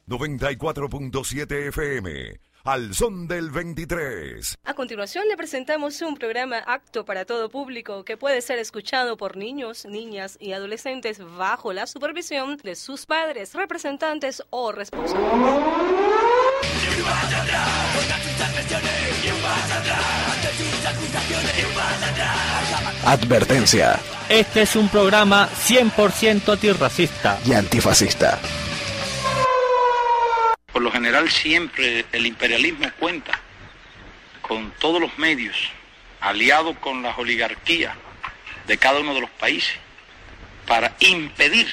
94.7 FM, al son del 23. A continuación le presentamos un programa apto para todo público que puede ser escuchado por niños, niñas y adolescentes bajo la supervisión de sus padres, representantes o responsables. Advertencia. Este es un programa 100% antirracista y antifascista. Por lo general siempre el imperialismo cuenta con todos los medios, aliado con las oligarquías de cada uno de los países, para impedir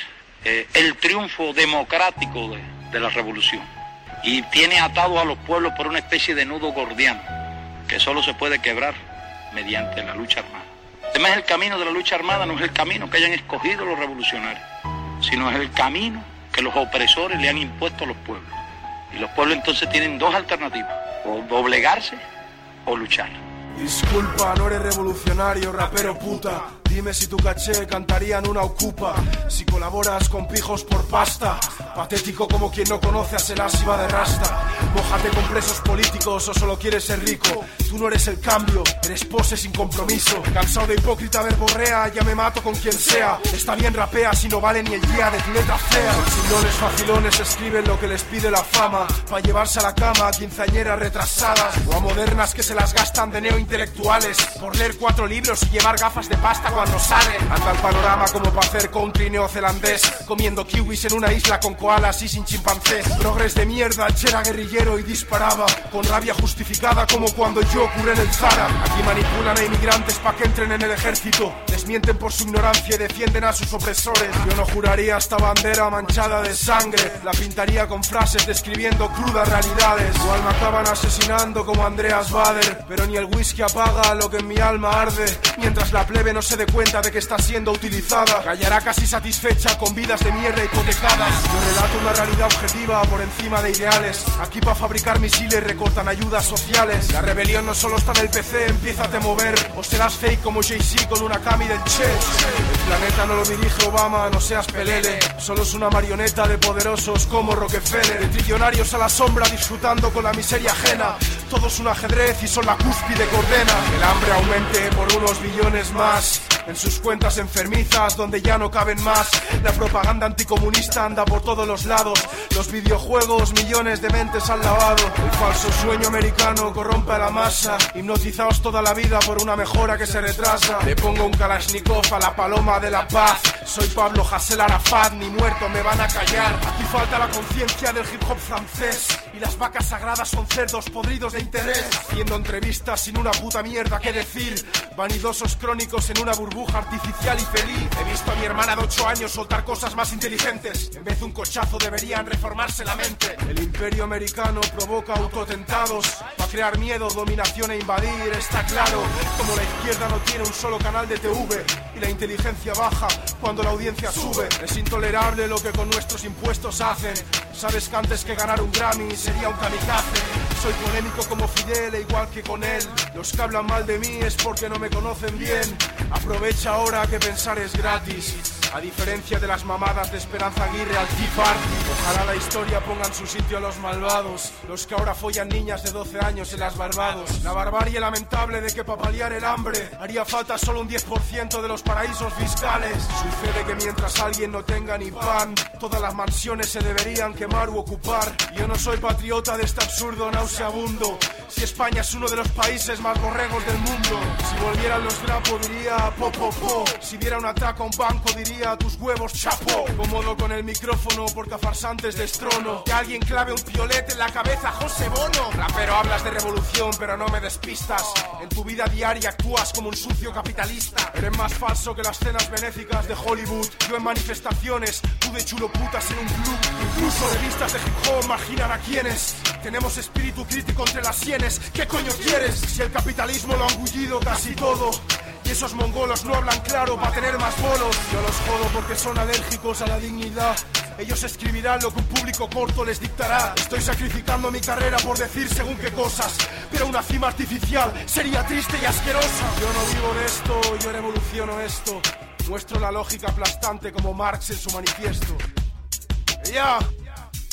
el triunfo democrático de la revolución. Y tiene atados a los pueblos por una especie de nudo gordiano, que solo se puede quebrar mediante la lucha armada. Además, el camino de la lucha armada no es el camino que hayan escogido los revolucionarios, sino es el camino que los opresores le han impuesto a los pueblos. Y los pueblos entonces tienen dos alternativas: o doblegarse o luchar. Disculpa, no eres revolucionario, rapero puta. Dime si tu caché cantaría en una ocupa. Si colaboras con pijos por pasta. Patético como quien no conoce a Selassie de Rasta. Mójate con presos políticos o solo quieres ser rico. Tú no eres el cambio, eres pose sin compromiso. Cansado de hipócrita verborrea, ya me mato con quien sea. Está bien rapea si no vale ni el día de tu letra fea. Chilones facilones escriben lo que les pide la fama, pa' llevarse a la cama a quinceañeras retrasadas, o a modernas que se las gastan de neointelectuales por leer 4 libros y llevar gafas de pasta cuando salen. Anda el panorama como para hacer country neozelandés, comiendo kiwis en una isla con koalas y sin chimpancés. Progres de mierda, era guerrillero y disparaba con rabia justificada como cuando yo curé en el Zara. Aquí manipulan a inmigrantes pa' que entren en el ejército, desmienten por su ignorancia y defienden a sus opresores. Yo no juraría esta bandera manchada de sangre, la pintaría con frases describiendo crudas realidades. Igual me acaban asesinando como Andreas Bader, pero ni el whisky apaga lo que en mi alma arde. Mientras la plebe no se dé cuenta de que está siendo utilizada, callará casi satisfecha con vidas de mierda hipotecadas. Yo relato una realidad objetiva por encima de ideales. Aquí pa' fabricar misiles recortan ayudas sociales. La rebelión no solo está en el PC, empiézate a mover, o serás fake como Jay-Z con una cami del Che. El planeta no lo dirige Obama, no seas pelele. Solo es una marioneta de poderosos como Rockefeller. De trillonarios a la sombra disfrutando con la miseria ajena. Todo es un ajedrez y son la cúspide que ordena. El hambre aumente por unos billones más en sus cuentas enfermizas donde ya no caben más. La propaganda anticomunista anda por todos los lados. Los videojuegos millones de mentes han lavado. El falso sueño americano corrompe a la masa, hipnotizados toda la vida por una mejora que se retrasa. Le pongo un Kalashnikov a la paloma de la paz. Soy Pablo Hasél Arafat, ni muerto me van a callar. Aquí falta la conciencia del hip hop francés, y las vacas sagradas son cerdos podridos de interés. Haciendo entrevistas sin una puta mierda que decir, vanidosos crónicos en una burbuja artificial y feliz. He visto a mi hermana de 8 años soltar cosas más inteligentes. En vez de un cochazo deberían reformarse la mente. El imperio americano provoca autotentados para crear miedo, dominación e invadir, está claro. Como la izquierda no tiene un solo canal de TV y la inteligencia baja cuando la audiencia sube. Es intolerable lo que con nuestros impuestos hacen. Sabes que antes que ganar un Grammy sería un kamikaze. Soy polémico como Fidel e igual que con él. Los que hablan mal de mí es porque no me conocen bien. Aprovecha ahora que pensar es gratis. A diferencia de las mamadas de Esperanza Aguirre al Tea Party. Ojalá la historia ponga en su sitio a los malvados, los que ahora follan niñas de 12 años en las Barbados. La barbarie lamentable de que para paliar el hambre haría falta solo un 10% de los paraísos fiscales. Sucede que mientras alguien no tenga ni pan, todas las mansiones se deberían quemar u ocupar. Yo no soy patriota de este absurdo nauseabundo. Si España es uno de los países más borregos del mundo. Si volvieran los Grapo diría po po po. Si diera un atraco a un banco diría a tus huevos chapo. Cómodo con el micrófono porque a farsantes destrono. Que alguien clave un piolete en la cabeza, José Bono. Rapero, hablas de revolución pero no me despistas. En tu vida diaria actúas como un sucio capitalista. Eres más falso que las cenas benéficas de Hollywood. Yo en manifestaciones, tú de chulo putas en un club. Incluso revistas de hip hop marginan a quienes tenemos espíritu crítico entre las sienes. ¿Qué coño quieres? Si el capitalismo lo ha engullido casi todo. Y esos mongolos no hablan claro para tener más bolos. Yo los jodo porque son alérgicos a la dignidad. Ellos escribirán lo que un público corto les dictará. Estoy sacrificando mi carrera por decir según qué cosas, pero una cima artificial sería triste y asquerosa. Yo no vivo de esto, yo revoluciono esto. Muestro la lógica aplastante como Marx en su manifiesto. Ya,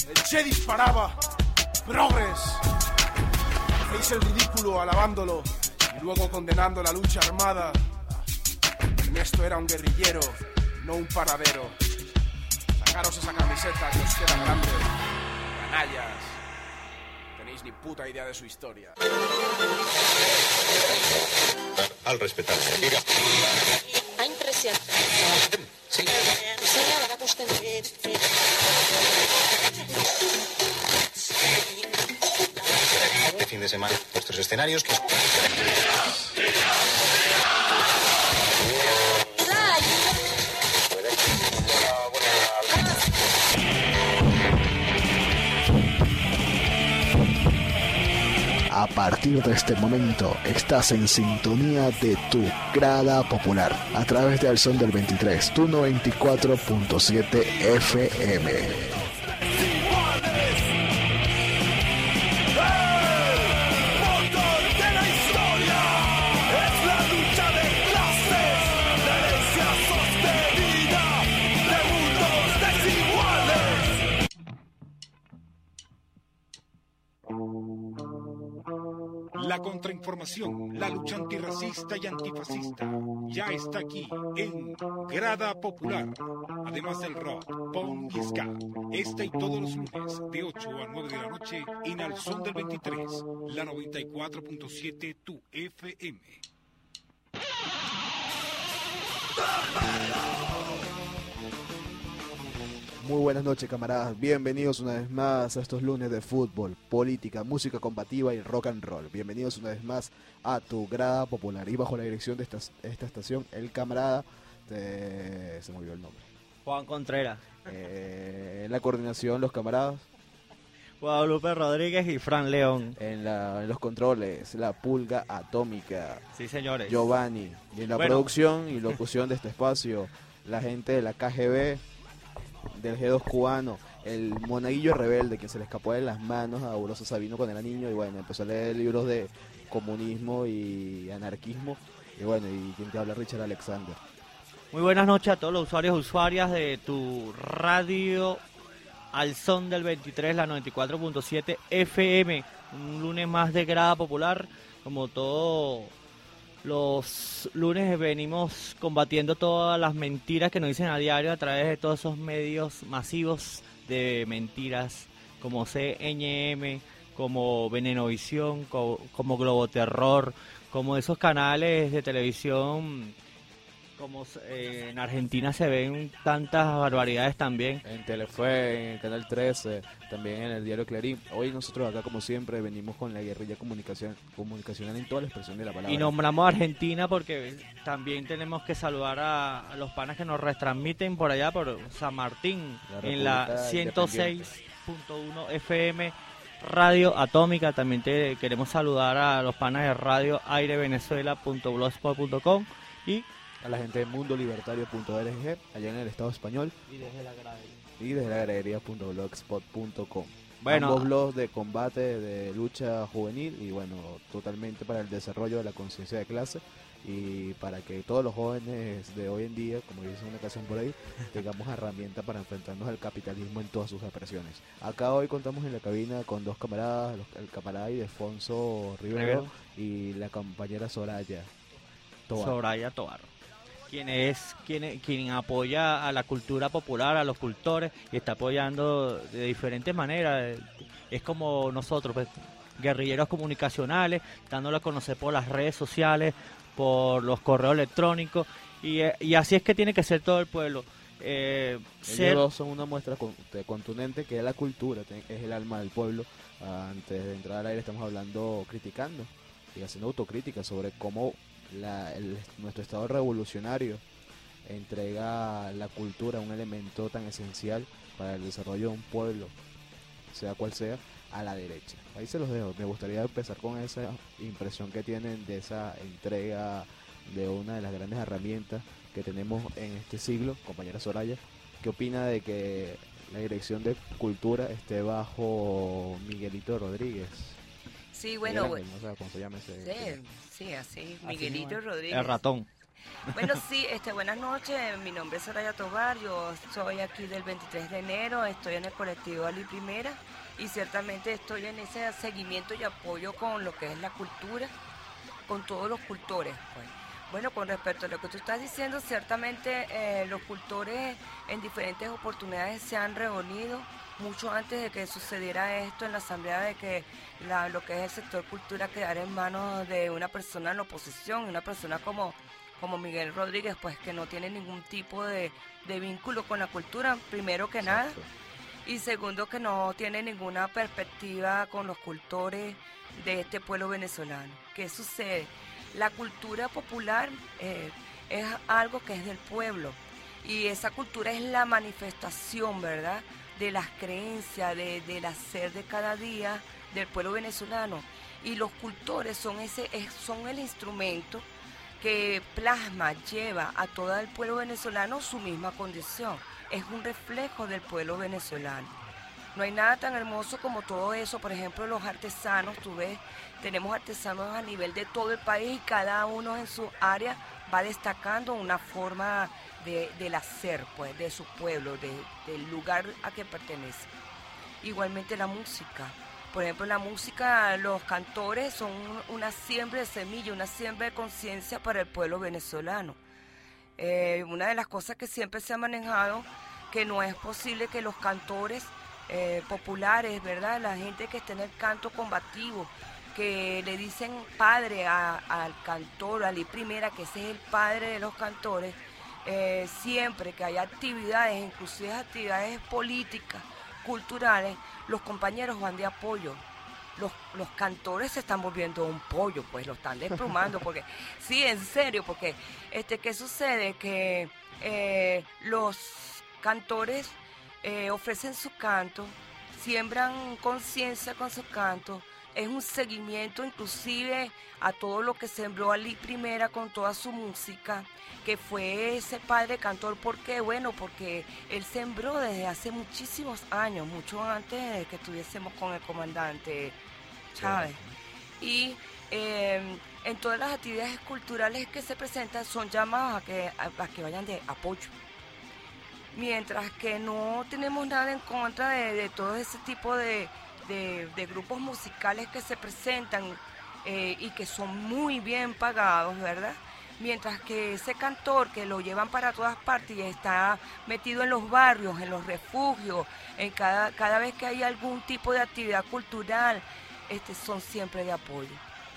El Che disparaba. Progres. Hacéis el ridículo alabándolo y luego condenando la lucha armada. Ernesto era un guerrillero, no un paradero. Sacaros esa camiseta que os queda grande. Canallas. Tenéis ni puta idea de su historia. Al respetarse. Diga. Ha impresionado. Sí. Este fin de semana, vuestros escenarios que... A partir de este momento estás en sintonía de tu grada popular a través de Al Son del 23, tu 94.7 FM. La contrainformación, la lucha antirracista y antifascista ya está aquí en Grada Popular. Además del rock, punk y ska. Este y todos los lunes de 8 a 9 de la noche en Al Son del 23, la 94.7 tu FM. Muy buenas noches, camaradas. Bienvenidos una vez más a estos lunes de fútbol, política, música combativa y rock and roll. Bienvenidos una vez más a tu grada popular. Y bajo la dirección de esta estación, el camarada, se me olvidó el nombre. Juan Contreras. En la coordinación, los camaradas. Guadalupe Rodríguez y Fran León. En los controles, la pulga atómica. Sí, señores. Giovanni. Y en la producción y locución de este espacio, la gente de la KGB, del G2 cubano, el monaguillo rebelde, quien se le escapó de las manos a Auroso Sabino cuando era niño, y bueno, empezó a leer libros de comunismo y anarquismo, y bueno, y quien te habla, Richard Alexander. Muy buenas noches a todos los usuarios y usuarias de tu radio Al Son del 23, la 94.7 FM, un lunes más de grada popular, como todos los lunes venimos combatiendo todas las mentiras que nos dicen a diario a través de todos esos medios masivos de mentiras como CNM, como Venenovisión, como Globoterror, como esos canales de televisión, como en Argentina se ven tantas barbaridades también. En Telefe, en el Canal 13, también en el diario Clarín. Hoy nosotros acá, como siempre, venimos con la guerrilla comunicacional en toda la expresión de la palabra. Y nombramos a Argentina porque también tenemos que saludar a los panas que nos retransmiten por allá, por San Martín, en la 106.1 FM Radio Atómica. También queremos saludar a los panas de Radio airevenezuela.blogspot.com y a la gente de mundolibertario.org allá en el Estado español y desde la gradería.blogspot.com. Bueno, ambos blogs de combate, de lucha juvenil y bueno, totalmente para el desarrollo de la conciencia de clase y para que todos los jóvenes de hoy en día, como dice una canción por ahí, tengamos herramientas para enfrentarnos al capitalismo en todas sus expresiones. Acá hoy contamos en la cabina con dos camaradas, el camarada Ildefonso Rivero y la compañera Soraya Tovar, quien apoya a la cultura popular, a los cultores, y está apoyando de diferentes maneras. Es como nosotros, pues, guerrilleros comunicacionales, dándolo a conocer por las redes sociales, por los correos electrónicos, y así es que tiene que ser todo el pueblo. Ellos dos son una muestra contundente que es la cultura, es el alma del pueblo. Antes de entrar al aire estamos criticando y haciendo autocrítica sobre cómo nuestro estado revolucionario entrega la cultura, un elemento tan esencial para el desarrollo de un pueblo, sea cual sea, a la derecha. Ahí se los dejo. Me gustaría empezar con esa impresión que tienen de esa entrega de una de las grandes herramientas que tenemos en este siglo. Compañera Soraya, ¿qué opina de que la dirección de cultura esté bajo Miguelito Rodríguez? Sí, bueno, no sé cómo se llama ese. Sí, así, Miguelito Rodríguez. El ratón. Bueno, sí, buenas noches, mi nombre es Soraya Tobar, yo soy aquí del 23 de enero, estoy en el colectivo Ali Primera y ciertamente estoy en ese seguimiento y apoyo con lo que es la cultura, con todos los cultores, pues. Bueno, con respecto a lo que tú estás diciendo, ciertamente los cultores en diferentes oportunidades se han reunido mucho antes de que sucediera esto en la asamblea, de que lo que es el sector cultura quedara en manos de una persona en la oposición, una persona como Miguel Rodríguez, pues que no tiene ningún tipo de vínculo con la cultura, primero que nada, y segundo que no tiene ninguna perspectiva con los cultores de este pueblo venezolano. ¿Qué sucede? La cultura popular es algo que es del pueblo y esa cultura es la manifestación, ¿verdad?, de las creencias, del hacer de cada día del pueblo venezolano, y los cultores son el instrumento que plasma, lleva a todo el pueblo venezolano su misma condición, es un reflejo del pueblo venezolano. No hay nada tan hermoso como todo eso. Por ejemplo, los artesanos, tú ves, tenemos artesanos a nivel de todo el país y cada uno en su área va destacando una forma del hacer, pues, de su pueblo, del lugar a que pertenece. Igualmente la música. Por ejemplo, la música, los cantores son una siembra de semilla, una siembra de conciencia para el pueblo venezolano. Una de las cosas que siempre se ha manejado, que no es posible que los cantores populares, ¿verdad?, la gente que está en el canto combativo, que le dicen padre al cantor, a Ali Primera, que ese es el padre de los cantores, siempre que hay actividades, inclusive actividades políticas, culturales, los compañeros van de apoyo. Los cantores se están volviendo un pollo, pues lo están desplumando, porque sí, en serio, porque ¿qué sucede? Que los cantores ofrecen su canto, siembran conciencia con su canto, es un seguimiento inclusive a todo lo que sembró Ali Primera con toda su música, que fue ese padre cantor. ¿Por qué? Bueno, porque él sembró desde hace muchísimos años, mucho antes de que estuviésemos con el comandante Chávez. Y en todas las actividades culturales que se presentan son llamados a que vayan de apoyo. Mientras que no tenemos nada en contra de todo ese tipo de grupos musicales que se presentan y que son muy bien pagados, ¿verdad? Mientras que ese cantor que lo llevan para todas partes y está metido en los barrios, en los refugios, en cada vez que hay algún tipo de actividad cultural, son siempre de apoyo.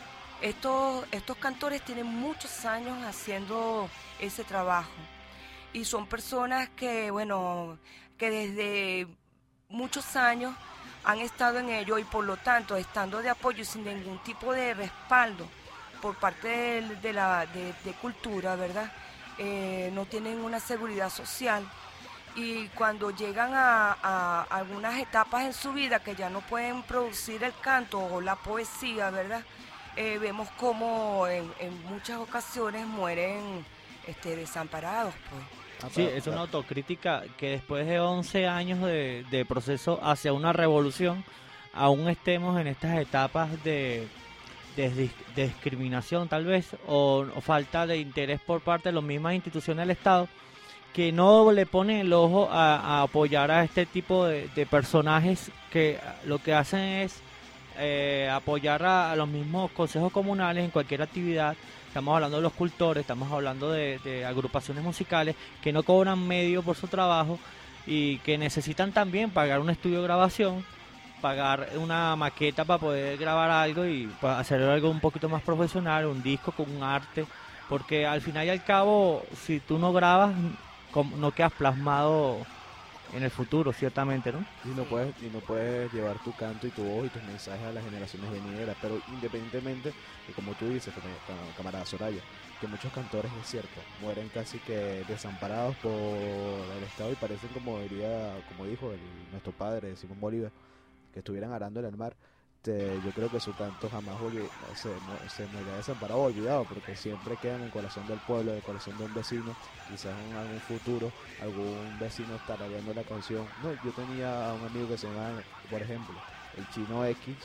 Estos cantores tienen muchos años haciendo ese trabajo. Y son personas que, bueno, que desde muchos años han estado en ello y por lo tanto, estando de apoyo sin ningún tipo de respaldo por parte de cultura, ¿verdad? No tienen una seguridad social y cuando llegan a algunas etapas en su vida que ya no pueden producir el canto o la poesía, ¿verdad? Vemos como en muchas ocasiones mueren desamparados, pues. Sí, es una autocrítica que después de 11 años de proceso hacia una revolución, aún estemos en estas etapas de discriminación tal vez, o falta de interés por parte de las mismas instituciones del Estado, que no le ponen el ojo a apoyar a este tipo de personajes que lo que hacen es apoyar a los mismos consejos comunales en cualquier actividad. Estamos hablando de los cultores, estamos hablando de agrupaciones musicales que no cobran medio por su trabajo y que necesitan también pagar un estudio de grabación, pagar una maqueta para poder grabar algo y pues, hacer algo un poquito más profesional, un disco con un arte, porque al final y al cabo, si tú no grabas, no quedas plasmado en el futuro, ciertamente, ¿no? Y no puedes llevar tu canto y tu voz y tus mensajes a las generaciones venideras, pero independientemente, y como tú dices, camarada Soraya, que muchos cantores, es cierto, mueren casi que desamparados por el Estado y parecen, como dijo nuestro padre Simón Bolívar, que estuvieran arando en el mar. Yo creo que su canto jamás se morirá desamparado o olvidado, porque siempre queda en el corazón del pueblo, en el corazón de un vecino. Quizás en algún futuro algún vecino estará viendo la canción. No, yo tenía un amigo que se llama, por ejemplo, el Chino X,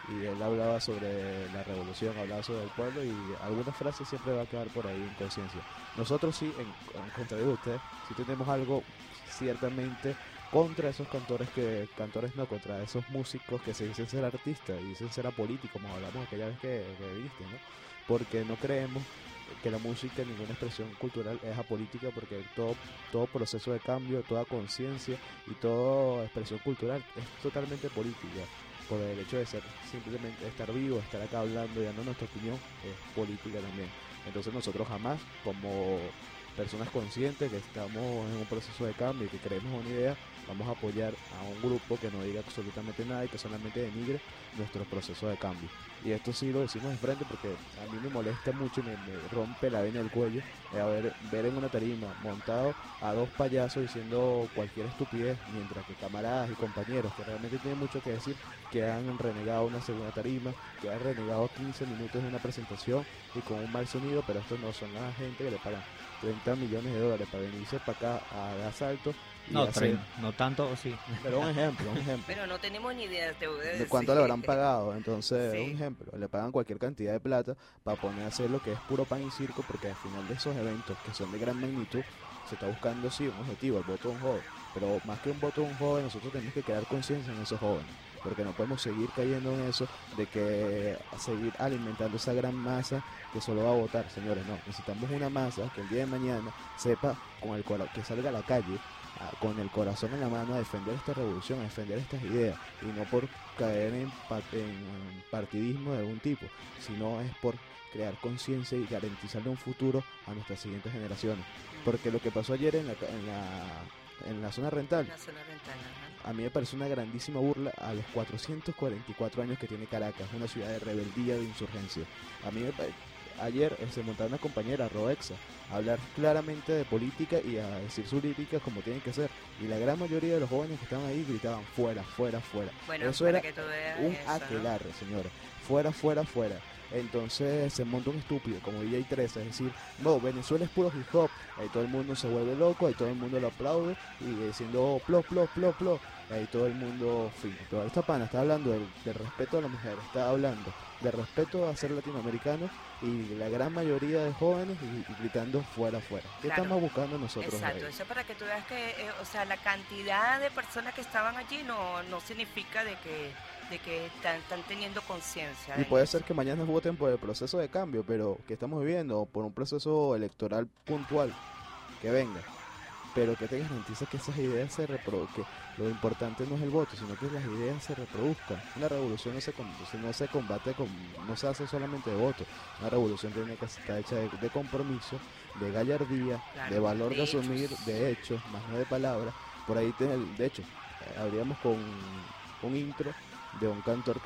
y él hablaba sobre la revolución, hablaba sobre el pueblo, y alguna frase siempre va a quedar por ahí en conciencia. Nosotros sí, en contrario de ustedes, sí tenemos algo ciertamente contra esos contra esos músicos que se dicen ser artistas y dicen ser apolíticos, como hablamos aquella vez que viste, ¿no? Porque no creemos que la música, ninguna expresión cultural es apolítica, porque todo proceso de cambio, toda conciencia y toda expresión cultural es totalmente política, por el hecho de ser simplemente estar vivo, estar acá hablando y dando nuestra opinión, es política también. Entonces nosotros jamás, como personas conscientes que estamos en un proceso de cambio y que creemos una idea, vamos a apoyar a un grupo que no diga absolutamente nada y que solamente denigre nuestro proceso de cambio. Y esto sí lo decimos de frente porque a mí me molesta mucho y me rompe la vena del cuello ver en una tarima montado a dos payasos diciendo cualquier estupidez, mientras que camaradas y compañeros que realmente tienen mucho que decir, que han renegado una segunda tarima, que han renegado 15 minutos de una presentación y con un mal sonido, pero estos no son la gente que le pagan $30 millones para venirse para acá a dar saltos. No, no tanto, sí. Pero un ejemplo. Pero no tenemos ni idea de cuánto le habrán pagado. Entonces, sí. Un ejemplo, le pagan cualquier cantidad de plata para poner a hacer lo que es puro pan y circo, porque al final de esos eventos que son de gran magnitud, se está buscando sí un objetivo, el voto de un joven. Pero más que un voto de un joven, nosotros tenemos que crear conciencia en esos jóvenes, porque no podemos seguir cayendo en eso de que seguir alimentando esa gran masa que solo va a votar. Señores, no, necesitamos una masa que el día de mañana sepa con el que salga a la calle con el corazón en la mano a defender esta revolución, a defender estas ideas, y no por caer en partidismo de algún tipo, sino es por crear conciencia y garantizarle un futuro a nuestras siguientes generaciones. Porque lo que pasó ayer en la zona rental, a mí me parece una grandísima burla a los 444 años que tiene Caracas, una ciudad de rebeldía, de insurgencia. A mí ayer se montaba una compañera, Roexa, a hablar claramente de política y a decir sus líricas como tienen que ser. Y la gran mayoría de los jóvenes que estaban ahí gritaban fuera, fuera, fuera. Bueno, eso era un eso, aquelarre, ¿no? Señores. Fuera, fuera, fuera. Entonces se monta un estúpido como DJ 13, es decir, no, Venezuela es puro hip hop, ahí todo el mundo se vuelve loco, ahí todo el mundo lo aplaude y diciendo plop, plop, plop, plop, ahí todo el mundo, fin. Toda esta pana está hablando del respeto a la mujer, está hablando del respeto a ser latinoamericano, y la gran mayoría de jóvenes y gritando fuera, fuera. ¿Qué estamos buscando nosotros? Exacto, ahí? Eso para que tú veas que, o sea, la cantidad de personas que estaban allí no significa de que están teniendo conciencia. Y puede ser que mañana voten por el proceso de cambio, pero que estamos viviendo, por un proceso electoral puntual que venga, pero que te garantiza que esas ideas se reproduzcan. Lo importante no es el voto, sino que las ideas se reproduzcan. Una revolución no se combate, no se hace solamente de voto. Una revolución tiene que estar hecha de compromiso, de gallardía, claro, de valor de asumir, de hechos, más no de palabras. Por ahí, de hecho, habríamos con un intro de un cantor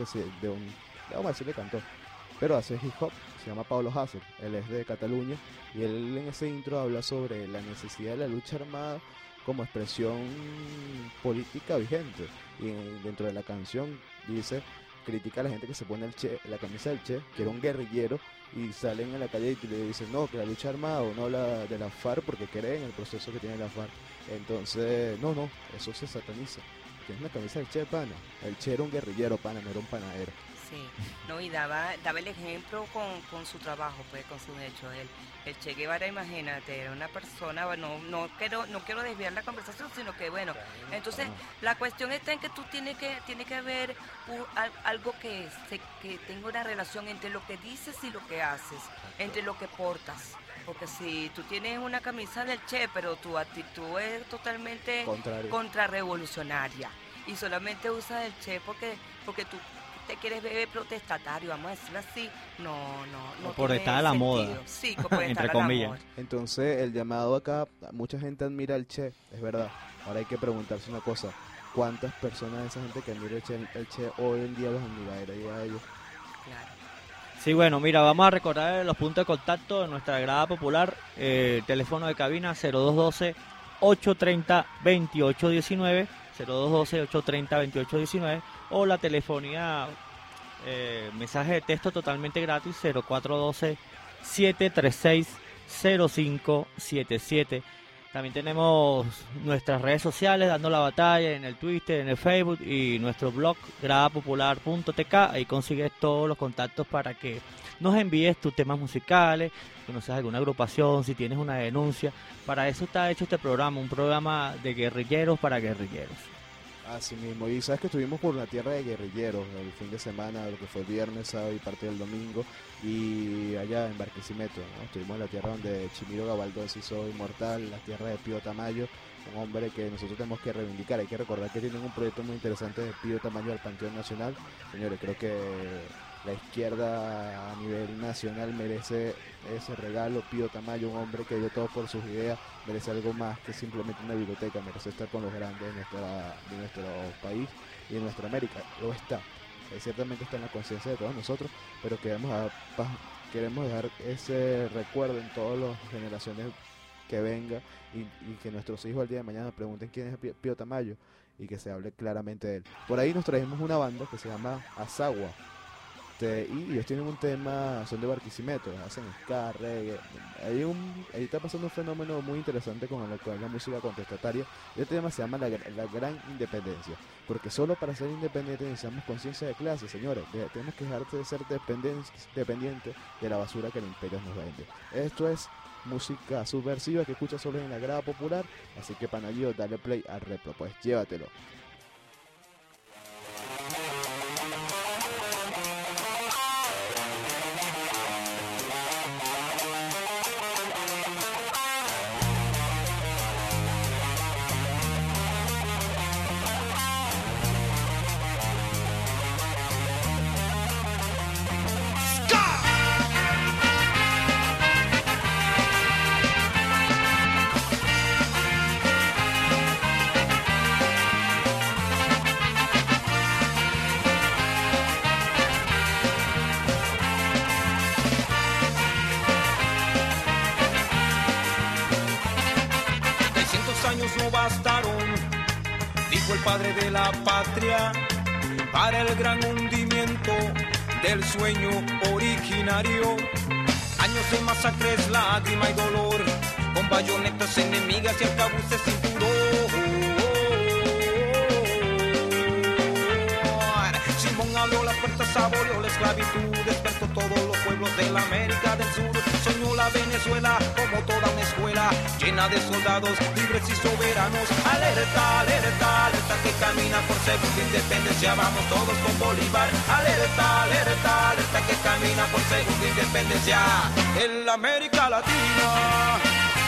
vamos a decirle cantor, pero hace hip hop, se llama Pablo Hasél, él es de Cataluña, y él en ese intro habla sobre la necesidad de la lucha armada como expresión política vigente, y dentro de la canción critica a la gente que se pone la camisa del Che, que era un guerrillero, y salen a la calle y le dicen no, que la lucha armada, uno habla de la FARC porque cree en el proceso que tiene la FARC. Entonces, no, eso se sataniza. Tienes una camisa del Che, pana. El Che era un guerrillero, pana, no era un panadero. Sí, no, y daba el ejemplo con su trabajo, pues, con sus hechos. El Che Guevara, imagínate, era una persona, bueno, no quiero desviar la conversación, sino que, bueno, entonces la cuestión está en que tú tiene que haber algo que tenga una relación entre lo que dices y lo que haces, entre lo que portas. Porque si tú tienes una camisa del Che, pero tu actitud es totalmente contrarrevolucionaria y solamente usas el Che porque tú te quieres ver protestatario, vamos a decirlo así, no por estar a la moda. Sí, por estar entre comillas. moda. Entonces el llamado acá, mucha gente admira al Che, es verdad. Ahora hay que preguntarse una cosa, ¿cuántas personas de esa gente que admira el Che hoy en día los admiraría a ellos? Claro. Sí, bueno, mira, vamos a recordar los puntos de contacto de nuestra grada popular. Teléfono de cabina 0212-830-2819, 0212-830-2819, o la telefonía, mensaje de texto totalmente gratis, 0412-736-0577. También tenemos nuestras redes sociales dando la batalla en el Twitter, en el Facebook y nuestro blog gradapopular.tk. Ahí consigues todos los contactos para que nos envíes tus temas musicales, conoces alguna agrupación, si tienes una denuncia. Para eso está hecho este programa, un programa de guerrilleros para guerrilleros. Así mismo, y sabes que estuvimos por la tierra de guerrilleros el fin de semana, lo que fue el viernes, sábado y parte del domingo, y allá en Barquisimeto, ¿no? Estuvimos en la tierra donde Chimiro Gabaldón se hizo inmortal, la tierra de Pío Tamayo, un hombre que nosotros tenemos que reivindicar. Hay que recordar que tienen un proyecto muy interesante de Pío Tamayo al Panteón Nacional. Señores, creo que la izquierda a nivel nacional merece ese regalo. Pío Tamayo, un hombre que dio todo por sus ideas, merece algo más que simplemente una biblioteca, merece estar con los grandes de nuestro país y de nuestra América. Lo está, ciertamente está en la conciencia de todos nosotros, pero queremos dejar ese recuerdo en todas las generaciones que venga y que nuestros hijos al día de mañana pregunten quién es Pío Tamayo y que se hable claramente de él. Por ahí nos trajimos una banda que se llama Azagua. Y ellos tienen un tema, son de Barquisimeto, hacen ska, reggae. Ahí está pasando un fenómeno muy interesante con la música contestataria. Este tema se llama la Gran Independencia, porque solo para ser independientes necesitamos conciencia de clase, señores. Tenemos que dejar de ser dependientes de la basura que el imperio nos vende. Esto es música subversiva que escucha solo en la grada popular, así que Panagio, dale play al repro, pues llévatelo. El padre de la patria para el gran hundimiento del sueño originario. Años de masacres, lágrima y dolor, con bayonetas enemigas y arcabuces sin pudor. Simón abrió las puertas, abolió la esclavitud, despertó todos los pueblos de la América del Sur. Soñó la Venezuela como toda una escuela llena de soldados libres y soberanos. Alerta, alerta, alerta que camina por segunda independencia, vamos todos con Bolívar. Alerta, alerta, alerta que camina por segunda independencia en la América Latina.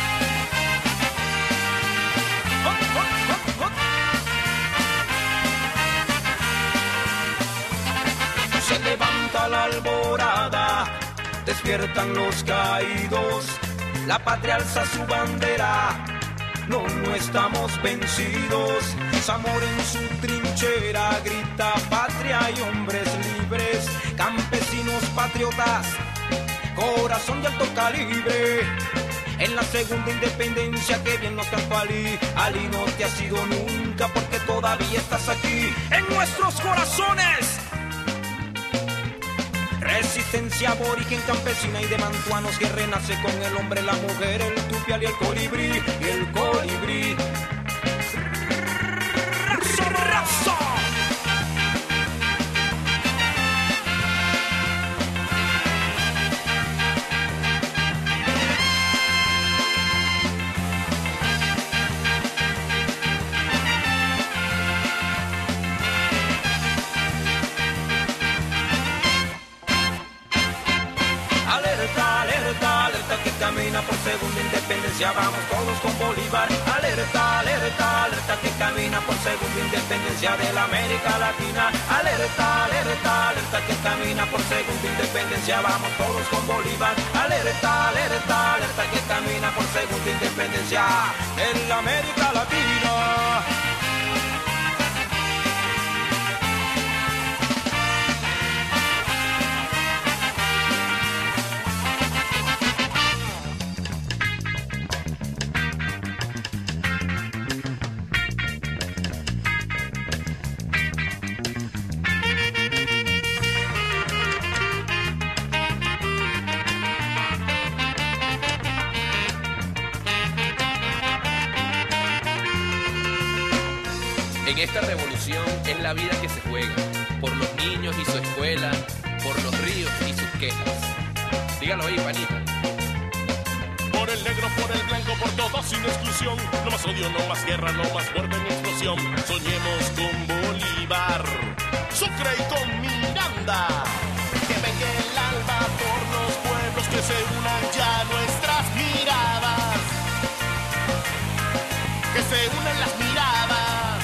Se levanta la alborada, despiertan los caídos, la patria alza su bandera, no estamos vencidos. Zamora en su trinchera grita patria y hombres libres, campesinos patriotas, corazón de alto calibre. En la segunda independencia que bien nos cantó Ali, Ali no te has ido nunca porque todavía estás aquí en nuestros corazones. Resistencia aborigen, campesina y de mantuanos que renace con el hombre, la mujer, el tupial y el colibrí, y el colibrí. ¡Razo! Camina por segunda independencia, vamos todos con Bolívar. Alerta, alerta, alerta que camina por segunda independencia de la América Latina. Alerta, alerta, alerta que camina por segunda independencia, vamos todos con Bolívar. Alerta, alerta, alerta que camina por segunda independencia en la América Latina. En esta revolución es la vida que se juega, por los niños y su escuela, por los ríos y sus quejas. Dígalo ahí, panita. Por el negro, por el blanco, por todos sin exclusión. No más odio, no más guerra, no más muerte ni explosión. Soñemos con Bolívar, Sucre y con Miranda. Que venga el alba por los pueblos, que se unan ya nuestras miradas. Que se unan las miradas.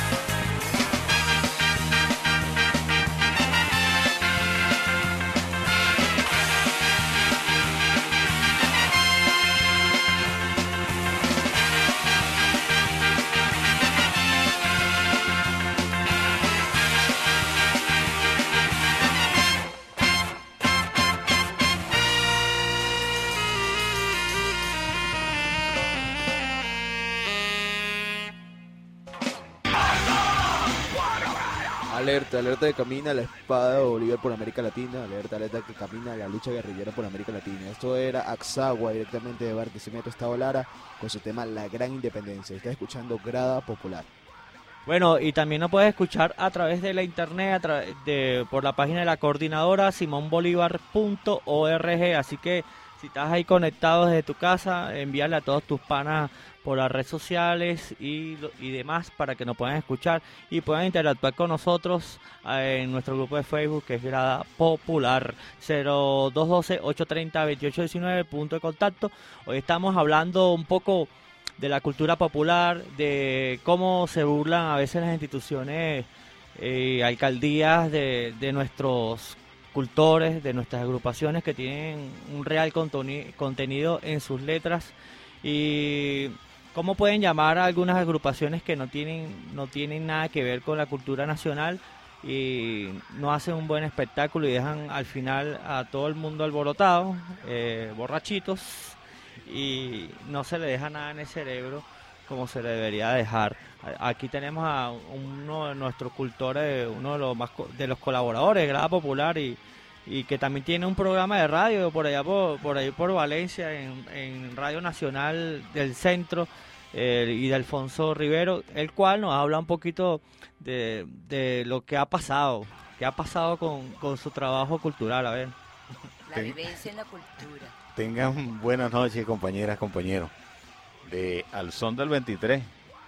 Alerta, alerta que camina la espada de Bolívar por América Latina. Alerta, alerta que camina la lucha guerrillera por América Latina. Esto era Axagua, directamente de Barquisimeto, Estado Lara, con su tema La Gran Independencia. Está escuchando Grada Popular. Bueno, y también nos puedes escuchar a través de la internet, por la página de la coordinadora simonbolivar.org. Así que si estás ahí conectado desde tu casa, envíale a todos tus panas por las redes sociales y demás para que nos puedan escuchar y puedan interactuar con nosotros en nuestro grupo de Facebook, que es Grada Popular. 0212-830-2819, punto de contacto. Hoy estamos hablando un poco de la cultura popular, de cómo se burlan a veces las instituciones, alcaldías de nuestros cultores, de nuestras agrupaciones que tienen un real contenido en sus letras, y cómo pueden llamar a algunas agrupaciones que no tienen nada que ver con la cultura nacional y no hacen un buen espectáculo y dejan al final a todo el mundo alborotado, borrachitos, y no se le deja nada en el cerebro como se le debería dejar. Aquí tenemos a uno de nuestros cultores, uno de los colaboradores de Grada Popular, y que también tiene un programa de radio por allá por Valencia, en Radio Nacional del Centro, y de Alfonso Rivero, el cual nos habla un poquito de lo que ha pasado con su trabajo cultural. A ver, la vivencia en la cultura. Tengan buenas noches, compañeras, compañeros de Al Son del 23,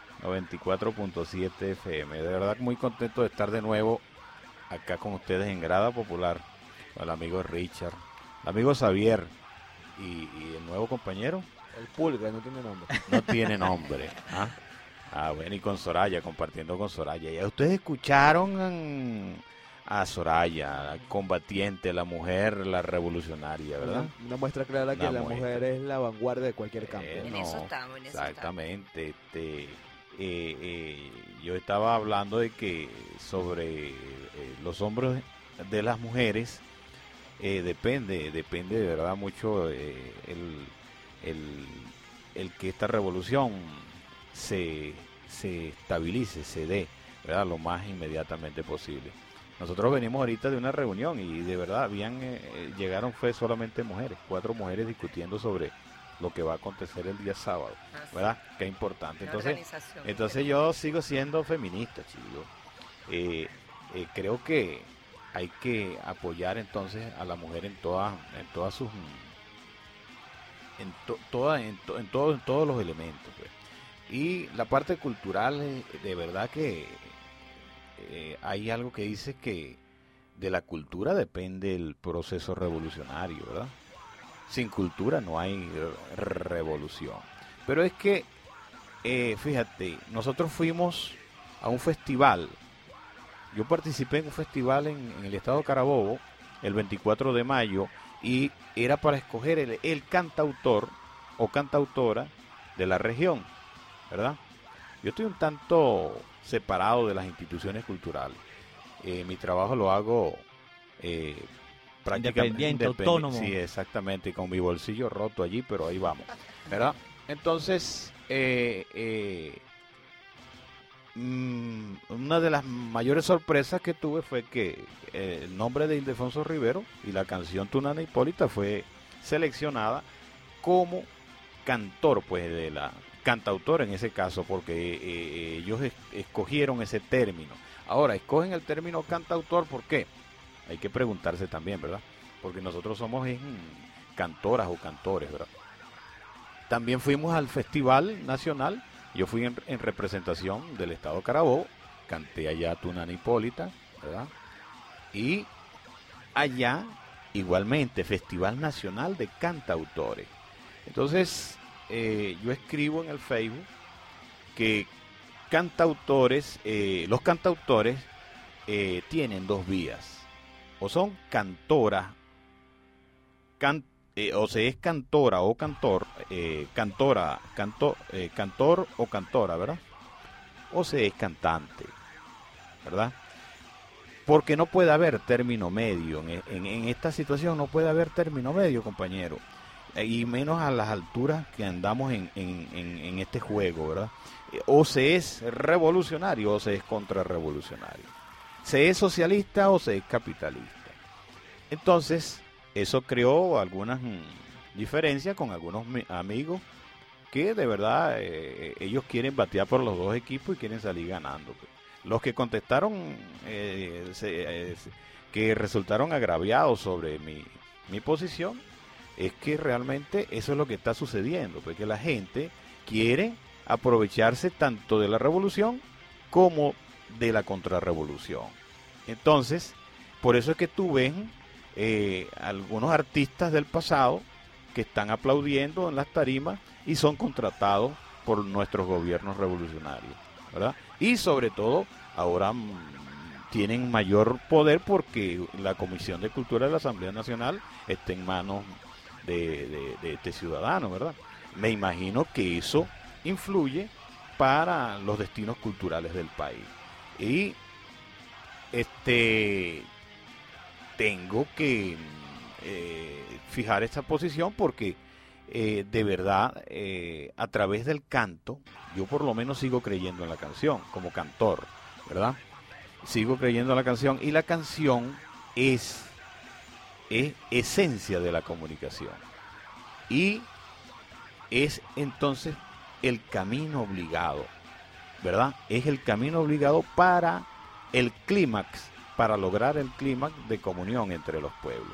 94.7 FM. De verdad muy contento de estar de nuevo acá con ustedes en Grada Popular, con el amigo Richard, el amigo Xavier y el nuevo compañero. El Pulga no tiene nombre. No tiene nombre. Bueno, y con Soraya, compartiendo con Soraya. Ya ustedes escucharon a Soraya, la combatiente, la mujer, la revolucionaria, ¿verdad? Una muestra clara que la mujer es la vanguardia de cualquier campo. En eso estamos, exactamente. Yo estaba hablando de que sobre los hombros de las mujeres, depende de verdad mucho el que esta revolución se estabilice, se dé, ¿verdad?, lo más inmediatamente posible. Nosotros venimos ahorita de una reunión y de verdad llegaron fue solamente mujeres, 4 mujeres discutiendo sobre lo que va a acontecer el día sábado, ¿verdad? Qué importante. Entonces yo sigo siendo feminista, chicos. Creo que hay que apoyar entonces a la mujer en todos los elementos, pues. Y la parte cultural, de verdad que hay algo que dice que de la cultura depende el proceso revolucionario, ¿verdad? Sin cultura no hay revolución. Pero es que, fíjate, nosotros fuimos a un festival. Yo participé en un festival en el estado de Carabobo el 24 de mayo y era para escoger el cantautor o cantautora de la región, ¿verdad? Yo estoy un tanto separado de las instituciones culturales. Mi trabajo lo hago prácticamente independiente, autónomo. Sí, exactamente, con mi bolsillo roto allí, pero ahí vamos, ¿verdad? Entonces, una de las mayores sorpresas que tuve fue que el nombre de Ildefonso Rivero y la canción Tunana Hipólita fue seleccionada como cantor, pues, cantautor en ese caso, porque ellos escogieron ese término. Ahora, escogen el término cantautor, ¿por qué? Hay que preguntarse también, ¿verdad? Porque nosotros somos cantoras o cantores, ¿verdad? También fuimos al Festival Nacional, yo fui en representación del Estado Carabobo, canté allá Tunana Hipólita, ¿verdad? Y allá, igualmente, Festival Nacional de Cantautores. Entonces, yo escribo en el Facebook que cantautores, los cantautores tienen dos vías, o son cantoras, o se es cantora o cantor, cantor o cantora, ¿verdad? O se es cantante, ¿verdad? Porque no puede haber término medio, en esta situación no puede haber término medio, compañero, y menos a las alturas que andamos en este juego, ¿verdad? O se es revolucionario o se es contrarrevolucionario, se es socialista o se es capitalista. Entonces, eso creó algunas diferencias con algunos amigos que de verdad ellos quieren batear por los dos equipos y quieren salir ganando. Los que contestaron que resultaron agraviados sobre mi posición, es que realmente eso es lo que está sucediendo, porque la gente quiere aprovecharse tanto de la revolución como de la contrarrevolución. Entonces, por eso es que tú ves algunos artistas del pasado que están aplaudiendo en las tarimas y son contratados por nuestros gobiernos revolucionarios, ¿verdad? Y sobre todo ahora tienen mayor poder porque la Comisión de Cultura de la Asamblea Nacional está en manos de este ciudadano, ¿verdad? Me imagino que eso influye para los destinos culturales del país. Y tengo que fijar esa posición porque de verdad a través del canto yo por lo menos sigo creyendo en la canción como cantor, ¿verdad? Sigo creyendo en la canción y la canción es esencia de la comunicación y es entonces el camino obligado, ¿verdad? Es el camino obligado para el clímax, para lograr el clímax de comunión entre los pueblos.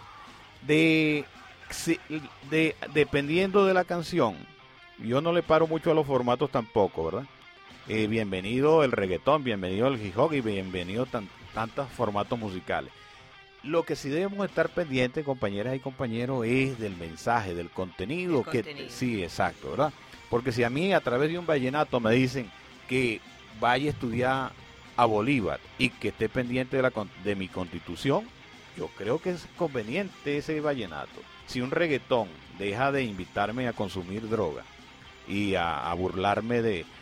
Dependiendo de la canción, yo no le paro mucho a los formatos tampoco, ¿verdad? Bienvenido el reggaetón, bienvenido el hip hop y bienvenido tantos formatos musicales. Lo que sí debemos estar pendientes, compañeras y compañeros, es del mensaje, del contenido. Sí, exacto, ¿verdad? Porque si a mí a través de un vallenato me dicen que vaya a estudiar a Bolívar y que esté pendiente de mi constitución, yo creo que es conveniente ese vallenato. Si un reggaetón deja de invitarme a consumir droga y a burlarme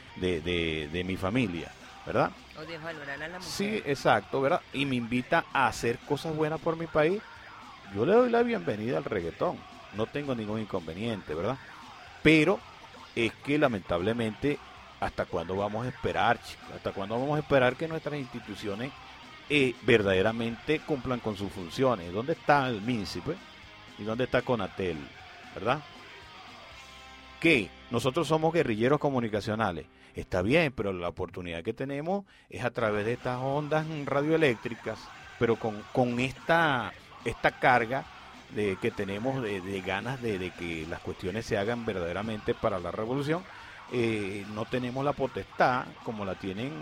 de mi familia, ¿verdad? O desvalorar a la mujer. Sí, exacto, ¿verdad? Y me invita a hacer cosas buenas por mi país, yo le doy la bienvenida al reggaetón. No tengo ningún inconveniente, ¿verdad? Pero es que lamentablemente, ¿hasta cuándo vamos a esperar, chicos? ¿Hasta cuándo vamos a esperar que nuestras instituciones verdaderamente cumplan con sus funciones? ¿Dónde está el MINSI, pues? ¿Y dónde está Conatel? ¿Verdad? Que nosotros somos guerrilleros comunicacionales. Está bien, pero la oportunidad que tenemos es a través de estas ondas radioeléctricas, pero con esta carga que tenemos de ganas de que las cuestiones se hagan verdaderamente para la revolución. No tenemos la potestad como la tienen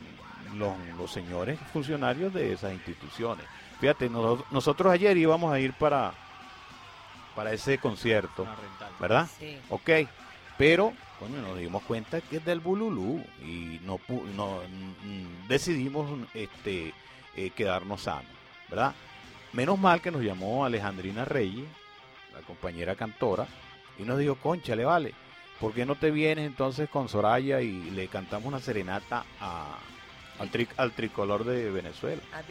los señores funcionarios de esas instituciones. Fíjate, nosotros ayer íbamos a ir para ese concierto, ¿verdad? Sí. Ok, pero bueno, nos dimos cuenta que es del Bululú y no decidimos quedarnos sanos, ¿verdad? Menos mal que nos llamó Alejandrina Reyes, la compañera cantora, y nos dijo, cónchale, vale, ¿por qué no te vienes entonces con Soraya y le cantamos una serenata al tricolor de Venezuela? A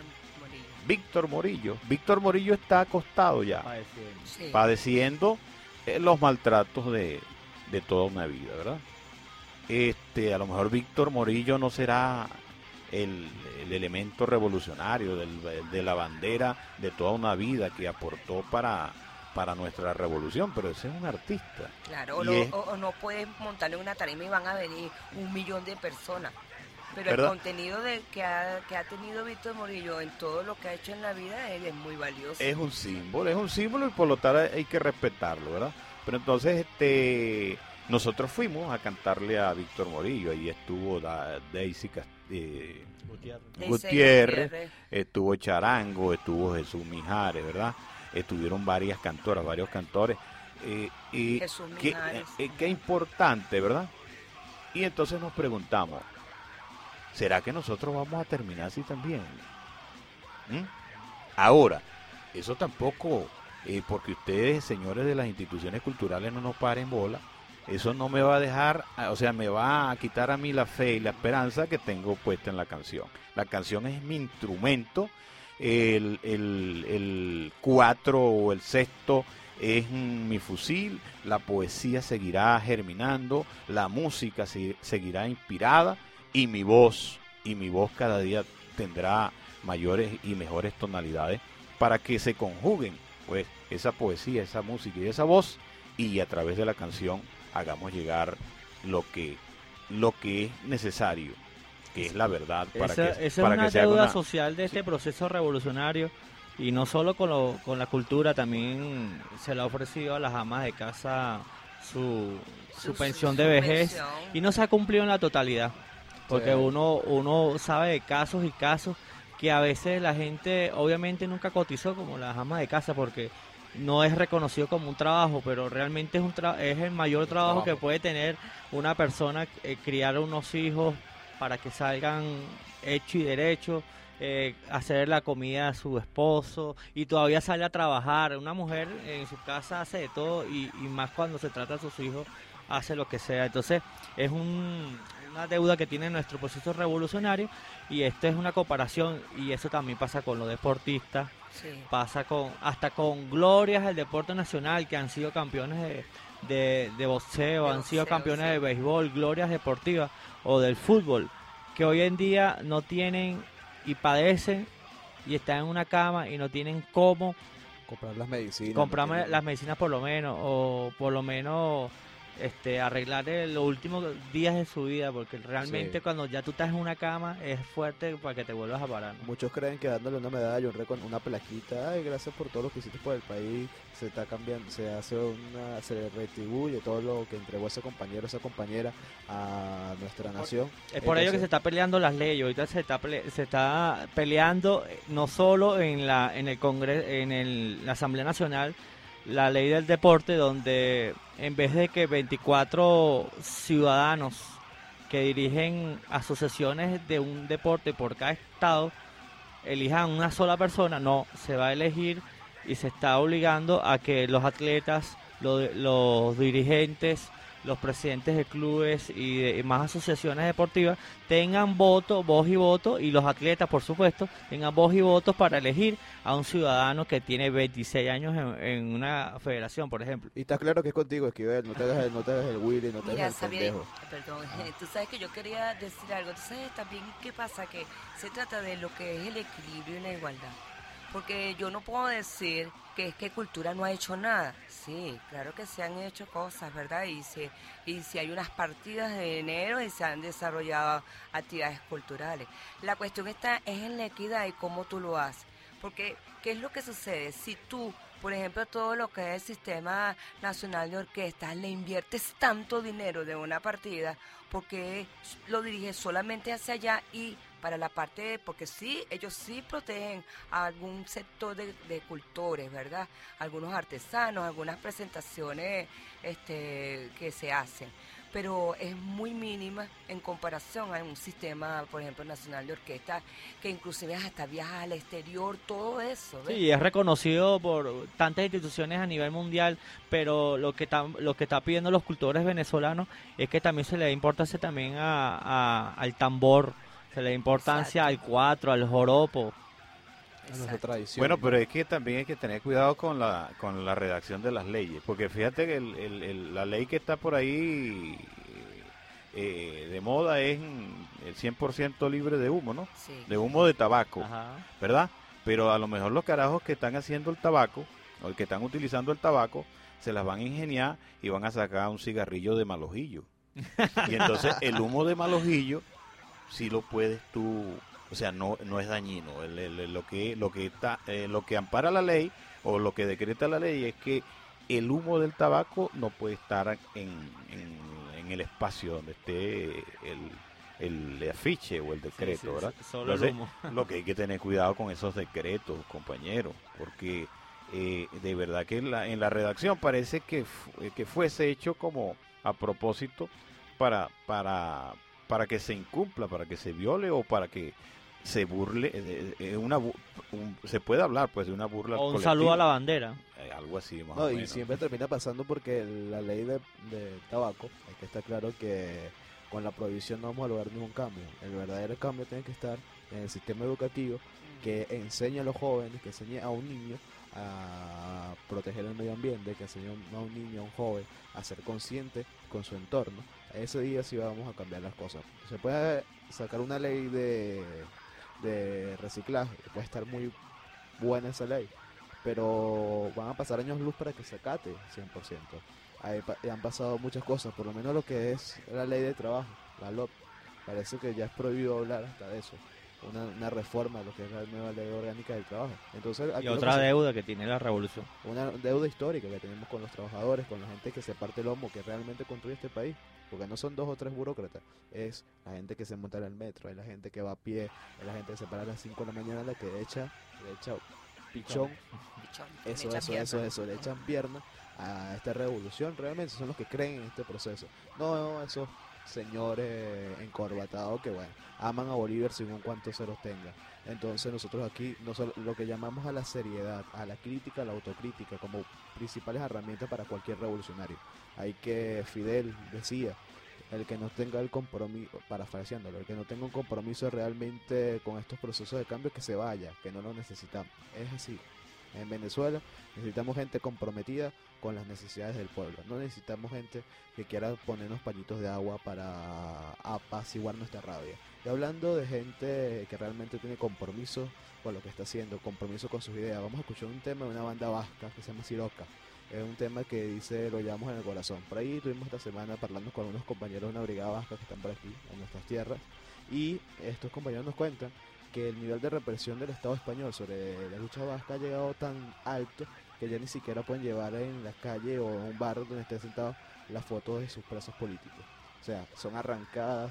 Víctor Morillo. Víctor Morillo está acostado ya, padeciendo los maltratos de toda una vida, ¿verdad? A lo mejor Víctor Morillo no será el elemento revolucionario de la bandera de toda una vida que aportó para para nuestra revolución, pero ese es un artista. Claro, o no puedes montarle una tarima y van a venir 1 millón de personas. Pero ¿verdad? El contenido que ha tenido Víctor Morillo en todo lo que ha hecho en la vida, él es muy valioso. Es un símbolo y por lo tanto hay que respetarlo, ¿verdad? Pero entonces nosotros fuimos a cantarle a Víctor Morillo, ahí estuvo Daisy Gutiérrez, estuvo Charango, estuvo Jesús Mijares, ¿verdad? Estuvieron varios cantores. Jesús Mijares. Qué importante, ¿verdad? Y entonces nos preguntamos, ¿será que nosotros vamos a terminar así también? Ahora, eso tampoco, porque ustedes, señores de las instituciones culturales, no nos paren bola, eso no me va a dejar, o sea, me va a quitar a mí la fe y la esperanza que tengo puesta en la canción. La canción es mi instrumento, el 4 o el 6 es mi fusil, la poesía seguirá germinando, la música seguirá inspirada, y mi voz cada día tendrá mayores y mejores tonalidades para que se conjuguen pues esa poesía, esa música y esa voz, y a través de la canción hagamos llegar lo que es necesario, que es la verdad, para esa es una deuda social de este proceso revolucionario, y no solo con la cultura, también se le ha ofrecido a las amas de casa su pensión de vejez, y no se ha cumplido en la totalidad. Porque uno sabe de casos y casos que a veces la gente obviamente nunca cotizó como las amas de casa, porque no es reconocido como un trabajo, pero realmente es el mayor trabajo que puede tener una persona, criar unos hijos para que salgan hecho y derecho, hacer la comida a su esposo, y todavía sale a trabajar. Una mujer en su casa hace de todo, y más cuando se trata de sus hijos, hace lo que sea. Entonces es una deuda que tiene nuestro proceso revolucionario, y esto es una comparación, y eso también pasa con los deportistas, pasa hasta con glorias del deporte nacional que han sido campeones de boxeo, han sido campeones de béisbol, glorias deportivas, o del fútbol, que hoy en día no tienen y padecen y están en una cama y no tienen cómo comprar las medicinas, las medicinas por lo menos, o por lo menos arreglar los últimos días de su vida, porque realmente cuando ya tú estás en una cama es fuerte para que te vuelvas a parar, ¿no? Muchos creen que dándole una medalla, una plaquita, ay, gracias por todo lo que hiciste por el país, se está cambiando, se retribuye todo lo que entregó ese compañero, esa compañera a nuestra nación. Es por ello que se está peleando las leyes. Ahorita se está peleando no solo en el Congreso, la Asamblea Nacional, la ley del deporte, donde en vez de que 24 ciudadanos que dirigen asociaciones de un deporte por cada estado elijan una sola persona, no, se va a elegir, y se está obligando a que los atletas, los dirigentes, los presidentes de clubes y de más asociaciones deportivas tengan voz y voto, y los atletas, por supuesto, tengan voz y voto para elegir a un ciudadano que tiene 26 años en una federación, por ejemplo. Y está claro que es contigo, Esquivel, no te hagas el Willy, no te hagas el pendejo. Perdón, tú sabes que yo quería decir algo. Tú sabes también qué pasa, que se trata de lo que es el equilibrio y la igualdad. Porque yo no puedo decir que es que cultura no ha hecho nada. Sí, claro que se han hecho cosas, ¿verdad? Y si hay unas partidas de enero y se han desarrollado actividades culturales. La cuestión es en la equidad y cómo tú lo haces. Porque, ¿qué es lo que sucede? Si tú, por ejemplo, todo lo que es el Sistema Nacional de Orquestas, le inviertes tanto dinero de una partida, porque lo diriges solamente hacia allá y para la parte, porque sí, ellos sí protegen a algún sector de cultores, ¿verdad? Algunos artesanos, algunas presentaciones que se hacen, pero es muy mínima en comparación a un sistema, por ejemplo, nacional de orquesta, que inclusive hasta viaja al exterior, todo eso, ¿ves? Sí, es reconocido por tantas instituciones a nivel mundial, pero lo que está pidiendo los cultores venezolanos es que también se le dé importancia también al tambor, se le da importancia al cuatro, al joropo. Bueno, pero es que también hay que tener cuidado con la redacción de las leyes, porque fíjate que la ley que está por ahí de moda es el 100% libre de humo, ¿no? Sí. De humo de tabaco, Ajá. ¿verdad? Pero a lo mejor los carajos que están haciendo el tabaco, o que están utilizando el tabaco, se las van a ingeniar y van a sacar un cigarrillo de mal ojillo. Y entonces el humo de mal ojillo, si lo puedes tú, o sea, no es dañino. Lo que ampara la ley o lo que decreta la ley es que el humo del tabaco no puede estar en el espacio donde esté el afiche o el decreto, ¿verdad? Solo entonces, el humo. lo que hay que tener cuidado con esos decretos, compañeros, porque de verdad que en la redacción parece que fuese hecho como a propósito para que se incumpla, para que se viole o para que se burle, se puede hablar pues de una burla o un colectiva. saludo a la bandera. Algo así más o menos. Y siempre termina pasando porque la ley de tabaco, hay que estar claro que con la prohibición no vamos a lograr ningún cambio. El verdadero cambio tiene que estar en el sistema educativo que enseñe a los jóvenes, que enseñe a un niño a proteger el medio ambiente, que enseñe a un niño, a un joven a ser consciente con su entorno. Ese día sí vamos a cambiar las cosas. Se puede sacar una ley de reciclaje, puede estar muy buena esa ley, pero van a pasar años luz para que se acate 100%. Han pasado muchas cosas, por lo menos lo que es la ley de trabajo, la LOP, parece que ya es prohibido hablar hasta de eso. Una reforma de lo que es la nueva ley orgánica del trabajo. Entonces, y otra deuda que tiene la revolución. Una deuda histórica que tenemos con los trabajadores, con la gente que se parte el lomo, que realmente construye este país. Porque no son 2 o 3 burócratas, es la gente que se monta en el metro, es la gente que va a pie, es la gente que se para a las 5 de la mañana, la que le echa pichón, eso, le echan pierna a esta revolución. Realmente son los que creen en este proceso. No esos señores encorbatados que bueno, aman a Bolívar según cuántos ceros tenga. Entonces nosotros aquí lo que llamamos a la seriedad, a la crítica, a la autocrítica como principales herramientas para cualquier revolucionario. Hay que Fidel decía, el que no tenga el compromiso, parafraseándolo, el que no tenga un compromiso realmente con estos procesos de cambio, que se vaya, que no lo necesitamos. Es así. En Venezuela necesitamos gente comprometida con las necesidades del pueblo. No necesitamos gente que quiera ponernos pañitos de agua para apaciguar nuestra rabia. Y hablando de gente que realmente tiene compromiso con lo que está haciendo, compromiso con sus ideas, vamos a escuchar un tema de una banda vasca que se llama Siroca. Es un tema que dice, lo llevamos en el corazón. Por ahí tuvimos esta semana hablando con unos compañeros de una brigada vasca que están por aquí, en nuestras tierras, y estos compañeros nos cuentan que el nivel de represión del Estado español sobre la lucha vasca ha llegado tan alto que ya ni siquiera pueden llevar en la calle o en un bar donde estén sentados las fotos de sus presos políticos. O sea, son arrancadas,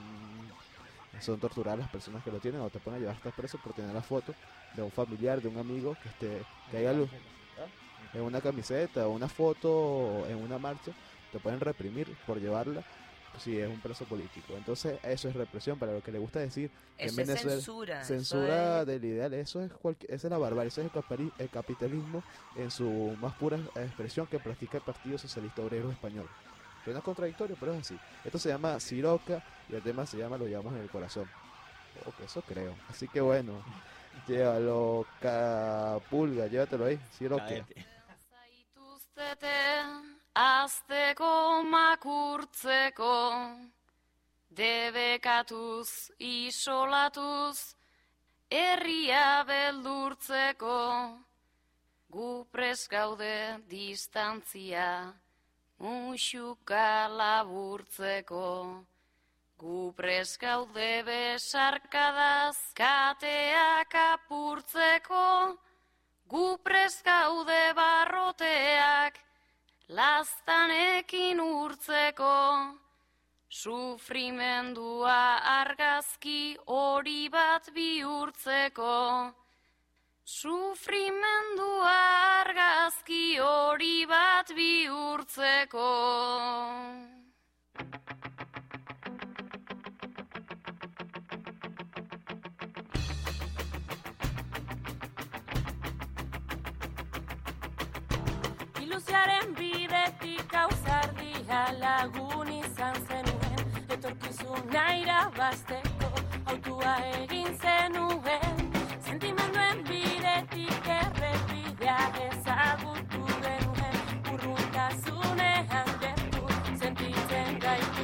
son torturadas las personas que lo tienen, o te pueden llevar hasta preso por tener la foto de un familiar, de un amigo que haya luz en una camiseta o una foto en una marcha. Te pueden reprimir por llevarla si es un preso político. Entonces eso es represión. Para lo que le gusta decir eso en Venezuela, es censura del ideal. Esa es la barbarie, eso es el capitalismo en su más pura expresión que practica el Partido Socialista Obrero Español. Suena contradictorio, pero es así. Esto se llama Siroca y el tema se llama Lo llevamos en el corazón. Eso creo. Así que bueno, llévalo, Pulga, llévatelo ahí, Siroca. Azteko makurtzeko, debekatuz isolatuz, herria beldurtzeko, gu prest gaude distantzia, muxuka laburtzeko, gu prest gaude besarkadaz, kateak apurtzeko, gu prest gaude barroteak, laztanekin urtzeko, sufrimendua argazki hori bat bihurtzeko, sufrimendua argazki hori bat bihurtzeko. Ilusiaren bidetik ausardia lagun izan zenuen, etorkizuna irabazteko autua egin zenuen, sentimenduen bidetik errepidea ezagutu genuen, urruntasunean gertu sentitzen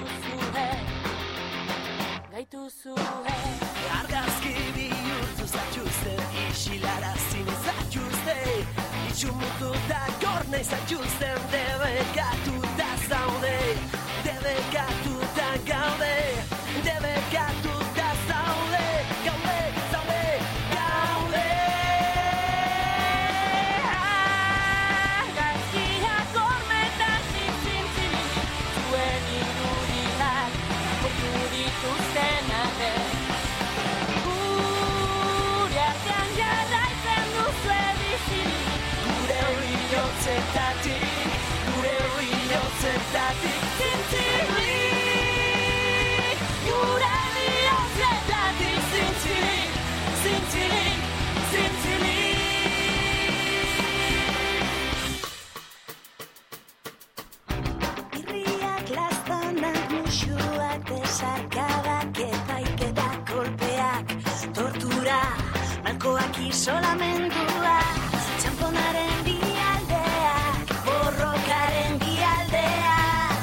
gaituzue. Argazki bihurtu zatxuzte, isilarazi zatxuzte, Itxumututa gornei zaituzten debekatuta zaude, debekatuta gaude, debekatuta zaude, gaude, zaude, gaude. Argazkiak hormetan zintzilik, zuen irudiak portu dituzten arte. Gure artean jarraitzen duzue bizirik, Gure bihotzetatik, gure bihotzetatik, zintzilik. Gure bihotzetatik, zintzilik, zintzilik, zintzilik. Irriak, lastanak, musuak, desarkadak, epaiketak, kolpeak, tortura, malkoak, isolamendua, txamponaren bialdeak, borrokaren bialdeak,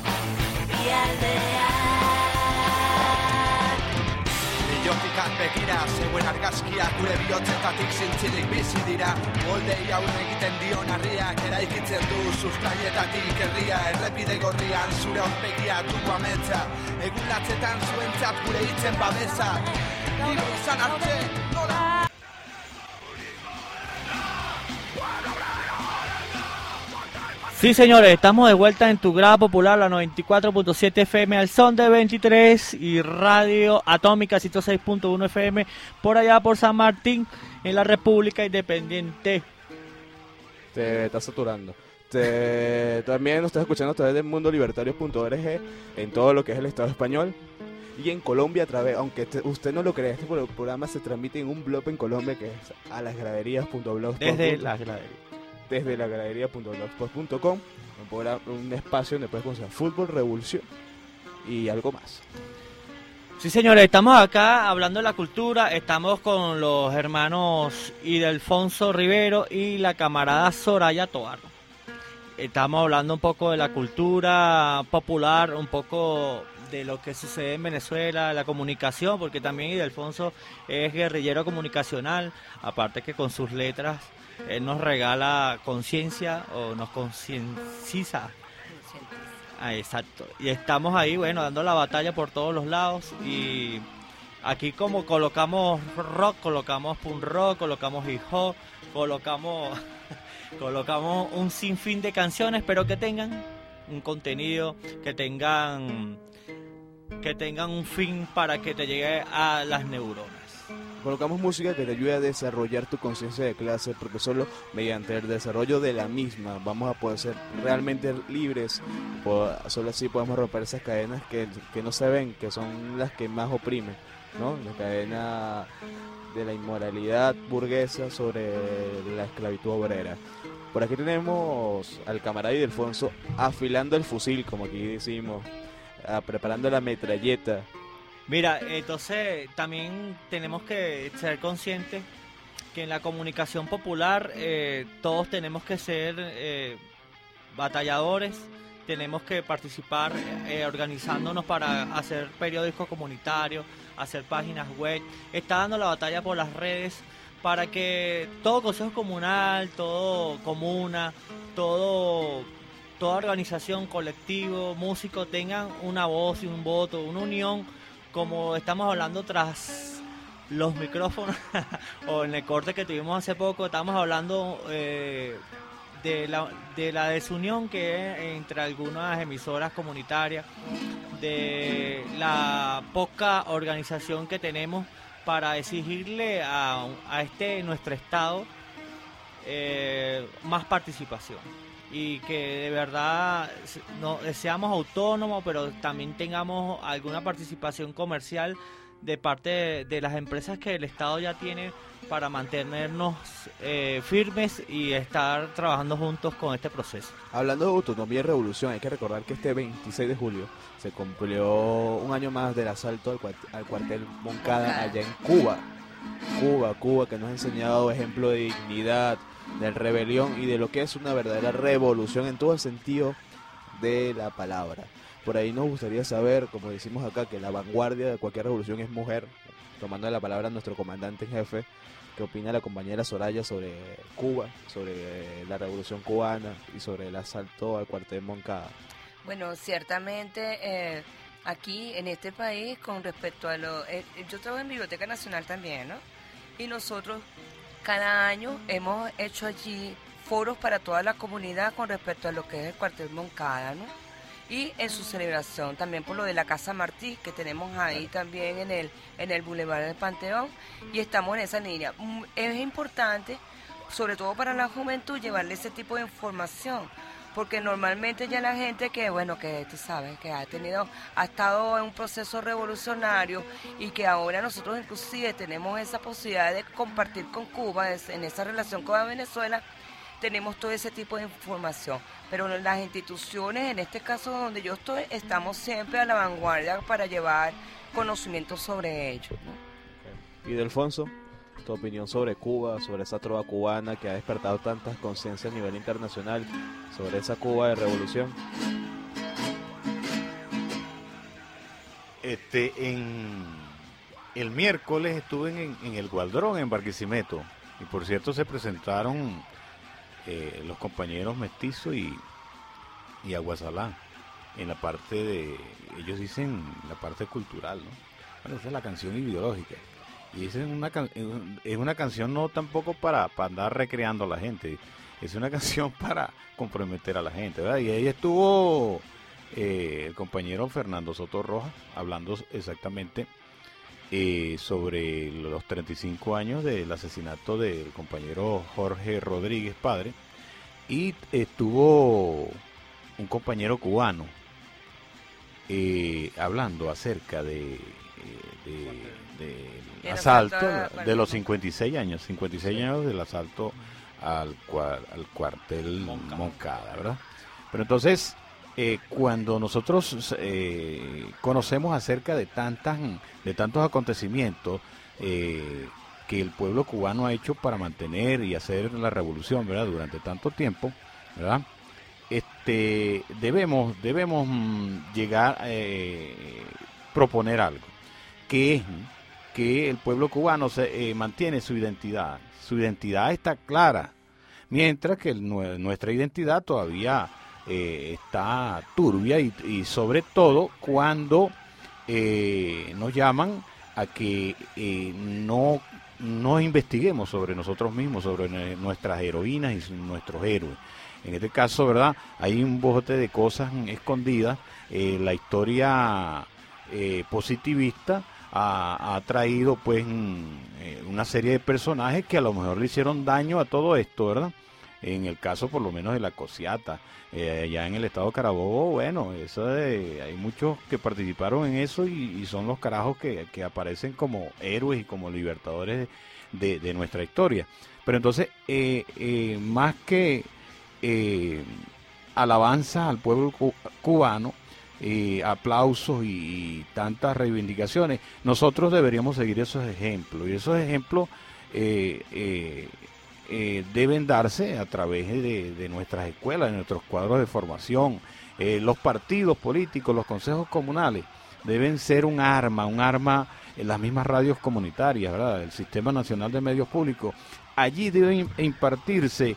bialdeak. Bilotikan begira, zeuen argazkiak gure bihotzetatik zintzilik bizi dira. Moldei aurre egiten dion harriak, eraikitzen du sustraietatik herria. Errepide gorrian zure aurpegia dugu ametsa, egun latzetan zuentzat gure hitzen babesa. Libre izan arte, nola? Sí, señores, estamos de vuelta en tu grada popular, la 94.7 FM al son de 23 y Radio Atómica 106.1 FM por allá por San Martín en la República Independiente. Te está saturando. También nos estás escuchando a través de mundolibertarios.org en todo lo que es el Estado español. Y en Colombia, a través, aunque usted no lo crea, este programa se transmite en un blog en Colombia que es a lasgraderías.blogspot.com. Desde las graderías. Desde lasgraderías.blogspot.com, un espacio donde puedes conocer fútbol, revolución y algo más. Sí, señores, estamos acá hablando de la cultura, estamos con los hermanos Ildefonso Rivero y la camarada Soraya Tovar. Estamos hablando un poco de la cultura popular, un poco de lo que sucede en Venezuela, la comunicación, porque también Ildefonso es guerrillero comunicacional, aparte que con sus letras él nos regala conciencia o nos concienciza. Ah, exacto. Y estamos ahí, bueno, dando la batalla por todos los lados. Y aquí como colocamos rock, colocamos punk rock, colocamos hip hop, colocamos un sinfín de canciones, pero que tengan un contenido, que tengan un fin para que te llegue a las neuronas. Colocamos música que te ayude a desarrollar tu conciencia de clase, porque solo mediante el desarrollo de la misma vamos a poder ser realmente libres. Solo así podemos romper esas cadenas que no se ven, que son las que más oprimen, ¿no? La cadena de la inmoralidad burguesa sobre la esclavitud obrera. Por aquí tenemos al camarada Ildefonso afilando el fusil, como aquí decimos, preparando la metralleta. Mira, entonces también tenemos que ser conscientes que en la comunicación popular todos tenemos que ser batalladores, tenemos que participar organizándonos para hacer periódicos comunitarios, hacer páginas web, está dando la batalla por las redes para que todo consejo comunal, todo comuna, toda organización, colectivo, músico tengan una voz y un voto, una unión. Como estamos hablando tras los micrófonos o en el corte que tuvimos hace poco, estamos hablando de la desunión que hay entre algunas emisoras comunitarias, de la poca organización que tenemos para exigirle a nuestro estado más participación. Y que de verdad no seamos autónomos, pero también tengamos alguna participación comercial de parte de las empresas que el Estado ya tiene para mantenernos firmes y estar trabajando juntos con este proceso. Hablando de autonomía y revolución, hay que recordar que este 26 de julio se cumplió un año más del asalto al cuartel Moncada allá en Cuba, que nos ha enseñado ejemplo de dignidad, de rebelión y de lo que es una verdadera revolución en todo el sentido de la palabra. Por ahí nos gustaría saber, como decimos acá, que la vanguardia de cualquier revolución es mujer, tomando la palabra a nuestro comandante en jefe. ¿Qué opina la compañera Soraya sobre Cuba, sobre la revolución cubana y sobre el asalto al cuartel Moncada? Bueno, ciertamente aquí en este país, con respecto a lo... yo trabajo en Biblioteca Nacional también, ¿no? Y nosotros cada año hemos hecho allí foros para toda la comunidad con respecto a lo que es el cuartel Moncada, ¿no? Y en su celebración también por lo de la Casa Martí, que tenemos ahí también en el Boulevard del Panteón, y estamos en esa línea. Es importante, sobre todo para la juventud, llevarle ese tipo de información, porque normalmente ya la gente que, bueno, que tú sabes, que ha estado en un proceso revolucionario y que ahora nosotros inclusive tenemos esa posibilidad de compartir con Cuba en esa relación con Venezuela, tenemos todo ese tipo de información. Pero las instituciones, en este caso donde yo estoy, estamos siempre a la vanguardia para llevar conocimiento sobre ello, ¿no? Y Delfonso, tu opinión sobre Cuba, sobre esa trova cubana que ha despertado tantas conciencias a nivel internacional, sobre esa Cuba de revolución. El miércoles estuve en el Gualdrón, en Barquisimeto, y por cierto se presentaron los compañeros Mestizo y Aguasalá en la parte de, ellos dicen la parte cultural, ¿no? Bueno, esa es la canción ideológica. Y esa es una canción no tampoco para andar recreando a la gente, es una canción para comprometer a la gente, ¿verdad? Y ahí estuvo el compañero Fernando Soto Rojas hablando exactamente sobre los 35 años del asesinato del compañero Jorge Rodríguez Padre, y estuvo un compañero cubano hablando acerca del asalto de los 56 años del asalto al cuartel Moncada, ¿verdad? Pero entonces cuando nosotros conocemos acerca de tantos acontecimientos que el pueblo cubano ha hecho para mantener y hacer la revolución, ¿verdad? Durante tanto tiempo, ¿verdad? Debemos llegar a proponer algo, que es que el pueblo cubano mantiene su identidad. Su identidad está clara, mientras que nuestra identidad todavía está turbia y sobre todo cuando nos llaman a que no investiguemos sobre nosotros mismos, sobre nuestras heroínas y nuestros héroes. En este caso, ¿verdad? Hay un bojote de cosas escondidas. La historia positivista ha traído pues una serie de personajes que a lo mejor le hicieron daño a todo esto, ¿verdad? En el caso por lo menos de la Cosiata, allá en el estado Carabobo, bueno, hay muchos que participaron en eso y son los carajos que aparecen como héroes y como libertadores de nuestra historia. Pero entonces, más que alabanza al pueblo cubano, aplausos y tantas reivindicaciones, nosotros deberíamos seguir esos ejemplos, y esos ejemplos deben darse a través de nuestras escuelas, de nuestros cuadros de formación. Los partidos políticos, los consejos comunales deben ser un arma en las mismas radios comunitarias, ¿verdad? El Sistema Nacional de Medios Públicos. Allí deben impartirse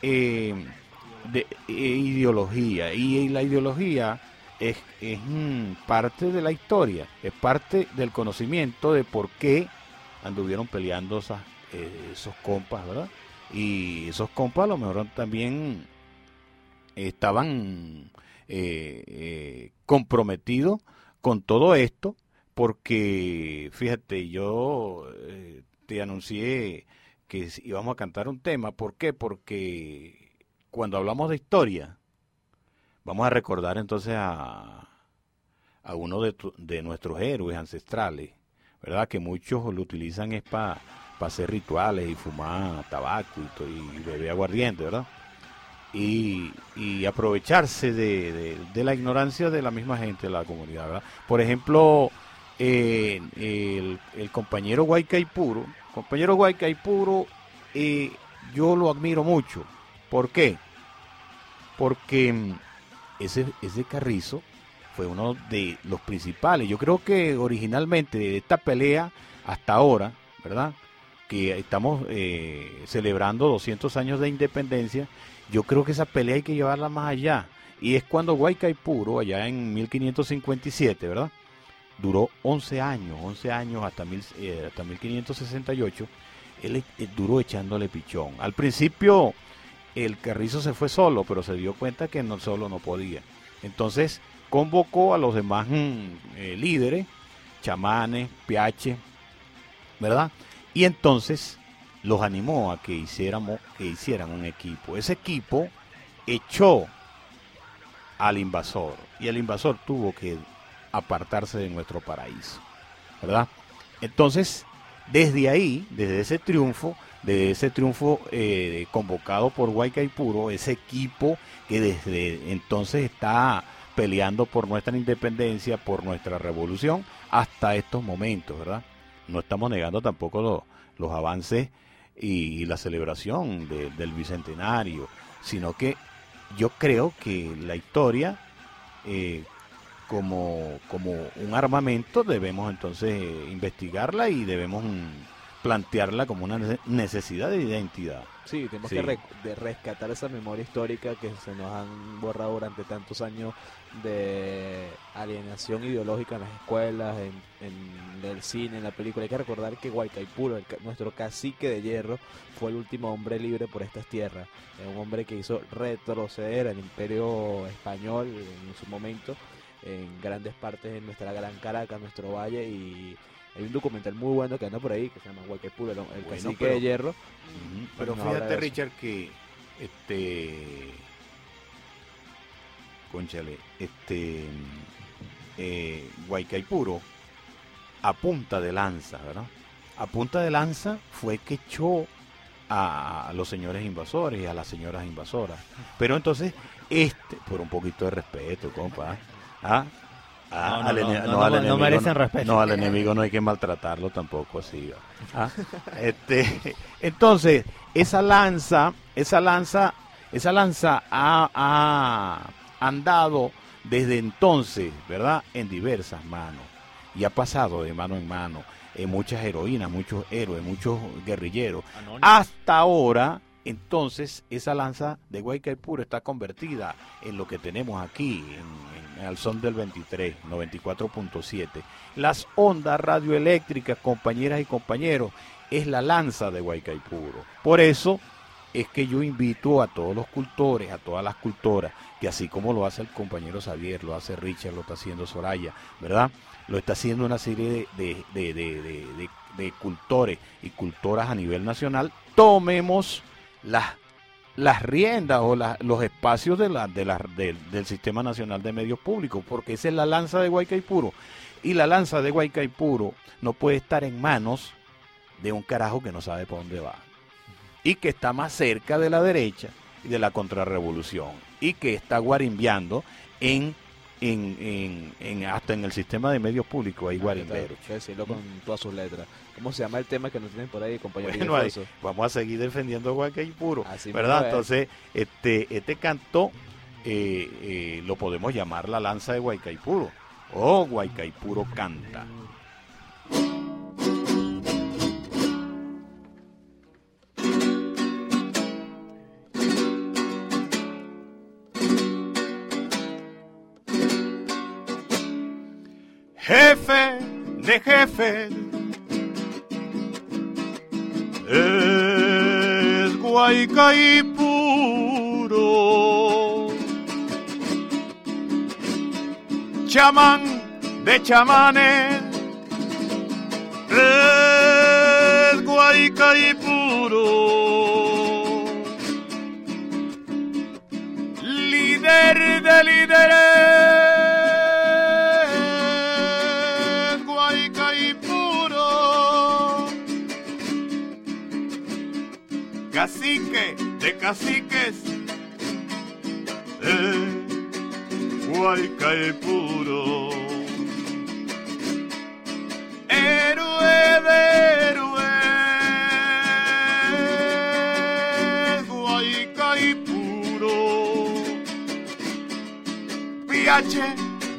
ideología, y la ideología es parte de la historia, es parte del conocimiento de por qué anduvieron peleando esos compas, ¿verdad? Y esos compas a lo mejor también estaban comprometidos con todo esto, porque fíjate, yo te anuncié que íbamos a cantar un tema. ¿Por qué? Porque cuando hablamos de historia, vamos a recordar entonces a uno de nuestros héroes ancestrales, ¿verdad? Que muchos lo utilizan es para hacer rituales y fumar tabaco y beber aguardiente, ¿verdad? Y aprovecharse de la ignorancia de la misma gente de la comunidad, ¿verdad? Por ejemplo, el compañero Guaycaipuro, yo lo admiro mucho. ¿Por qué? Porque ese Carrizo fue uno de los principales. Yo creo que originalmente de esta pelea hasta ahora, ¿verdad?, que estamos celebrando 200 años de independencia, yo creo que esa pelea hay que llevarla más allá. Y es cuando Guaycaipuro, allá en 1557, ¿verdad?, duró 11 años hasta 1568, él duró echándole pichón. Al principio el Carrizo se fue solo, pero se dio cuenta que no solo no podía. Entonces convocó a los demás líderes, chamanes, piaches, ¿verdad? Y entonces los animó a que hicieran un equipo. Ese equipo echó al invasor y el invasor tuvo que apartarse de nuestro paraíso, ¿verdad? Entonces, desde ahí, desde ese triunfo convocado por Guaycaipuro, ese equipo que desde entonces está peleando por nuestra independencia, por nuestra revolución, hasta estos momentos, ¿verdad? No estamos negando tampoco los avances y la celebración del bicentenario, sino que yo creo que la historia, como un armamento, debemos entonces investigarla y debemos plantearla como una necesidad de identidad. Sí, tenemos que rescatar esa memoria histórica que se nos han borrado durante tantos años de alienación ideológica en las escuelas, en el cine, en la película. Hay que recordar que Guaycaipuro, nuestro cacique de hierro, fue el último hombre libre por estas tierras. Un hombre que hizo retroceder al imperio español en su momento en grandes partes de nuestra gran Caracas, nuestro valle, y hay un documental muy bueno que anda por ahí que se llama Guaycaipuro, el cacique de hierro. Pero fíjate, Richard, que Guaycaipuro, a punta de lanza, ¿verdad? A punta de lanza fue que echó a los señores invasores y a las señoras invasoras. Pero entonces, por un poquito de respeto, compa, no merecen respeto. No, al enemigo no hay que maltratarlo tampoco así. Entonces, esa lanza ha andado desde entonces, ¿verdad?, en diversas manos, y ha pasado de mano en mano, muchas heroínas, muchos héroes, muchos guerrilleros. Anónimo. Hasta ahora, entonces, esa lanza de Guaycaipuro está convertida en lo que tenemos aquí, en al son del 23, 94.7. Las ondas radioeléctricas, compañeras y compañeros, es la lanza de Guaycaipuro. Por eso es que yo invito a todos los cultores, a todas las cultoras, que así como lo hace el compañero Xavier, lo hace Richard, lo está haciendo Soraya, ¿verdad?, lo está haciendo una serie de cultores y cultoras a nivel nacional. Tomemos las riendas o los espacios del Sistema Nacional de Medios Públicos, porque esa es la lanza de Guaycaipuro, y la lanza de Guaycaipuro no puede estar en manos de un carajo que no sabe por dónde va, y que está más cerca de la derecha y de la contrarrevolución, y que está guarimbeando hasta en el sistema de medios públicos hay guarimberos. Decirlo con todas sus letras. ¿Cómo se llama el tema que nos tienen por ahí, compañero? Bueno, vamos a seguir defendiendo a Guaycaipuro, ¿verdad? Entonces, este canto lo podemos llamar la lanza de Guaycaipuro, o Guaycaipuro canta. Jefe de jefes, es Guaycaipuro, chamán de chamanes, es Guaycaipuro, líder de líderes, cacique de caciques, Guaycaipuro, héroe de héroes, Guaycaipuro, piache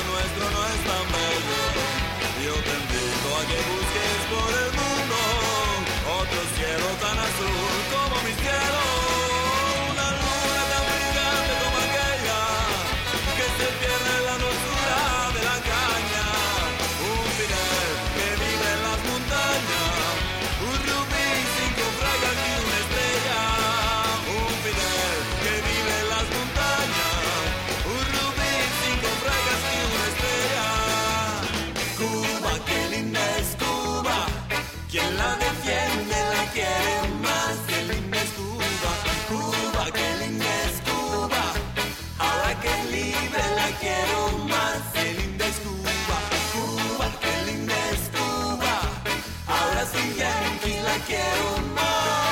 lo nuestro no es tan bello. Yo te invito a que busques por el mundo otro cielo tan azul como mi cielo. Una luna tan brillante como aquella que se pierde en la dulzura de la caña. Un Fidel que vive en las montañas, un rubí cinco fragas y una estrella. Un Fidel que vive en las montañas, un rubí cinco fragas y una estrella. Cuba, qué linda es Cuba, quien la defiende la quiere más. Qué linda es Cuba, Cuba, qué linda es Cuba, ahora que es libre la quiero más. Qué linda es Cuba, Cuba, qué linda es Cuba, ahora sin yanquis la quiero más.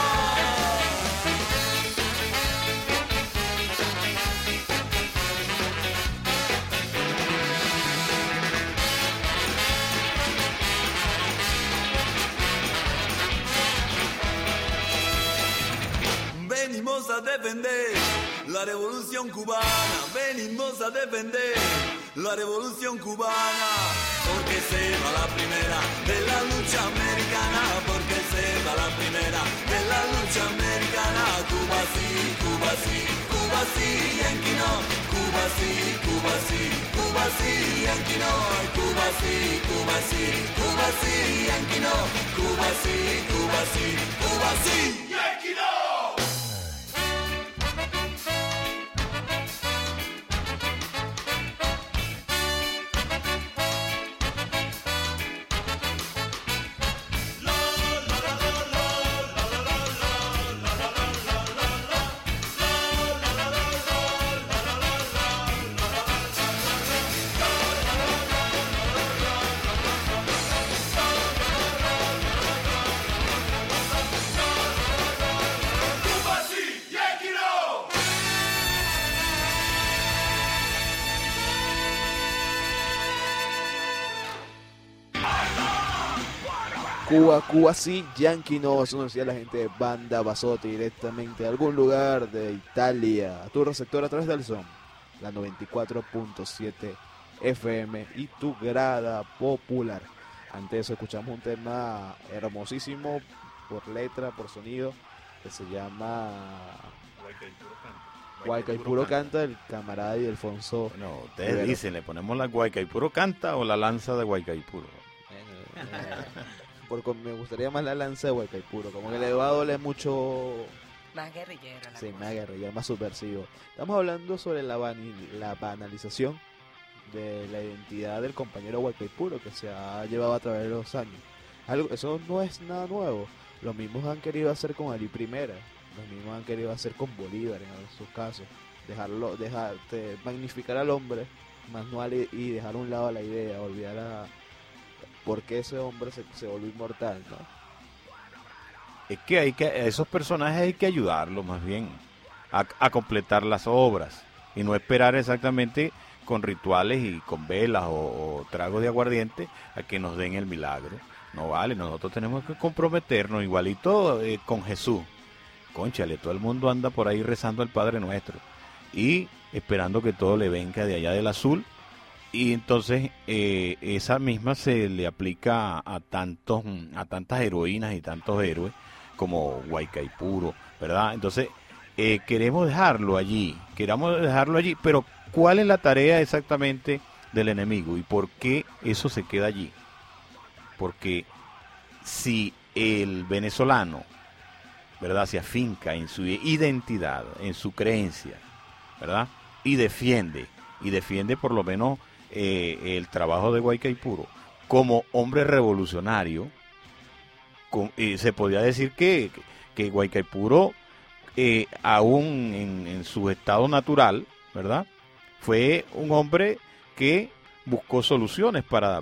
Venimos a defender la revolución cubana, venimos a defender la revolución cubana, porque se va la primera de la lucha americana, porque se va la primera de la lucha americana. Cuba sí, Cuba sí, Cuba sí, Yankee no. Cuba sí, Cuba sí, Cuba sí, Yankee no. Cuba sí, Cuba sí, Cuba sí, Yankee no. Cuba sí, Cuba sí, Cuba sí, Yankee no. Cuba, Cuba sí, Yankee no. Eso nos decía la gente de Banda Basotti directamente de algún lugar de Italia. A tu receptor a través del Son, la 94.7 FM y tu grada popular. Antes de eso escuchamos un tema hermosísimo por letra, por sonido, que se llama Guaycaipuro canta, el camarada y Alfonso. No, ustedes dicen, ¿le ponemos la Guaycaipuro canta o la lanza de Guaycaipuro? Porque me gustaría más la lanza de Guaycaipuro, como que le va a doler mucho. Más guerrillera. Sí, más guerrillera, más subversivo. Estamos hablando sobre la banalización de la identidad del compañero Guaycaipuro que se ha llevado a través de los años. Eso no es nada nuevo. Los mismos han querido hacer con Ali Primera, los mismos han querido hacer con Bolívar en sus casos. Magnificar al hombre, más no y dejar a un lado la idea, olvidar a por qué ese hombre se volvió inmortal, ¿no? Es que a esos personajes hay que ayudarlos más bien a completar las obras y no esperar exactamente con rituales y con velas o tragos de aguardiente a que nos den el milagro. No vale, nosotros tenemos que comprometernos igualito con Jesús. Cónchale, todo el mundo anda por ahí rezando al Padre Nuestro y esperando que todo le venga de allá del azul. Y entonces esa misma se le aplica a tantas heroínas y tantos héroes como Guaycaipuro, ¿verdad? Entonces queremos dejarlo allí, pero ¿cuál es la tarea exactamente del enemigo y por qué eso se queda allí? Porque si el venezolano, ¿verdad?, se afinca en su identidad, en su creencia, ¿verdad?, y defiende por lo menos el trabajo de Guaycaipuro como hombre revolucionario, se podría decir que Guaycaipuro aún en su estado natural, ¿verdad?, fue un hombre que buscó soluciones para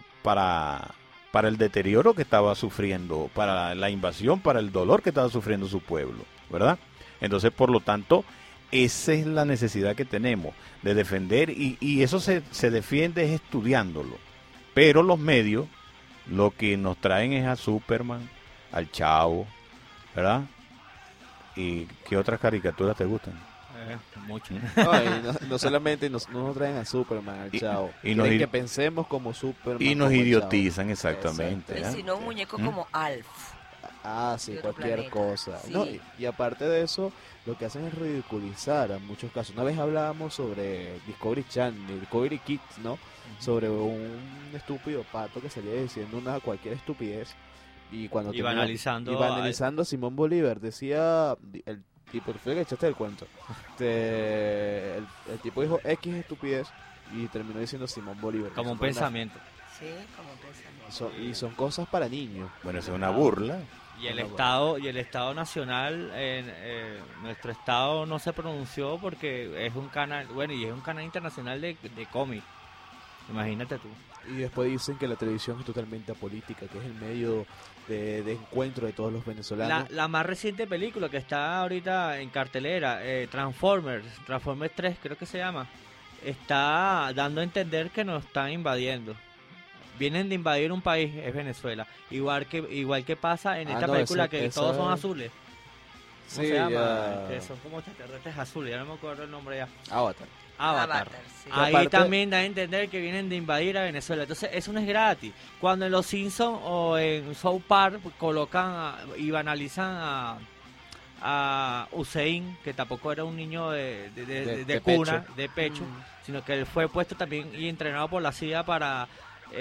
el deterioro que estaba sufriendo, para la invasión, para el dolor que estaba sufriendo su pueblo, ¿verdad? Entonces, por lo tanto, esa es la necesidad que tenemos de defender y eso se defiende es estudiándolo. Pero los medios lo que nos traen es a Superman, al Chavo, ¿verdad? ¿Y qué otras caricaturas te gustan? Mucho. No solamente nos traen a Superman al Chavo. Y quieren que pensemos como Superman. Y nos como el idiotizan, Chavo. exactamente. Y si no, un muñeco como Alf. Sí, de otro cualquier planeta. cosa. Sí. No, y aparte de eso, lo que hacen es ridiculizar en muchos casos. Una vez hablábamos sobre Discovery Channel, Discovery Kids, ¿no? Sobre un estúpido pato que salía diciendo cualquier estupidez. Y cuando banalizando a Simón Bolívar, decía el tipo, fue que echaste el cuento. El tipo dijo X estupidez y terminó diciendo Simón Bolívar. Como un pensamiento. Sí, como un pensamiento. Y son cosas para niños. Bueno, eso es una burla. Y el Estado Nacional, nuestro Estado no se pronunció porque es un canal, y es un canal internacional de cómic. Imagínate tú. Y después dicen que la televisión es totalmente apolítica, que es el medio de encuentro de todos los venezolanos. La más reciente película que está ahorita en cartelera, Transformers 3 creo que se llama, está dando a entender que nos están invadiendo. Vienen de invadir un país, es Venezuela. Igual que pasa en esta película que todos son azules. ¿Cómo se llama? Que son como extraterrestres azules, ya no me acuerdo el nombre ya. Avatar. Sí. Ahí Aparte, también da a entender que vienen de invadir a Venezuela. Entonces eso no es gratis. Cuando en Los Simpsons o en South Park colocan y banalizan a Hussein, que tampoco era un niño de cuna, pecho. de pecho, sino que él fue puesto también y entrenado por la CIA para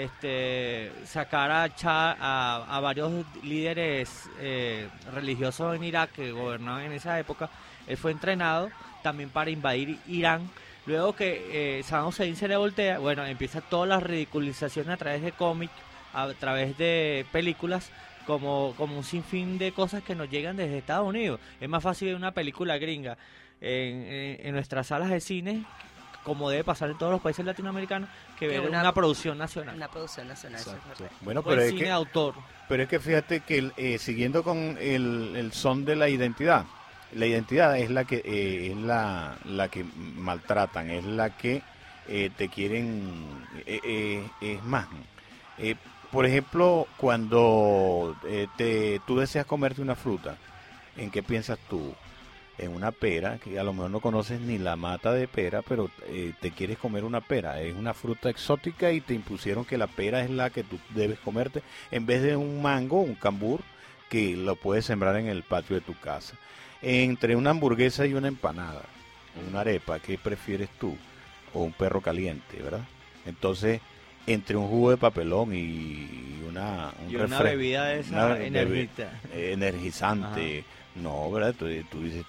sacar a varios líderes religiosos en Irak que gobernaban en esa época. Él fue entrenado también para invadir Irán. Luego que Saddam Hussein se le voltea, empieza toda la ridiculización a través de cómics, a través de películas, como un sinfín de cosas que nos llegan desde Estados Unidos. Es más fácil ver una película gringa en nuestras salas de cine, como debe pasar en todos los países latinoamericanos, que ver una producción nacional. Una producción nacional, eso es correcto. Bueno, pero es cine de autor. Pero es que fíjate que siguiendo con el son de la identidad es la que es la que maltratan, es la que te quieren, es más. Por ejemplo, cuando tú deseas comerte una fruta, ¿en qué piensas tú? En una pera, que a lo mejor no conoces ni la mata de pera, pero te quieres comer una pera. Es una fruta exótica y te impusieron que la pera es la que tú debes comerte, en vez de un mango, un cambur, que lo puedes sembrar en el patio de tu casa. Entre una hamburguesa y una empanada, o una arepa, ¿qué prefieres tú? O un perro caliente, ¿verdad? Entonces, entre un jugo de papelón y una bebida de esa energizante. Ajá. No, ¿verdad? Tú dices,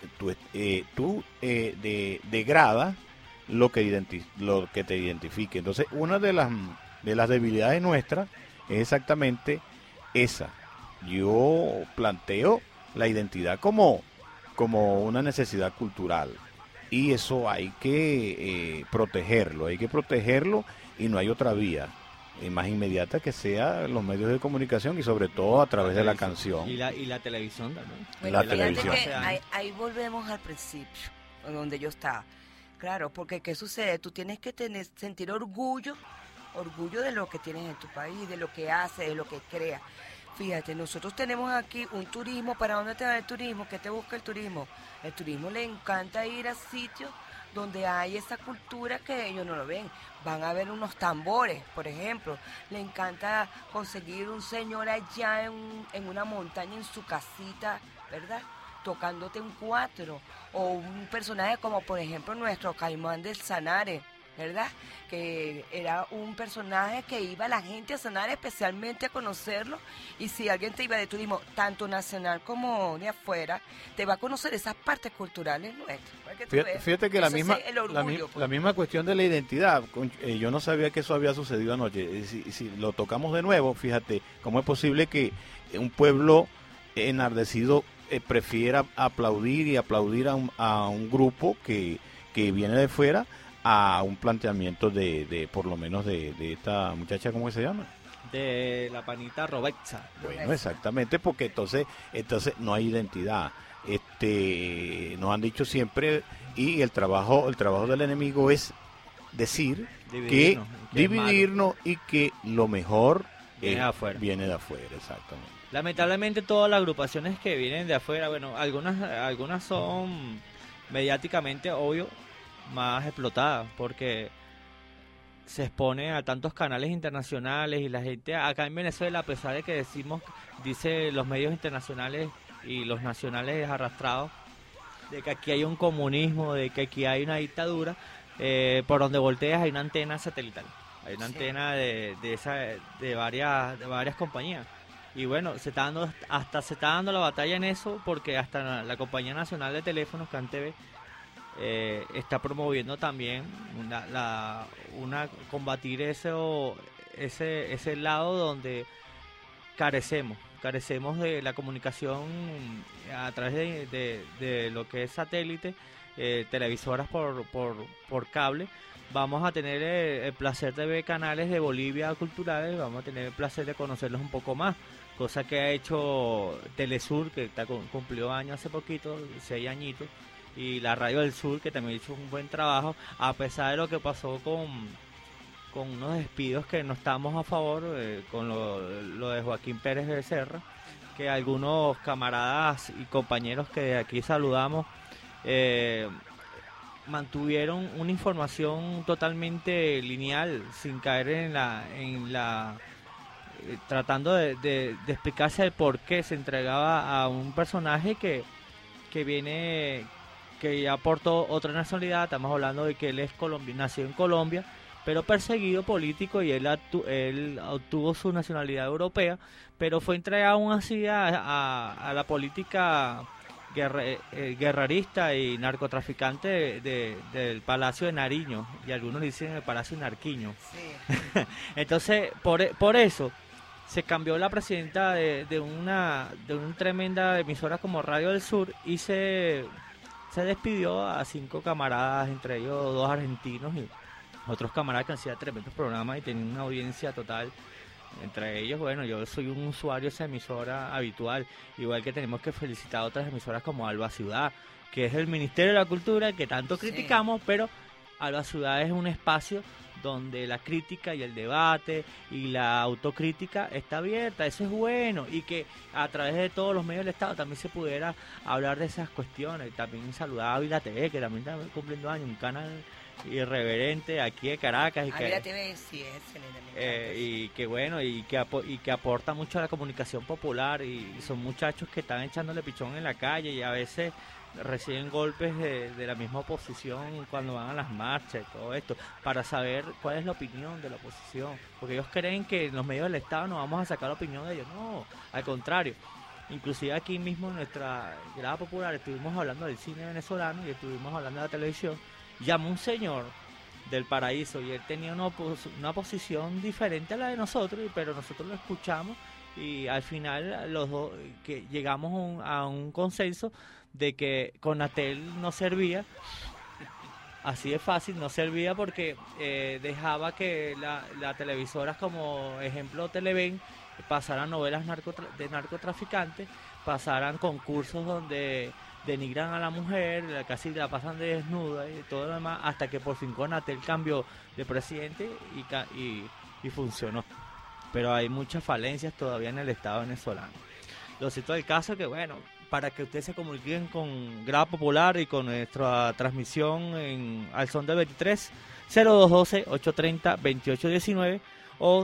tú degrada lo que te identifique. Entonces, una de las debilidades nuestras es exactamente esa. Yo planteo la identidad como una necesidad cultural, y eso hay que protegerlo y no hay otra vía más inmediata que sea los medios de comunicación y sobre todo a través de la canción y la televisión también. Bueno, televisión. Que ahí volvemos al principio donde yo estaba. Claro, porque ¿qué sucede? Tú tienes que sentir orgullo de lo que tienes en tu país, de lo que haces, de lo que creas. Fíjate, nosotros tenemos aquí un turismo. ¿Para dónde te va el turismo? ¿Qué te busca el turismo? El turismo le encanta ir a sitios donde hay esa cultura que ellos no lo ven. Van a ver unos tambores, por ejemplo. Le encanta conseguir un señor allá en una montaña, en su casita, ¿verdad? Tocándote un cuatro. O un personaje como, por ejemplo, nuestro Caimán del Sanare, ¿verdad? Que era un personaje que iba la gente a Sanare especialmente a conocerlo, y si alguien te iba de turismo, tanto nacional como de afuera, te va a conocer esas partes culturales nuestras. Fíjate que la misma cuestión de la identidad, yo no sabía que eso había sucedido anoche. Si lo tocamos de nuevo, fíjate, ¿cómo es posible que un pueblo enardecido prefiera aplaudir a un grupo que viene de fuera, a un planteamiento de por lo menos de esta muchacha, ¿cómo se llama? De la panita Roberta. Bueno, exactamente, porque entonces no hay identidad. Nos han dicho siempre, y el trabajo del enemigo es decir dividirnos y que lo mejor viene de afuera, exactamente. Lamentablemente todas las agrupaciones que vienen de afuera, algunas son mediáticamente, obvio, más explotada, porque se expone a tantos canales internacionales y la gente acá en Venezuela, a pesar de que dice los medios internacionales y los nacionales arrastrados, de que aquí hay un comunismo, de que aquí hay una dictadura, por donde volteas hay una antena satelital, hay una antena de varias compañías. Y bueno, se está dando la batalla en eso, porque hasta la Compañía Nacional de Teléfonos, CanTV, está promoviendo también combatir ese lado donde carecemos de la comunicación a través de lo que es satélite, televisoras por cable. Vamos a tener el placer de ver canales de Bolivia culturales, vamos a tener el placer de conocerlos un poco más, cosa que ha hecho Telesur, que cumplió años hace poquito, 6 añitos, y la Radio del Sur, que también hizo un buen trabajo, a pesar de lo que pasó con unos despidos que no estamos a favor, con lo de Joaquín Pérez Becerra, que algunos camaradas y compañeros que de aquí saludamos mantuvieron una información totalmente lineal, sin caer en la tratando de explicarse el por qué se entregaba a un personaje que ya aportó otra nacionalidad. Estamos hablando de que él es nació en Colombia, pero perseguido político, y él obtuvo su nacionalidad europea, pero fue entregado aún así a la política guerrerista y narcotraficante del Palacio de Nariño, y algunos dicen el Palacio de Narquiño. Sí. Entonces, por eso se cambió la presidenta de una tremenda emisora como Radio del Sur, y se despidió a 5 camaradas, entre ellos 2 argentinos y otros camaradas que hacían tremendos programas y tenían una audiencia total. Entre ellos, bueno, yo soy un usuario de esa emisora habitual, igual que tenemos que felicitar a otras emisoras como Alba Ciudad, que es el Ministerio de la Cultura que tanto criticamos, pero Alba Ciudad es un espacio donde la crítica y el debate y la autocrítica está abierta. Eso es bueno, y que a través de todos los medios del Estado también se pudiera hablar de esas cuestiones. También saludar a Ávila TV, que también está cumpliendo años, un canal irreverente aquí de Caracas, y Ávila TV sí es excelente, y que bueno, y que aporta mucho a la comunicación popular, y son muchachos que están echándole pichón en la calle, y a veces reciben golpes de la misma oposición cuando van a las marchas y todo esto, para saber cuál es la opinión de la oposición, porque ellos creen que en los medios del Estado no vamos a sacar la opinión de ellos. No, al contrario. Inclusive aquí mismo en nuestra grada popular estuvimos hablando del cine venezolano y estuvimos hablando de la televisión. Llamó un señor del Paraíso y él tenía una posición diferente a la de nosotros, pero nosotros lo escuchamos, y al final los dos que llegamos a un consenso de que Conatel no servía. Así de fácil, no servía, porque dejaba que las televisoras, como ejemplo Televen, pasaran novelas de narcotraficantes, pasaran concursos donde denigran a la mujer, casi la pasan de desnuda y todo lo demás, hasta que por fin Conatel cambió de presidente y funcionó. Pero hay muchas falencias todavía en el Estado venezolano. Lo cierto del caso es que, bueno, para que ustedes se comuniquen con Grada Popular y con nuestra transmisión al son del 23, 0212-830-2819 o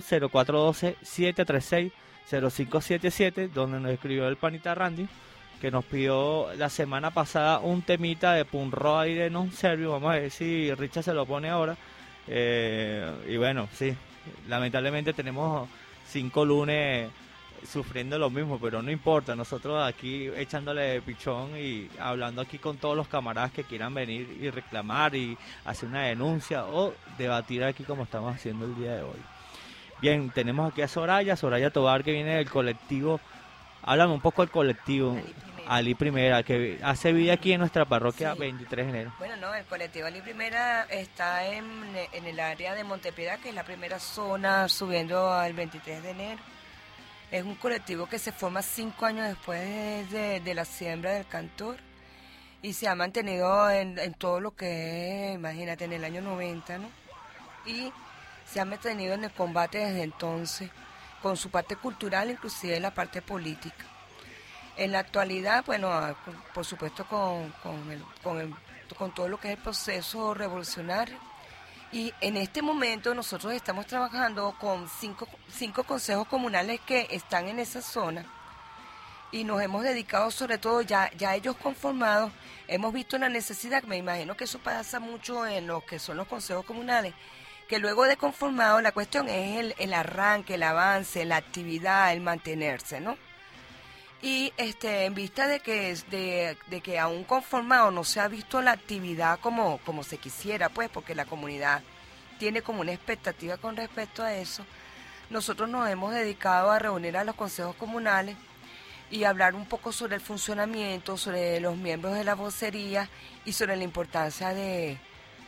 0412-736-0577, donde nos escribió el panita Randy, que nos pidió la semana pasada un temita de punk rock y de non serbio. Vamos a ver si Richard se lo pone ahora. Y bueno, sí, lamentablemente tenemos 5 lunes sufriendo lo mismo, pero no importa, nosotros aquí echándole pichón y hablando aquí con todos los camaradas que quieran venir y reclamar y hacer una denuncia o debatir aquí como estamos haciendo el día de hoy. Bien, tenemos aquí a Soraya Tobar, que viene del colectivo. Háblame un poco del colectivo Ali Primera, que hace vida aquí en nuestra parroquia, sí. 23 de enero. Bueno, no, el colectivo Ali Primera está en el área de Montepiedad, que es la primera zona subiendo al 23 de enero. Es un colectivo que se forma 5 años después de la siembra del Cantor, y se ha mantenido en todo lo que es, imagínate, en el año 90, ¿no? Y se ha mantenido en el combate desde entonces, con su parte cultural, inclusive la parte política. En la actualidad, bueno, por supuesto con con todo lo que es el proceso revolucionario. Y en este momento nosotros estamos trabajando con cinco consejos comunales que están en esa zona y nos hemos dedicado sobre todo ya ellos conformados, hemos visto la necesidad, me imagino que eso pasa mucho en lo que son los consejos comunales, que luego de conformado la cuestión es el arranque, el avance, la actividad, el mantenerse, ¿no? Y en vista de que aún conformado no se ha visto la actividad como se quisiera, pues, porque la comunidad tiene como una expectativa con respecto a eso, nosotros nos hemos dedicado a reunir a los consejos comunales y hablar un poco sobre el funcionamiento, sobre los miembros de la vocería y sobre la importancia de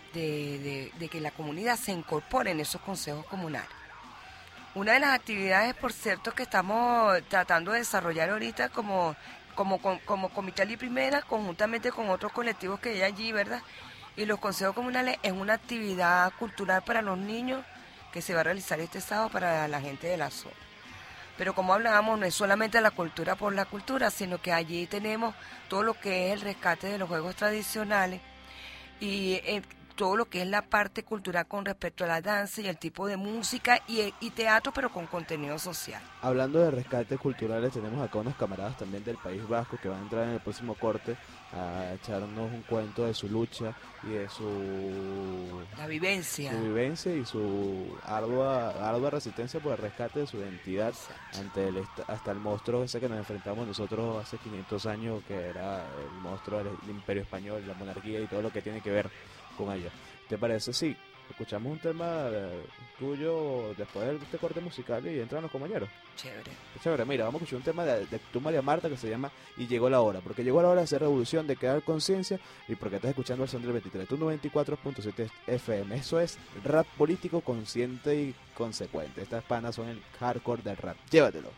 que la comunidad se incorpore en esos consejos comunales. Una de las actividades, por cierto, que estamos tratando de desarrollar ahorita como Comité Ali Primera, conjuntamente con otros colectivos que hay allí, ¿verdad? Y los consejos comunales, es una actividad cultural para los niños que se va a realizar este sábado para la gente de la zona. Pero como hablábamos, no es solamente la cultura por la cultura, sino que allí tenemos todo lo que es el rescate de los juegos tradicionales y todo lo que es la parte cultural con respecto a la danza y el tipo de música y teatro, pero con contenido social. Hablando de rescates culturales, tenemos acá unos camaradas también del País Vasco que van a entrar en el próximo corte a echarnos un cuento de su lucha y de la vivencia. Su vivencia y su ardua resistencia por el rescate de su identidad ante hasta el monstruo ese que nos enfrentamos nosotros hace 500 años, que era el monstruo del Imperio Español, la monarquía y todo lo que tiene que ver con ella. ¿Te parece? Sí. Escuchamos un tema tuyo después de este corte musical y entran los compañeros. Chévere. Mira, vamos a escuchar un tema de tu María Marta que se llama Y llegó la hora. Porque llegó la hora de hacer revolución, de crear conciencia y porque estás escuchando el Son del 23. Tu 94.7 FM. Eso es rap político consciente y consecuente. Estas panas son el hardcore del rap. Llévatelo.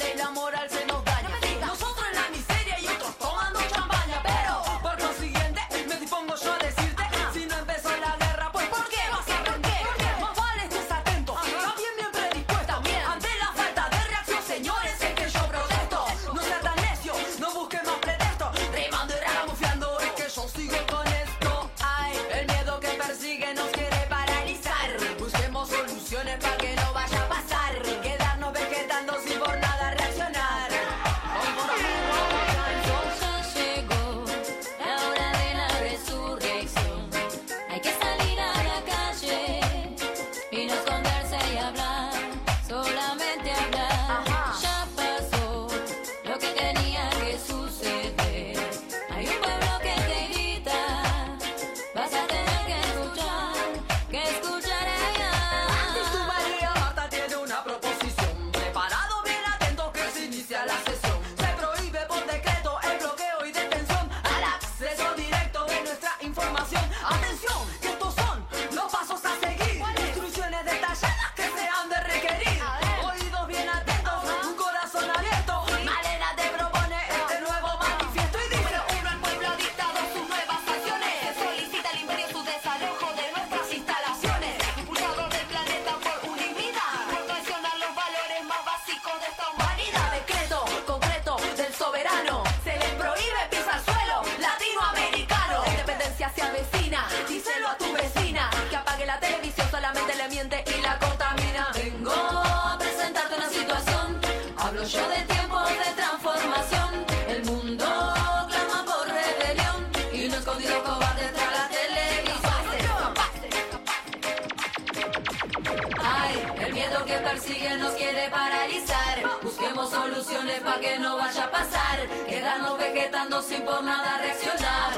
Nosotros en la miseria y otros tomando champaña, pero por consiguiente pa' que no vaya a pasar, quedarnos vegetando sin por nada reaccionar.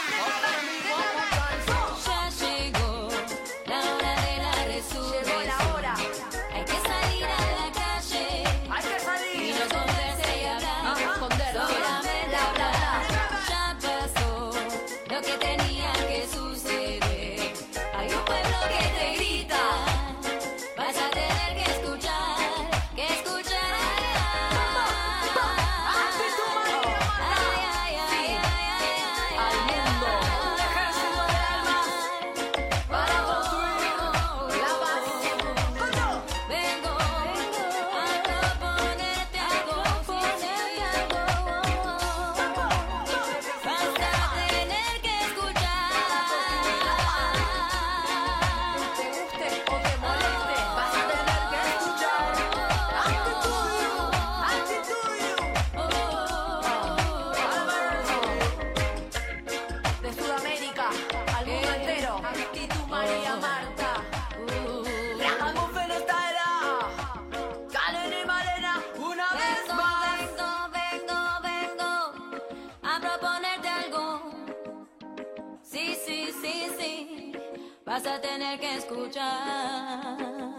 Ya llegó la hora de la resurrección. Llegó la hora. Hay que salir a la calle. Hay que salir. Y no esconderse y hablar. Hay que esconderse. Solamente hablar. Ya pasó lo que tenía que suceder. Hay un pueblo que te grita. Vas a tener que escuchar. Que escuchar. Al mundo. Ejército de almas. Para construir la paz. Vengo a proponerte algo. Vas a tener que escuchar. Te guste o te moleste, vas a tener que escuchar. De Sudamérica al mundo entero. Actitud María Marta. Viajamos en esta era. Karen y Malena, una vez más. Vengo a proponerte algo. Sí. Vas a tener que escuchar.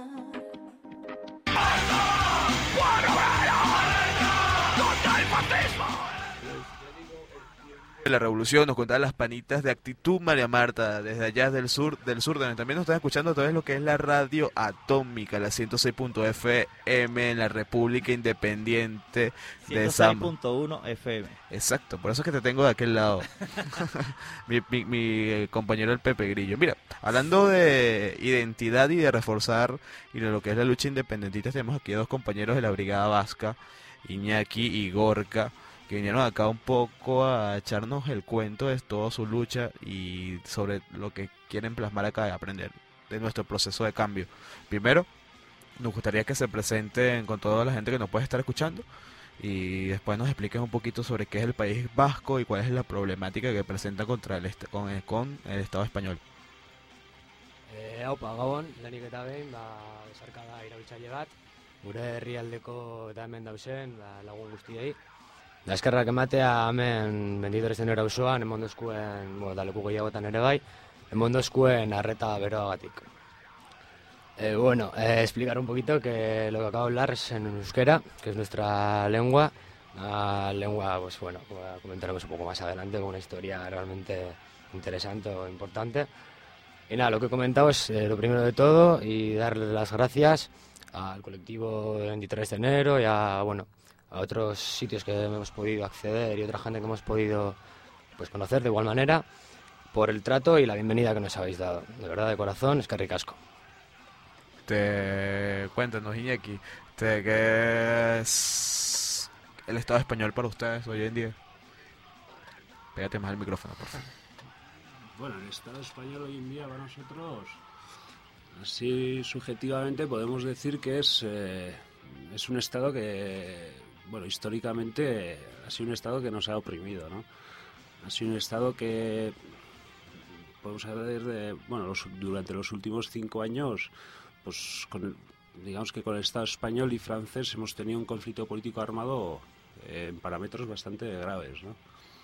La revolución, nos contaban las panitas de Actitud María Marta, desde allá del sur, donde también nos están escuchando a través de lo que es la radio atómica, la 106.fm en la República Independiente de Samba. 106.1 FM. Exacto, por eso es que te tengo de aquel lado. mi compañero el Pepe Grillo. Mira, hablando de identidad y de reforzar y de lo que es la lucha independentista, tenemos aquí a dos compañeros de la Brigada Vasca, Iñaki y Gorka, que vinieron acá un poco a echarnos el cuento de toda su lucha y sobre lo que quieren plasmar acá y aprender de nuestro proceso de cambio. Primero, nos gustaría que se presenten con toda la gente que nos puede estar escuchando y después nos expliquen un poquito sobre qué es el País Vasco y cuál es la problemática que presenta contra con el Estado español. Haupa, Gabon, lehenik eta behin, besarkada iraultzaile bat, gure herrialdeko eta hemen dauzen, lagun guztiei. Da eskerrak ematea hemen 23 de enero auzoan, emondozkuen, da leku gehiagotan ere bai, emondozkuen arreta beroagatik. Explicar un poquito que lo que acabo de hablar es en euskera, que es nuestra lengua. Una lengua, pues bueno, comentaremos un poco más adelante, con una historia realmente interesante o importante. Y nada, lo que he comentado es lo primero de todo y darle las gracias al colectivo de 23 de enero y a otros sitios que hemos podido acceder y otra gente que hemos podido conocer de igual manera por el trato y la bienvenida que nos habéis dado. De verdad, de corazón, eskerrik asko. Cuéntanos, Iñaki, ¿qué es el Estado español para ustedes hoy en día? Pégate más al micrófono, por favor. Bueno, el Estado español hoy en día para nosotros, así subjetivamente podemos decir que es un Estado que, históricamente ha sido un Estado que nos ha oprimido, ¿no? Ha sido un Estado que, podemos ver, durante los últimos 5 años, digamos que con el Estado español y francés hemos tenido un conflicto político armado en parámetros bastante graves, ¿no?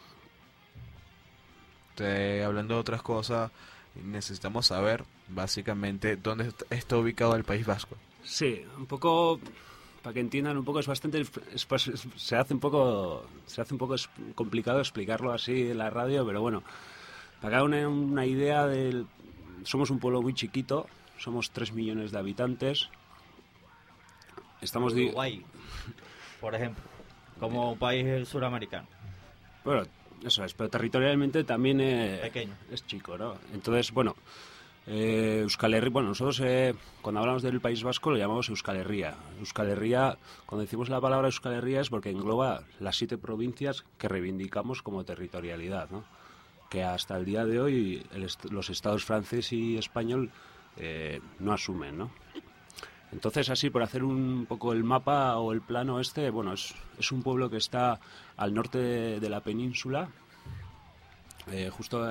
Hablando de otras cosas, necesitamos saber básicamente dónde está ubicado el País Vasco. Sí, un poco, para que entiendan un poco, se hace un poco complicado explicarlo así en la radio, pero bueno, para que hagan una idea somos un pueblo muy chiquito, somos 3 millones de habitantes. Estamos Uruguay, por ejemplo, como un país suramericano. Bueno, eso es, pero territorialmente también pequeño. Es chico, ¿no? Entonces, Euskal Herria, nosotros cuando hablamos del País Vasco lo llamamos Euskal Herria. Euskal Herria, cuando decimos la palabra Euskal Herria es porque engloba las 7 provincias que reivindicamos como territorialidad, ¿no? Que hasta el día de hoy los estados francés y español no asumen, ¿no? Entonces, así, por hacer un poco el mapa o el plano es un pueblo que está al norte de la península, justo,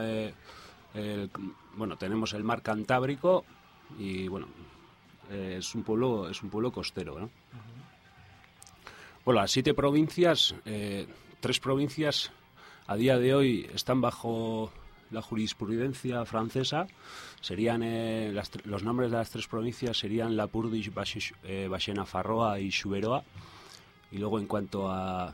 tenemos el mar Cantábrico y, es un pueblo costero, ¿no? Bueno, las 7 provincias, 3 provincias a día de hoy están bajo la jurisprudencia francesa. Serían los nombres de las 3 provincias serían Lapurdis, Baixena-Farroa y Xuberoa. Y luego en cuanto a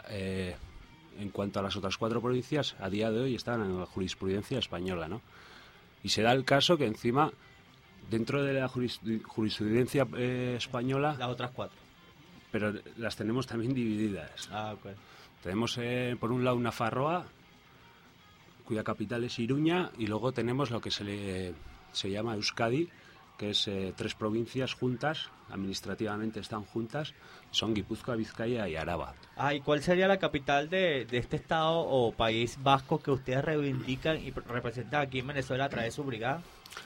las otras 4 provincias, a día de hoy están en la jurisprudencia española, ¿no? Y se da el caso que encima, dentro de la jurisprudencia española... Las otras 4. Pero las tenemos también divididas. Ok. Tenemos por un lado una Farroa, cuya capital es Iruña, y luego tenemos lo que se llama Euskadi, que es 3 provincias juntas, administrativamente están juntas, son Guipúzcoa, Vizcaya y Araba. ¿Y cuál sería la capital de este estado o país vasco que ustedes reivindican y representan aquí en Venezuela a través de su brigada?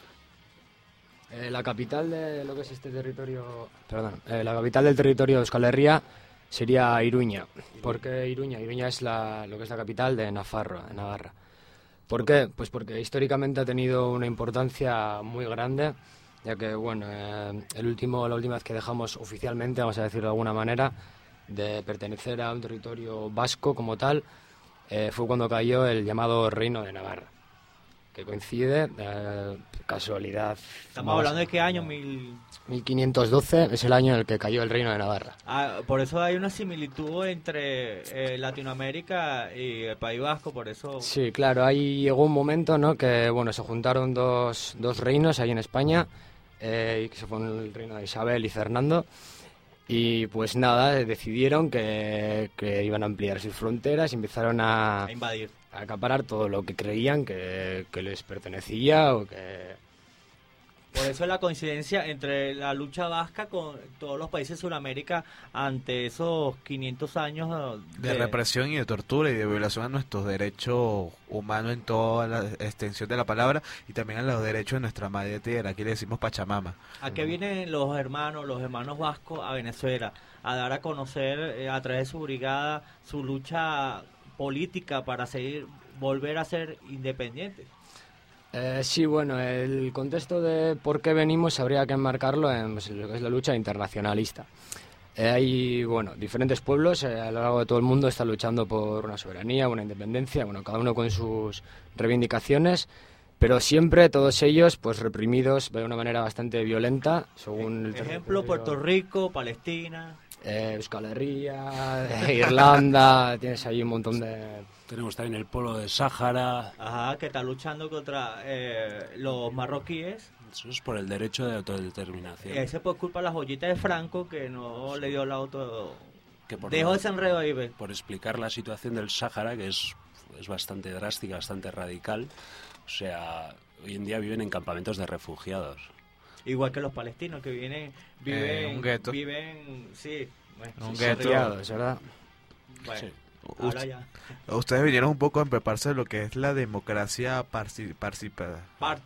La capital de lo que es este territorio... la capital del territorio de Euskal Herria sería Iruña. ¿Por qué Iruña? Iruña es lo que es la capital de Navarra. ¿Por qué? Pues porque históricamente ha tenido una importancia muy grande, ya que, bueno, la última vez que dejamos oficialmente, vamos a decirlo de alguna manera, de pertenecer a un territorio vasco como tal, fue cuando cayó el llamado Reino de Navarra, que coincide, casualidad... ¿Estamos hablando de qué año? 1512 es el año en el que cayó el Reino de Navarra. Por eso hay una similitud entre Latinoamérica y el País Vasco, por eso... Sí, claro, ahí llegó un momento, ¿no?, que bueno, se juntaron dos reinos ahí en España, y que se fueron el reino de Isabel y Fernando, y pues nada, decidieron que iban a ampliar sus fronteras y empezaron a invadir, a acaparar todo lo que creían que les pertenecía o que... Por eso es la coincidencia entre la lucha vasca con todos los países de Sudamérica ante esos 500 años de represión y de tortura y de violación a nuestros derechos humanos en toda la extensión de la palabra y también a los derechos de nuestra madre tierra. Aquí le decimos Pachamama. ¿A qué vienen los hermanos vascos a Venezuela? A dar a conocer a través de su brigada su lucha política para volver a ser independientes. Sí, bueno, el contexto de por qué venimos habría que enmarcarlo en lo que es la lucha internacionalista. Hay, bueno, diferentes pueblos a lo largo de todo el mundo están luchando por una soberanía, una independencia, bueno, cada uno con sus reivindicaciones, pero siempre todos ellos pues reprimidos de una manera bastante violenta, según el ejemplo, Puerto Rico, Palestina... Euskal Herria, Irlanda, tienes ahí un montón de... Tenemos también el polo de Sáhara. Ajá, que está luchando contra los marroquíes. Eso es por el derecho de autodeterminación. Ese por culpa de las joyitas de Franco, que no le dio la auto... Que dejó ese enredo ahí, ¿ves? Por explicar la situación del Sáhara, que es bastante drástica, bastante radical. O sea, hoy en día viven en campamentos de refugiados. Igual que los palestinos que viven un gueto. Sí, bueno, un gueto, es verdad. Bueno, sí. Ahora ya. Ustedes vinieron un poco a empaparse de lo que es la democracia participativa.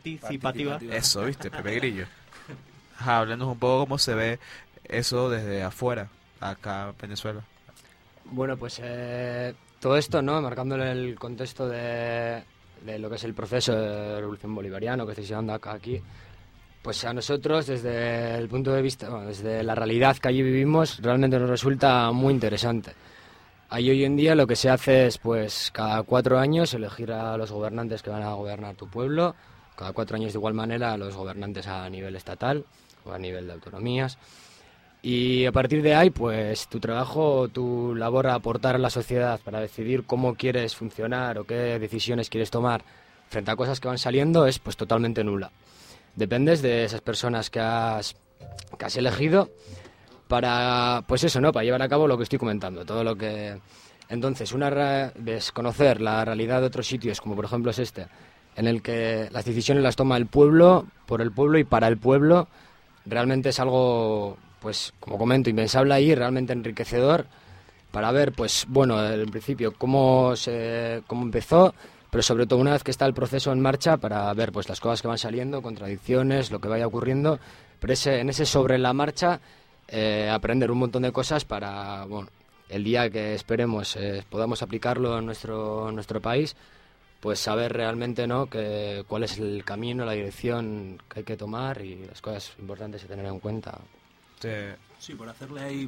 Eso, ¿viste? Pepe Grillo. Háblanos un poco cómo se ve eso desde afuera, acá en Venezuela. Bueno, pues todo esto, ¿no?, marcándole el contexto de lo que es el proceso de revolución bolivariano que estáis llevando aquí. Pues a nosotros, desde el punto de vista, bueno, desde la realidad que allí vivimos, realmente nos resulta muy interesante. Ahí hoy en día lo que se hace es, pues, cada 4 años elegir a los gobernantes que van a gobernar tu pueblo, cada 4 años de igual manera a los gobernantes a nivel estatal o a nivel de autonomías. Y a partir de ahí, pues, tu trabajo, tu labor a aportar a la sociedad para decidir cómo quieres funcionar o qué decisiones quieres tomar frente a cosas que van saliendo es, pues, totalmente nula. Dependes de esas personas que has elegido para, pues eso, ¿no?, para llevar a cabo lo que estoy comentando, todo lo que... Entonces, desconocer la realidad de otros sitios, como por ejemplo es este, en el que las decisiones las toma el pueblo, por el pueblo y para el pueblo, realmente es algo, pues, como comento, impensable ahí, realmente enriquecedor, para ver, pues, bueno, en principio cómo empezó, pero sobre todo una vez que está el proceso en marcha para ver, pues, las cosas que van saliendo, contradicciones, lo que vaya ocurriendo, pero en ese sobre la marcha aprender un montón de cosas para, bueno, el día que esperemos podamos aplicarlo en nuestro país, pues saber realmente, ¿no?, cuál es el camino, la dirección que hay que tomar y las cosas importantes a tener en cuenta. Sí, por hacerle ahí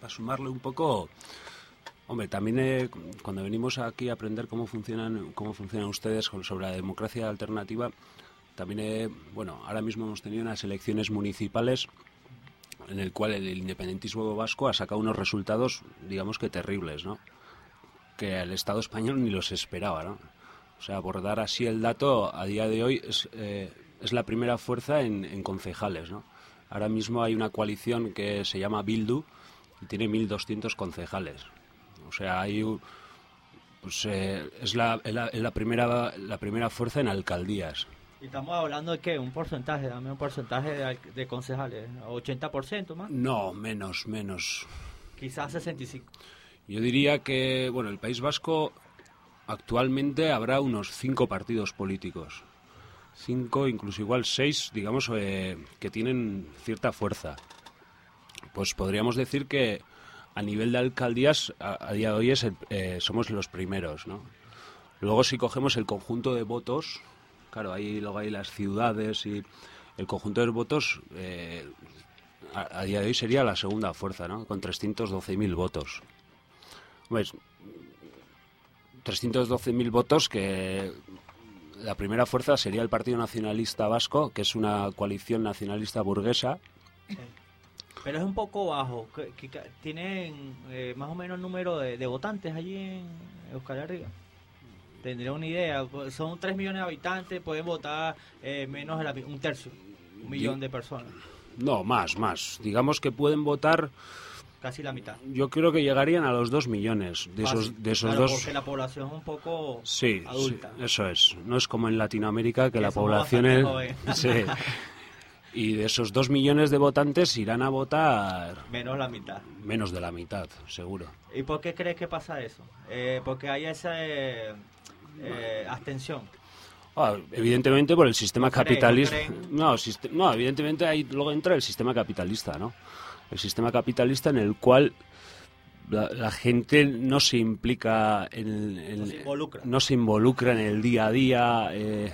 sumarle un poco, hombre, también cuando venimos aquí a aprender cómo funcionan ustedes sobre la democracia alternativa, también, bueno, ahora mismo hemos tenido unas elecciones municipales en el cual el independentismo vasco ha sacado unos resultados, digamos que terribles, ¿no? Que el Estado español ni los esperaba, ¿no? O sea, por dar así el dato, a día de hoy es la primera fuerza en concejales, ¿no? Ahora mismo hay una coalición que se llama Bildu y tiene 1.200 concejales. O sea, hay pues, es la primera fuerza en alcaldías. ¿Y estamos hablando de qué? ¿Un porcentaje? Dame un porcentaje de concejales. ¿80% más? No, menos. Quizás 65%. Yo diría que, bueno, el País Vasco actualmente habrá unos 5 partidos políticos. 5, incluso igual 6, digamos, que tienen cierta fuerza. Pues podríamos decir que a nivel de alcaldías, a día de hoy somos los primeros, ¿no? Luego, si cogemos el conjunto de votos, claro, luego hay las ciudades y el conjunto de votos, a día de hoy sería la segunda fuerza, ¿no? Con 312.000 votos. Pues 312.000 votos que la primera fuerza sería el Partido Nacionalista Vasco, que es una coalición nacionalista burguesa. Pero es un poco bajo. ¿Tienen más o menos el número de votantes allí en Euskal Herria? Tendría una idea. Son 3 millones de habitantes, pueden votar menos de un tercio, 1 millón de personas. No, más. Digamos que pueden votar casi la mitad. Yo creo que llegarían a los 2 millones de esos claro, dos. Porque la población es un poco adulta. Sí, eso es. No es como en Latinoamérica que la población es. Sí. Y de esos 2 millones de votantes irán a votar menos la mitad. Menos de la mitad, seguro. ¿Y por qué crees que pasa eso? Porque hay esa abstención. Evidentemente por el sistema capitalista. No, evidentemente ahí luego entra el sistema capitalista, ¿no? El sistema capitalista en el cual la gente no se implica no se involucra en el día a día.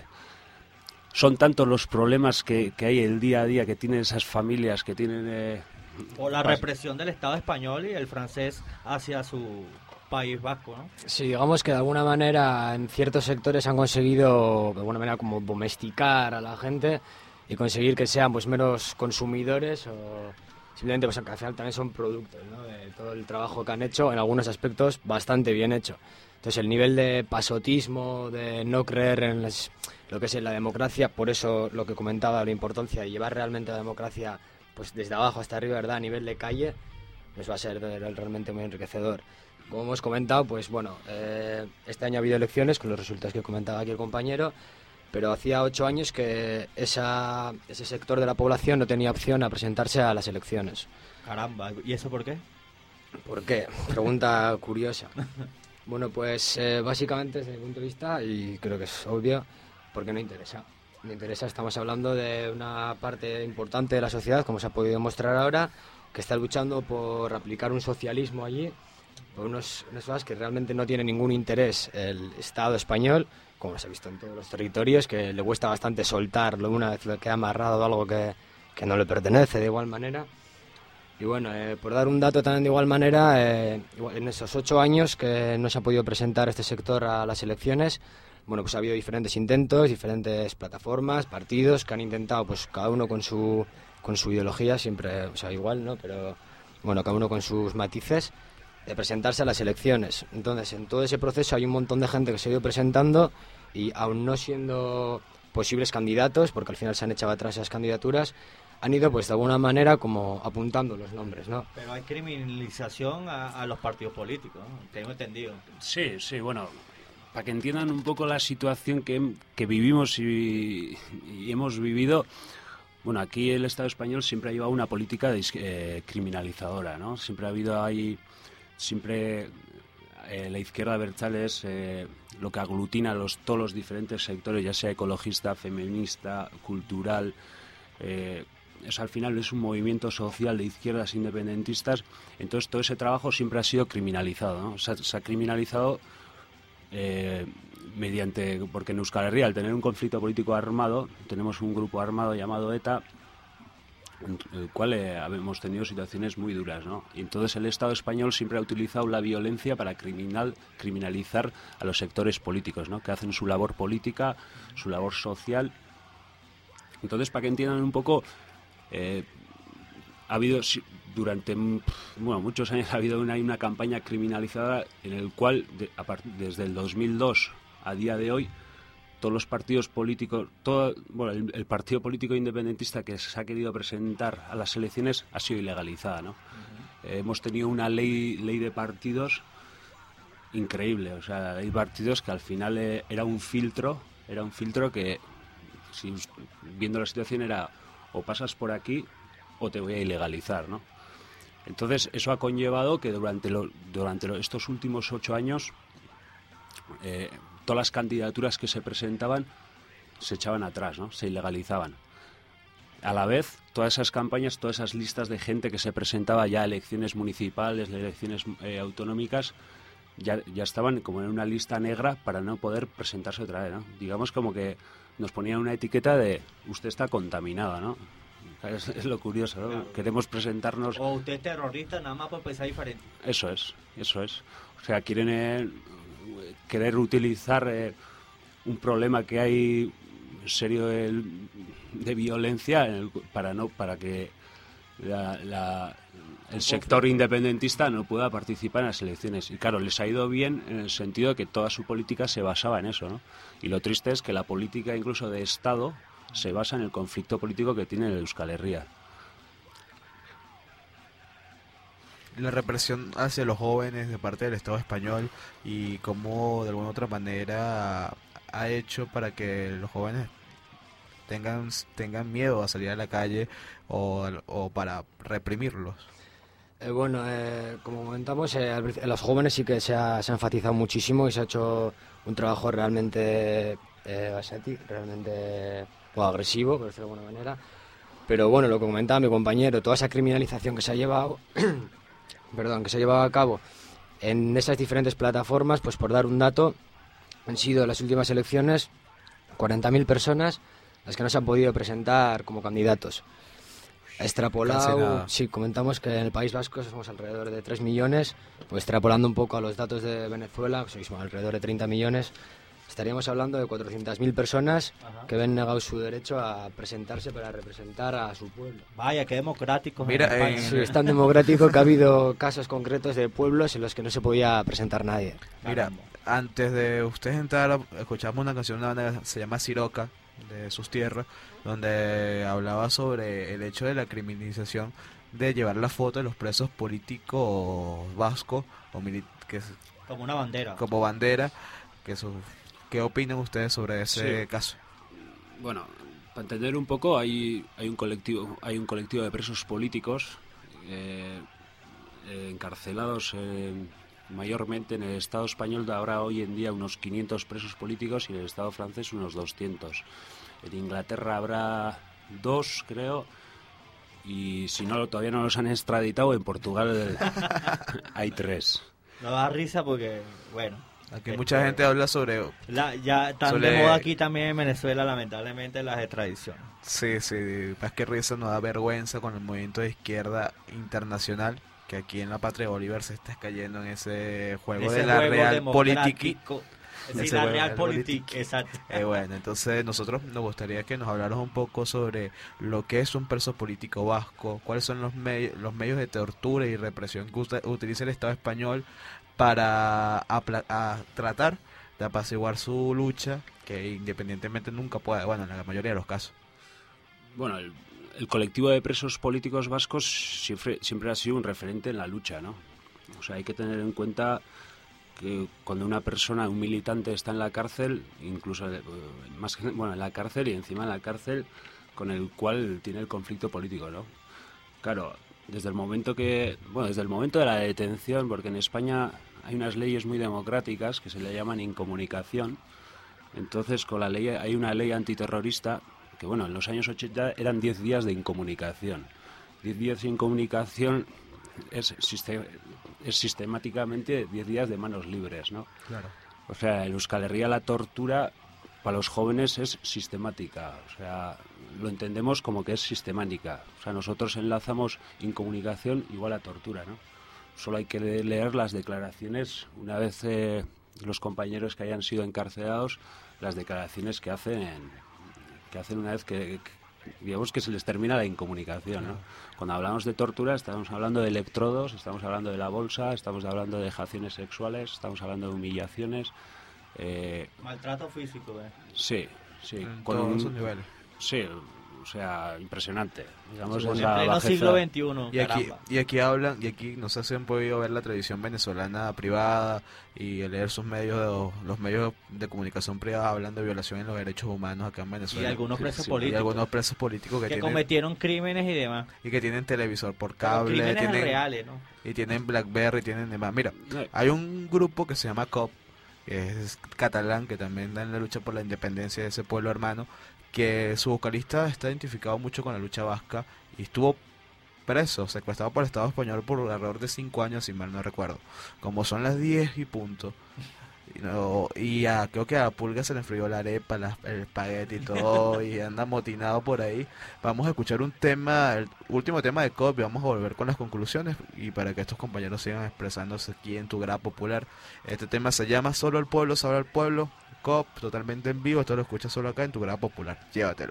Son tantos los problemas que hay el día a día que tienen esas familias que tienen o la represión del Estado español y el francés hacia su País Vasco, ¿no? Sí, digamos que de alguna manera en ciertos sectores han conseguido de alguna manera como domesticar a la gente y conseguir que sean pues menos consumidores o simplemente pues que al final también son productos, ¿no? De todo el trabajo que han hecho, en algunos aspectos bastante bien hecho. Entonces el nivel de pasotismo, de no creer en lo que es la democracia, por eso lo que comentaba, la importancia de llevar realmente la democracia pues desde abajo hasta arriba, ¿verdad? A nivel de calle, pues va a ser realmente muy enriquecedor. Como hemos comentado, pues bueno, este año ha habido elecciones con los resultados que comentaba aquí el compañero, pero hacía 8 años que ese sector de la población no tenía opción a presentarse a las elecciones. Caramba, ¿y eso por qué? ¿Por qué? Pregunta curiosa. Bueno, pues básicamente desde mi punto de vista, y creo que es obvio, porque no interesa. No interesa, estamos hablando de una parte importante de la sociedad, como se ha podido demostrar ahora, que está luchando por aplicar un socialismo allí, por unas cosas que realmente no tienen ningún interés el Estado español, como se ha visto en todos los territorios, que le cuesta bastante soltarlo una vez que ha amarrado algo que no le pertenece de igual manera. Y bueno, por dar un dato también de igual manera, en esos 8 años que no se ha podido presentar este sector a las elecciones, bueno, pues ha habido diferentes intentos, diferentes plataformas, partidos que han intentado, pues cada uno con su ideología, siempre, o sea, igual, ¿no? Pero bueno, cada uno con sus matices, de presentarse a las elecciones. Entonces, en todo ese proceso hay un montón de gente que se ha ido presentando y aún no siendo posibles candidatos, porque al final se han echado atrás esas candidaturas, han ido pues de alguna manera como apuntando los nombres, ¿no? Pero hay criminalización a los partidos políticos, ¿no? Tengo entendido. Sí, bueno, para que entiendan un poco la situación que vivimos y hemos vivido, bueno, aquí el Estado español siempre ha llevado una política criminalizadora, ¿no? Siempre ha habido ahí, la izquierda abertzale es lo que aglutina todos los diferentes sectores, ya sea ecologista, feminista, cultural. Al final es un movimiento social de izquierdas independentistas, entonces todo ese trabajo siempre ha sido criminalizado, ¿no? Se ha criminalizado porque en Euskal Herria, al tener un conflicto político armado, tenemos un grupo armado llamado ETA, en el cual hemos tenido situaciones muy duras, ¿no? Y entonces el Estado español siempre ha utilizado la violencia para criminalizar a los sectores políticos, ¿no? Que hacen su labor política, su labor social. Entonces, para que entiendan un poco, ha habido durante muchos años ha habido una campaña criminalizada en el cual desde el 2002 a día de hoy todos los partidos políticos, el partido político independentista que se ha querido presentar a las elecciones ha sido ilegalizada, ¿no? Hemos tenido una ley de partidos increíble, o sea, hay partidos que al final era un filtro que, viendo la situación, era o pasas por aquí o te voy a ilegalizar, ¿no? Entonces eso ha conllevado que durante estos últimos 8 años todas las candidaturas que se presentaban se echaban atrás, ¿no? Se ilegalizaban. A la vez, todas esas campañas, todas esas listas de gente que se presentaba ya a elecciones municipales, elecciones autonómicas, ya estaban como en una lista negra para no poder presentarse otra vez, ¿no? Digamos como que nos ponían una etiqueta de usted está contaminada, ¿no? Es lo curioso, ¿no? Claro. Queremos presentarnos... O usted es terrorista, nada más por pensar diferente. Eso es. O sea, quieren querer utilizar un problema que hay serio de violencia para que el sector independentista no pueda participar en las elecciones. Y claro, les ha ido bien en el sentido de que toda su política se basaba en eso, ¿no? Y lo triste es que la política incluso de Estado se basa en el conflicto político que tiene el Euskal Herria. La represión hacia los jóvenes de parte del Estado español y cómo de alguna otra manera ha hecho para que los jóvenes tengan miedo a salir a la calle o para reprimirlos. Como comentamos, los jóvenes sí que se ha enfatizado muchísimo y se ha hecho un trabajo realmente agresivo, por decirlo de alguna manera. Pero bueno, lo que comentaba mi compañero, toda esa criminalización que se ha llevado a cabo en esas diferentes plataformas, pues por dar un dato, han sido en las últimas elecciones 40.000 personas las que no se han podido presentar como candidatos. Extrapolado, sí, comentamos que en el País Vasco somos alrededor de 3 millones, pues extrapolando un poco a los datos de Venezuela, que somos alrededor de 30 millones, estaríamos hablando de 400.000 personas que ven negado su derecho a presentarse para representar a su pueblo. Vaya, qué democrático. Mira, sí, es tan democrático que ha habido casos concretos de pueblos en los que no se podía presentar nadie. Mira, antes de ustedes entrar, escuchamos una canción de una banda que se llama Siroca, de sus tierras, donde hablaba sobre el hecho de la criminalización de llevar la foto de los presos políticos vascos como una bandera. Como bandera. ¿Qué opinan ustedes sobre ese caso? Bueno, para entender un poco, hay un colectivo de presos políticos encarcelados mayormente en el Estado español. De ahora hoy en día unos 500 presos políticos y en el Estado francés unos 200. En Inglaterra habrá 2, creo, y si no, todavía no los han extraditado. En Portugal hay 3. No da risa porque, bueno, aquí mucha gente habla sobre... ya están de moda aquí también en Venezuela, lamentablemente, las extradiciones. Sí, más que risa, nos da vergüenza con el movimiento de izquierda internacional, que aquí en la Patria de Bolívar se está cayendo en ese juego de la Realpolitik. Sí, la Realpolitik, exacto. Bueno, entonces nosotros nos gustaría que nos hablaras un poco sobre lo que es un preso político vasco, cuáles son los medios de tortura y represión que utiliza el Estado español para tratar de apaciguar su lucha, que independientemente nunca puede, bueno, en la mayoría de los casos. Bueno, el colectivo de presos políticos vascos siempre ha sido un referente en la lucha, ¿no? O sea, hay que tener en cuenta que cuando una persona, un militante, está en la cárcel, incluso en la cárcel y encima en la cárcel, con el cual tiene el conflicto político, ¿no? Claro, desde el momento de la detención, porque en España hay unas leyes muy democráticas que se le llaman incomunicación. Entonces, con la ley hay una ley antiterrorista que, bueno, en los años 80 eran 10 días de incomunicación. 10 días de incomunicación es sistemáticamente 10 días de manos libres, ¿no? Claro. O sea, en Euskal Herria la tortura para los jóvenes es sistemática, o sea, lo entendemos como que es sistemática. O sea, nosotros enlazamos incomunicación igual a tortura, ¿no? Solo hay que leer las declaraciones, una vez los compañeros que hayan sido encarcelados, las declaraciones que hacen una vez que digamos que se les termina la incomunicación, ¿no? Cuando hablamos de tortura estamos hablando de electrodos, estamos hablando de la bolsa, estamos hablando de vejaciones sexuales, estamos hablando de humillaciones. Maltrato físico, Sí, con todos sus niveles. Sí, o sea, impresionante. Digamos, en pleno siglo XXI. Y aquí hablan, y aquí no sé si han podido ver la televisión venezolana privada y leer sus medios, los medios de comunicación privada hablando de violación en los derechos humanos acá en Venezuela. Y algunos presos políticos. Y algunos presos políticos que cometieron crímenes y demás. Y que tienen televisor por cable. Crímenes tienen, reales, ¿no? Y tienen BlackBerry, tienen demás. Mira, hay un grupo que se llama COP, que es catalán, que también da en la lucha por la independencia de ese pueblo hermano, que su vocalista está identificado mucho con la lucha vasca y estuvo preso, secuestrado por el Estado español por alrededor de 5 años, si mal no recuerdo. Como son las 10 y punto, creo que a Pulga se le enfrió la arepa, el espagueti y todo, y anda motinado por ahí. Vamos a escuchar un tema, el último tema de COP, y vamos a volver con las conclusiones, y para que estos compañeros sigan expresándose aquí en tu Grada Popular. Este tema se llama Solo el pueblo sabrá el pueblo, COP, totalmente en vivo. Esto lo escuchas solo acá en tu Grada Popular. Llévatelo.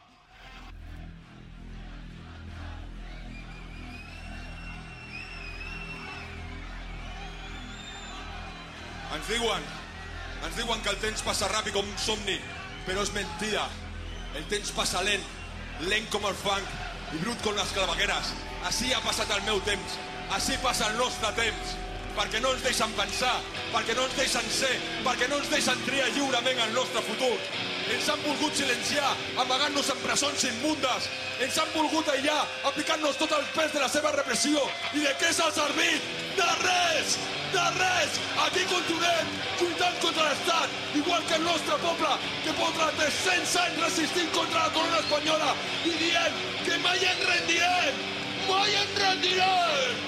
Ens diuen que el temps passa ràpid com un somni, però és mentida. El temps passa lent com el fang i brut com les clavegueres. Així ha passat el meu temps, així passa el nostre temps, perquè no ens deixen pensar, perquè no ens deixen ser, perquè no ens deixen triar lliurement el nostre futur. Ens han volgut silenciar, amagant-nos en presons immundes. Ens han volgut aïllar, aplicant-nos tot el pes de la seva repressió. I de què s'ha servit? De res! De res! Aquí continuem, lluitant contra l'Estat, igual que el nostre poble, que porta 300 anys resistint contra la corona espanyola i dient que mai ens rendirem! Mai ens rendirem!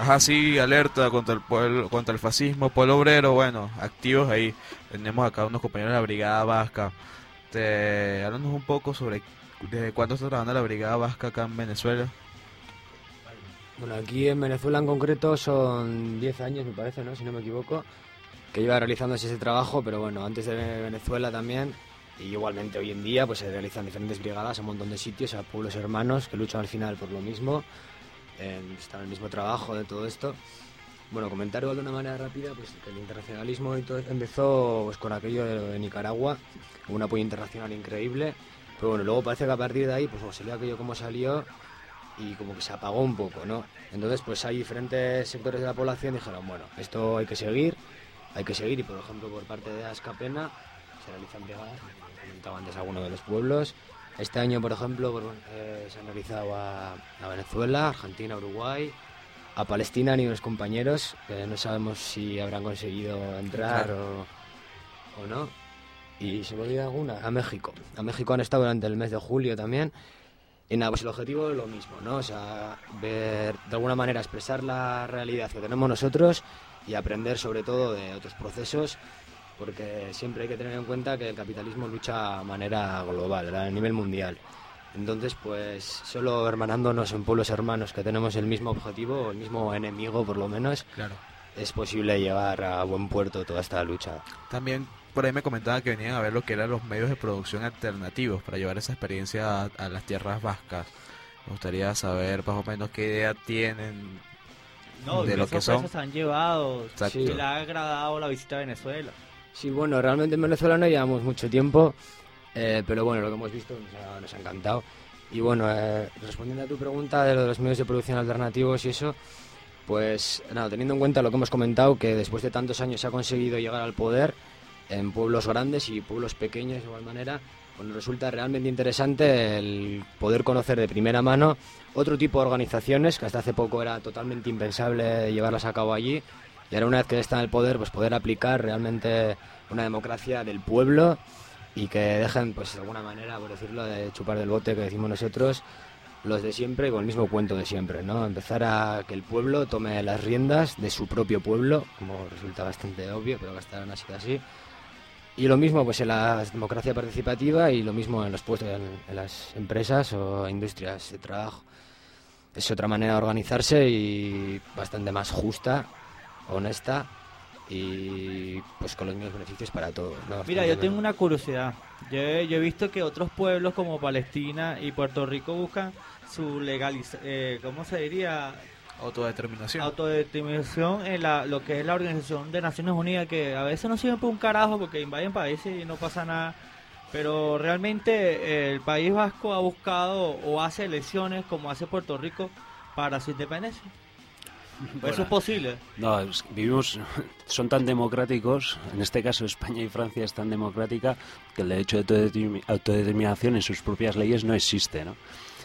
así alerta contra el pueblo, contra el fascismo, pueblo obrero, bueno, activos ahí. Tenemos acá unos compañeros de la Brigada Vasca. Háblanos un poco sobre desde cuándo está trabajando la Brigada Vasca acá en Venezuela. Bueno, aquí en Venezuela en concreto son 10 años, me parece, ¿no? Si no me equivoco, que lleva realizándose ese trabajo, pero bueno, antes de Venezuela también, y igualmente hoy en día, pues se realizan diferentes brigadas a un montón de sitios, a pueblos hermanos que luchan al final por lo mismo, están en el mismo trabajo de todo esto. Bueno, comentar igual de una manera rápida, pues que el internacionalismo y todo empezó pues con aquello de Nicaragua, con un apoyo internacional increíble, pero bueno, luego parece que a partir de ahí, pues salió aquello como salió, y como que se apagó un poco, ¿no? Entonces, pues hay diferentes sectores de la población que dijeron, bueno, esto hay que seguir, y por ejemplo, por parte de Azcapena se realizan brigadas, como comentaba antes algunos de los pueblos. Este año, por ejemplo, se han realizado a Venezuela, Argentina, Uruguay, a Palestina, ni unos compañeros, que no sabemos si habrán conseguido entrar Claro. o no. Y se me olvida alguna, a México. A México han estado durante el mes de julio también. Y nada, pues el objetivo es lo mismo, ¿no? O sea, ver, de alguna manera expresar la realidad que tenemos nosotros y aprender sobre todo de otros procesos, porque siempre hay que tener en cuenta que el capitalismo lucha a manera global, a nivel mundial. Entonces, pues solo hermanándonos en pueblos hermanos que tenemos el mismo objetivo, el mismo enemigo por lo menos, Claro. es posible llevar a buen puerto toda esta lucha. También por ahí me comentaban que venían a ver lo que eran los medios de producción alternativos para llevar esa experiencia a las tierras vascas. Me gustaría saber más o menos qué idea tienen No, de lo que son. se han llevado. Exacto. Sí, le ha agradado la visita a Venezuela. Sí, bueno, realmente en Venezuela no llevamos mucho tiempo, pero bueno, lo que hemos visto nos ha encantado. Y bueno, respondiendo a tu pregunta de lo de los medios de producción alternativos y eso, pues nada, teniendo en cuenta lo que hemos comentado, que después de tantos años se ha conseguido llegar al poder en pueblos grandes y pueblos pequeños de igual manera, pues nos resulta realmente interesante el poder conocer de primera mano otro tipo de organizaciones que hasta hace poco era totalmente impensable llevarlas a cabo allí, y ahora una vez que está en el poder, pues poder aplicar realmente una democracia del pueblo y que dejen, pues de alguna manera, por decirlo, de chupar del bote que decimos nosotros, los de siempre, con el mismo cuento de siempre, ¿no? Empezar a que el pueblo tome las riendas de su propio pueblo, como resulta bastante obvio, pero que hasta ahora no ha sido así. Y lo mismo pues en la democracia participativa y lo mismo en los puestos, en las empresas o industrias de trabajo. Es otra manera de organizarse y bastante más justa, honesta y pues con los mismos beneficios para todos, ¿no? Mira, yo tengo una curiosidad. Yo he visto que otros pueblos como Palestina y Puerto Rico buscan su ¿cómo se diría? Autodeterminación en lo que es la Organización de Naciones Unidas, que a veces no sirve por un carajo porque invaden países y no pasa nada. Pero realmente el País Vasco ha buscado o hace elecciones como hace Puerto Rico para su independencia. Bueno, ¿Eso es posible? No, son tan democráticos, en este caso España y Francia es tan democrática que el derecho de autodeterminación en sus propias leyes no existe, ¿no?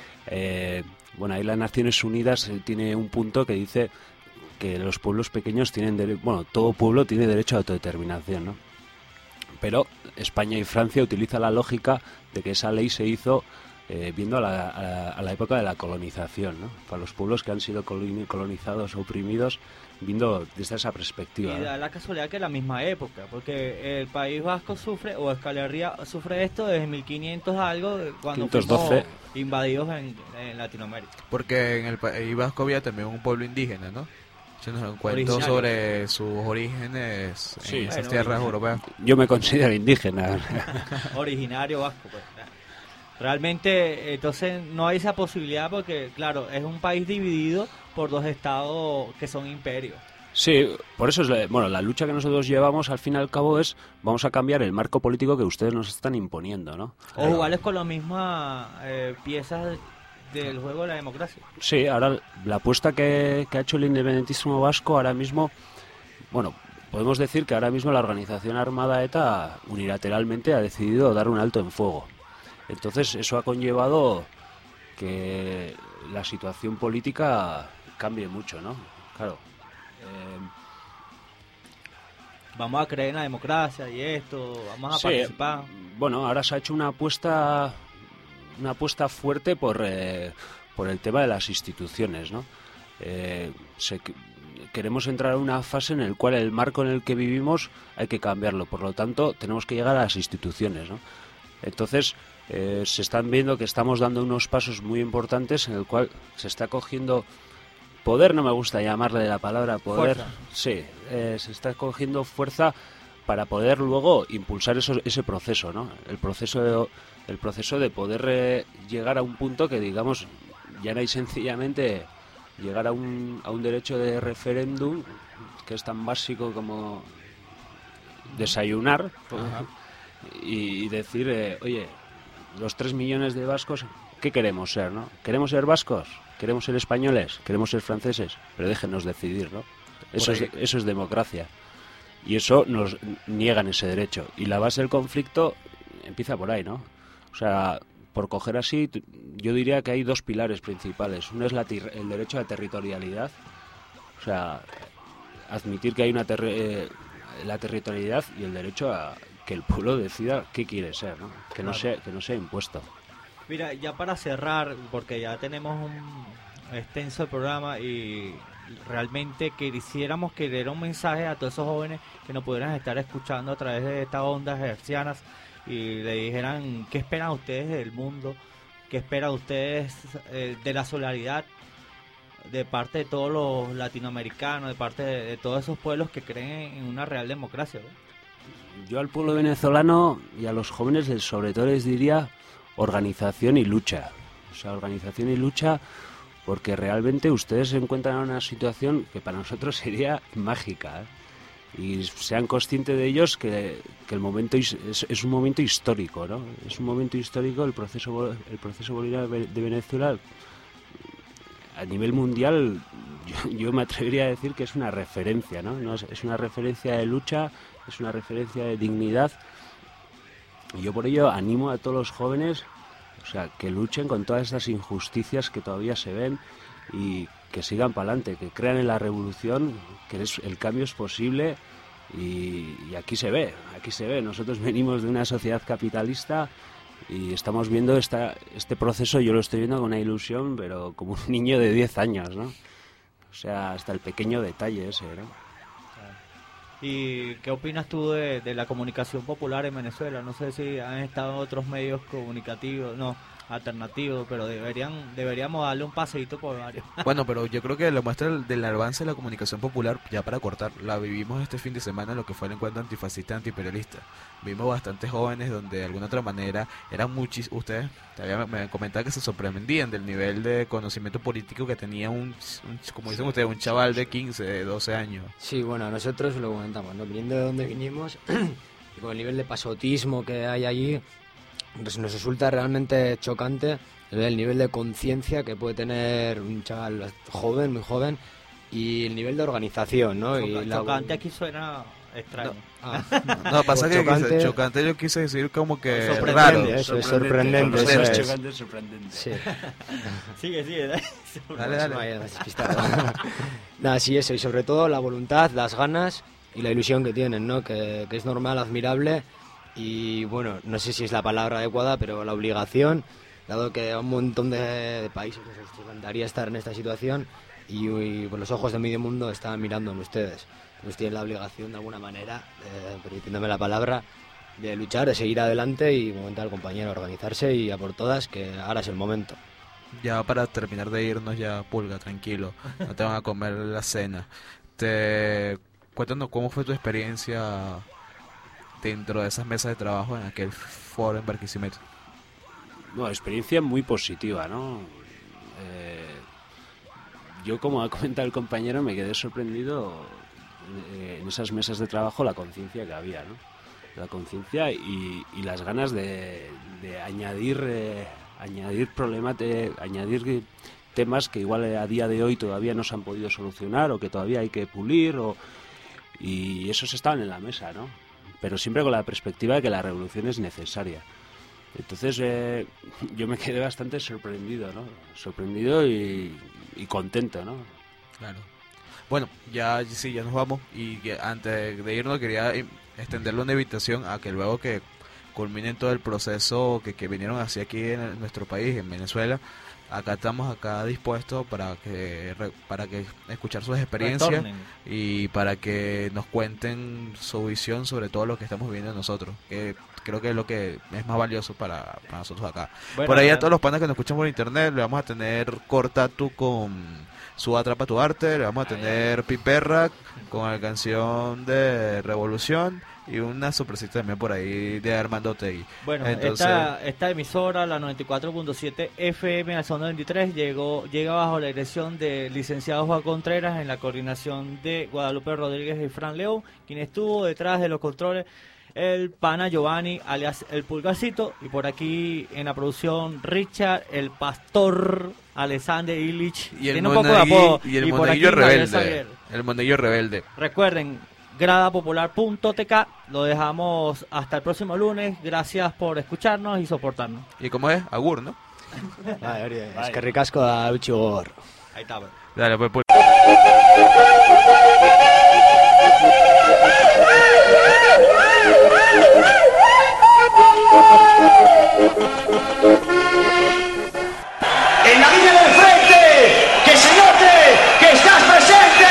Bueno, ahí las Naciones Unidas tiene un punto que dice que los pueblos pequeños tienen todo pueblo tiene derecho a autodeterminación, ¿no? Pero España y Francia utilizan la lógica de que esa ley se hizo viendo a la época de la colonización, ¿no? Para los pueblos que han sido colonizados o oprimidos, viendo desde esa perspectiva, Y da la casualidad que es la misma época, porque el País Vasco sufre, o Euskal Herria sufre esto desde 1500 algo, cuando 512. fuimos invadidos en Latinoamérica. Porque en el País Vasco había también un pueblo indígena, ¿no? Se nos cuento Originario. sobre sus orígenes en esas Bueno, tierras europeas. Yo me considero indígena. Originario vasco, pues. Realmente, entonces no hay esa posibilidad porque, claro, es un país dividido por dos estados que son imperios. Sí, por eso es la lucha que nosotros llevamos al fin y al cabo es vamos a cambiar el marco político que ustedes nos están imponiendo, ¿no? O jugarles con las mismas piezas del juego de la democracia. Sí, ahora la apuesta que ha hecho el independentismo vasco ahora mismo, bueno, podemos decir que ahora mismo la organización armada ETA unilateralmente ha decidido dar un alto en fuego. Entonces eso ha conllevado que la situación política cambie mucho, ¿no? Claro. Vamos a creer en la democracia y esto, vamos a participar. Bueno, ahora se ha hecho una apuesta fuerte por el tema de las instituciones, ¿no? queremos entrar a una fase en la cual el marco en el que vivimos hay que cambiarlo. Por lo tanto, tenemos que llegar a las instituciones, ¿no? Entonces, se están viendo que estamos dando unos pasos muy importantes en el cual se está cogiendo poder, no me gusta llamarle la palabra poder, Fuerza. sí, se está cogiendo fuerza para poder luego impulsar ese proceso, ¿no? El proceso de poder llegar a un punto que, digamos, ya no hay sencillamente llegar a un derecho de referéndum que es tan básico como desayunar. Ajá. Y decir, oye, los 3 millones de vascos, ¿qué queremos ser, no? ¿Queremos ser vascos? ¿Queremos ser españoles? ¿Queremos ser franceses? Pero déjenos decidir, ¿no? Eso es democracia. Y eso nos niegan ese derecho. Y la base del conflicto empieza por ahí, ¿no? O sea, por coger así, yo diría que hay 2 pilares principales. Uno es el derecho a la territorialidad. O sea, admitir que hay la territorialidad y el derecho a que el pueblo decida qué quiere ser, ¿no? Que no sea impuesto. Mira, ya para cerrar, porque ya tenemos un extenso programa y realmente quisiéramos que diera un mensaje a todos esos jóvenes que nos pudieran estar escuchando a través de estas ondas hercianas y le dijeran qué esperan ustedes del mundo, qué esperan ustedes de la solidaridad de parte de todos los latinoamericanos, de parte de todos esos pueblos que creen en una real democracia, ¿no? Yo al pueblo venezolano y a los jóvenes sobre todo les diría organización y lucha. O sea, organización y lucha, porque realmente ustedes se encuentran en una situación que para nosotros sería mágica, ¿eh? Y sean conscientes de ellos que el momento es un momento histórico, ¿no? Es un momento histórico el proceso bolivariano de Venezuela. A nivel mundial, yo me atrevería a decir que es una referencia, ¿no? Es una referencia de lucha, es una referencia de dignidad. Y yo por ello animo a todos los jóvenes, o sea, que luchen con todas estas injusticias que todavía se ven y que sigan para adelante, que crean en la revolución, que el cambio es posible y aquí se ve. Nosotros venimos de una sociedad capitalista y estamos viendo este proceso, yo lo estoy viendo con una ilusión, pero como un niño de 10 años, ¿no? O sea, hasta el pequeño detalle ese, ¿no? ¿Y qué opinas tú de la comunicación popular en Venezuela? No sé si han estado otros medios comunicativos, alternativos, pero deberíamos darle un paseíto por varios. Bueno, pero yo creo que la muestra del avance de la comunicación popular, ya para cortar, la vivimos este fin de semana en lo que fue el encuentro antifascista antiimperialista. Vimos bastantes jóvenes donde de alguna otra manera eran ustedes me comentaban que se sorprendían del nivel de conocimiento político que tenía como dicen ustedes, un chaval de 15, de 12 años. Sí, bueno, nosotros lo comentamos, ¿no? Viniendo de donde vinimos y con el nivel de pasotismo que hay allí, pues nos resulta realmente chocante el nivel de conciencia que puede tener un chaval joven, muy joven, y el nivel de organización, ¿no? Chocante aquí suena extraño. No, pasa que chocante yo quise decir como que raro. Eso es sorprendente. Eso es. Chocante, sorprendente. Sí. Sigue. Dale. Nada, sí, eso, y sobre todo la voluntad, las ganas y la ilusión que tienen, ¿no? Que es normal, admirable. Y bueno, no sé si es la palabra adecuada, pero la obligación, dado que a un montón de países les encantaría estar en esta situación y por los ojos de medio mundo están mirando en ustedes. Pues tienen la obligación de alguna manera, permitiéndome la palabra, de luchar, de seguir adelante y comentar al compañero, organizarse y a por todas, que ahora es el momento. Ya para terminar de irnos, ya Pulga, tranquilo, no te van a comer la cena. Cuéntanos cómo fue tu experiencia dentro de esas mesas de trabajo en aquel foro en Barquisimeto. No, experiencia muy positiva, ¿no? Yo, como ha comentado el compañero, me quedé sorprendido en esas mesas de trabajo, la conciencia que había, ¿no? La conciencia y las ganas de añadir temas que igual a día de hoy todavía no se han podido solucionar o que todavía hay que pulir y esos estaban en la mesa, ¿no? Pero siempre con la perspectiva de que la revolución es necesaria. Entonces yo me quedé bastante sorprendido, ¿no? Sorprendido y contento, ¿no? Claro. Bueno, ya nos vamos y que antes de irnos quería extenderle una invitación a que luego que culminen todo el proceso que vinieron hacia aquí en nuestro país, en Venezuela. Acá estamos dispuestos para que escuchar sus experiencias Retornen. y para que nos cuenten su visión sobre todo lo que estamos viviendo nosotros, que creo que es lo que es más valioso para nosotros acá. Bueno, por ahí a todos los panas que nos escuchan por internet, le vamos a tener Cortatu con su Atrapa tu Arte, le vamos a tener Piperra con la canción de Revolución y una sorpresita también por ahí de Armando Otegui. Bueno, entonces, esta emisora, la 94.7 FM al son 23, llega bajo la dirección del licenciado Juan Contreras, en la coordinación de Guadalupe Rodríguez y Fran León, quien estuvo detrás de los controles, el pana Giovanni, alias el Pulgarcito, y por aquí en la producción Richard, el Pastor, Alexander Illich, y el tiene un poco de apodo, y el por aquí Monaguillo Gabriel Rebelde. Xavier. El Monaguillo Rebelde. Recuerden, gradapopular.tk, lo dejamos hasta el próximo lunes. Gracias por escucharnos y soportarnos. ¿Y cómo es? Agur, ¿no? Es que ricasco da Uchigor. Ahí está, pues. Dale, pues. En la línea del frente, que se note que estás presente.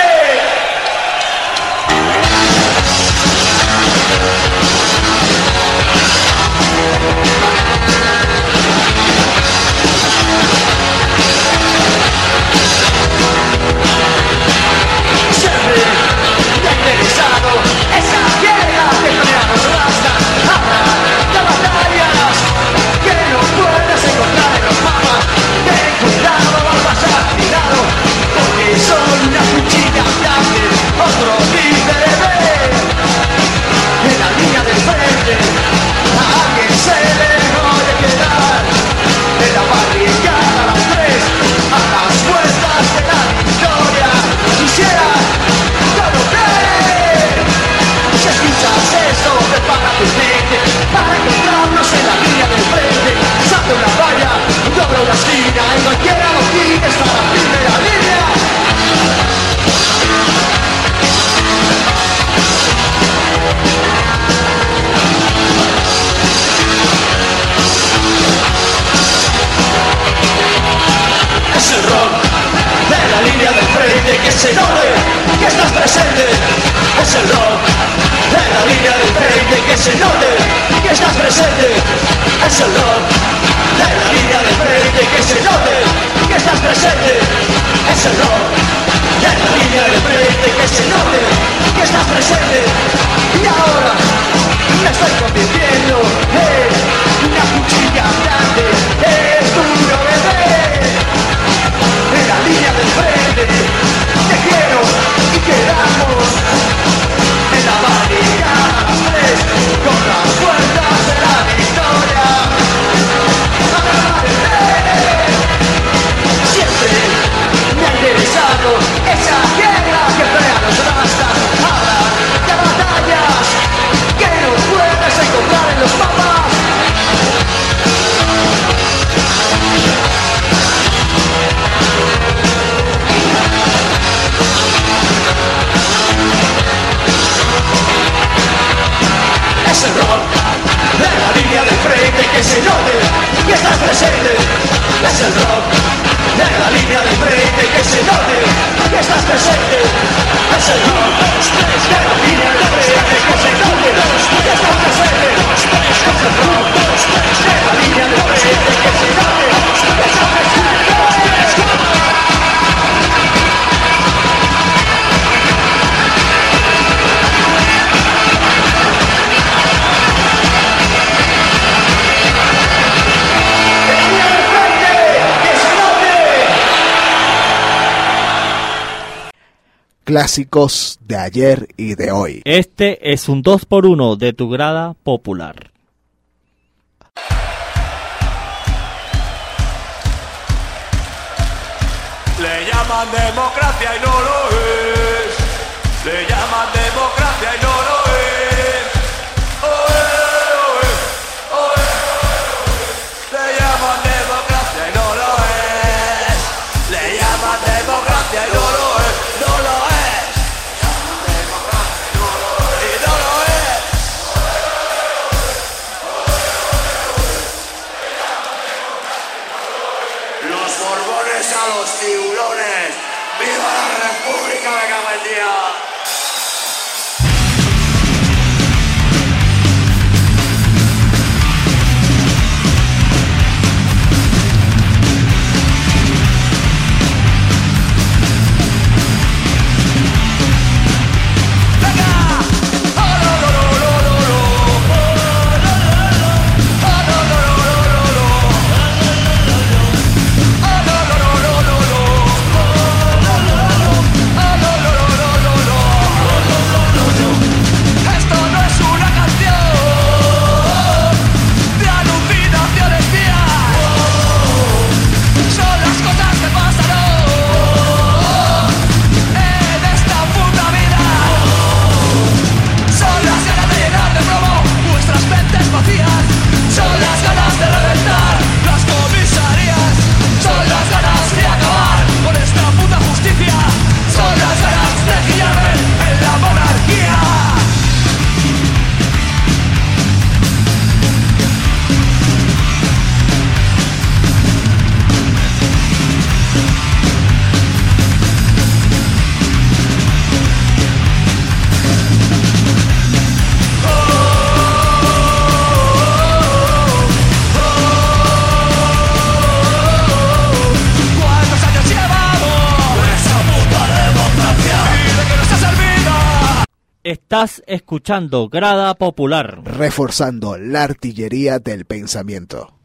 Siempre te ha interesado esa guerra que pelea nos basta. Habla de batallas que no puedes encontrar en los mapas. Ten cuidado, vas a cuidado, porque son una cuchilla grande. Otro líder ve en la línea del frente. A alguien se le oye quedar en la barricada a las 3, a las puertas de la victoria. Quisiera todo creer. Si escuchas eso, prepara tu mente para encontrarnos en la línea del frente. Salta una valla, dobla una esquina, en cualquier adoquín está la primera línea. Es el rock de la línea del frente, que se note que estás presente. Es el rock de la línea del frente, que se note que estás presente. Es el rock de la línea del frente, que se note que estás presente. Es el rock de la línea del frente, que se note que estás presente. Y ahora me estoy convirtiendo en una cuchilla grande. Es duro beber en la línea del frente. Te quiero y quedamos en la barricada a las 3, con las puertas de la victoria. Siempre me ha interesado esa guerra que pelea los rastas. Habla de batallas que no puedes encontrar en los mapas. Es el rock de la línea del frente, que se note que estás presente. Es el rock de la línea del frente, que se note que estás presente. Es el rock de la línea del frente, que se note que estás presente. Es el rock de la línea del frente, que se note que estás presente. Clásicos de ayer y de hoy. Este es un 2x1 de tu grada popular. Le llaman democracia y no lo es. Le llaman democracia y no lo es. Oe, oe, oe, oe. Le llaman democracia y no lo es. Le llaman democracia y no lo es. No lo es. Y no lo es. los tiburones! ¡Viva la República de Gamendía! Estás escuchando Grada Popular. Reforzando la artillería del pensamiento.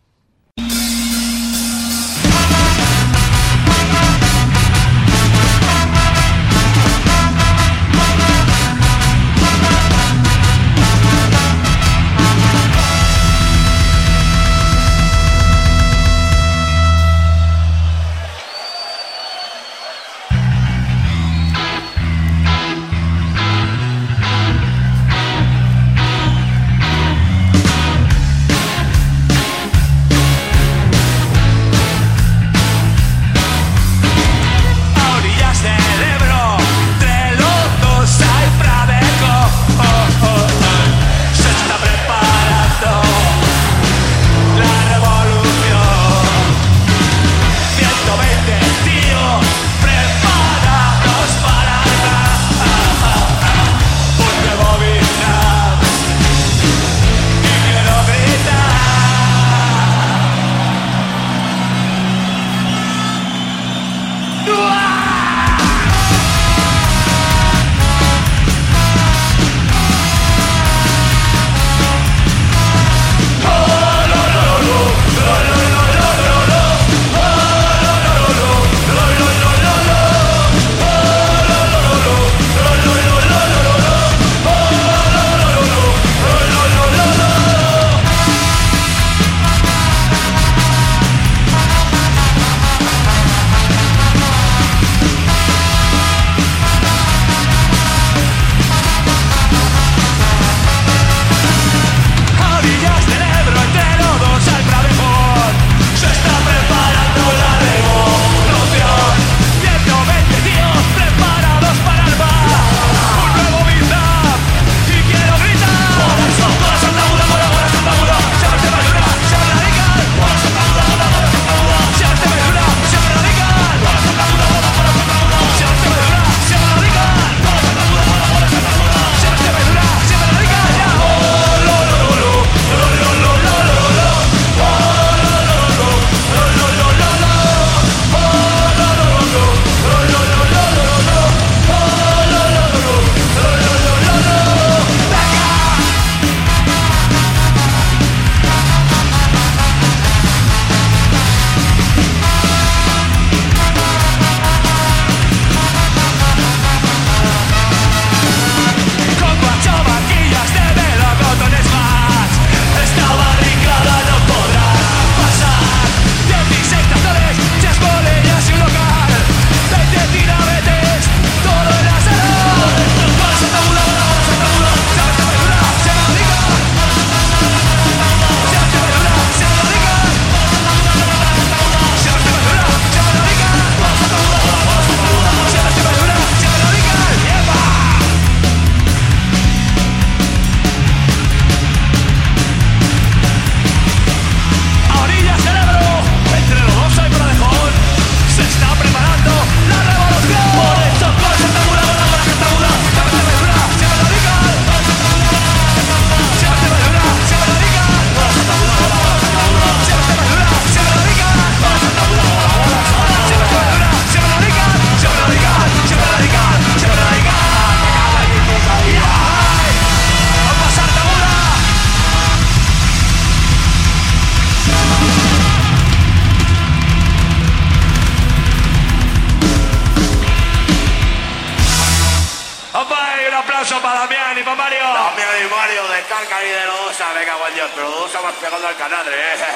aplauso para Damián y para Mario. Damián y Mario de Carca y de Lodosa, venga, buen Dios, pero Lodosa más pegando al canadre,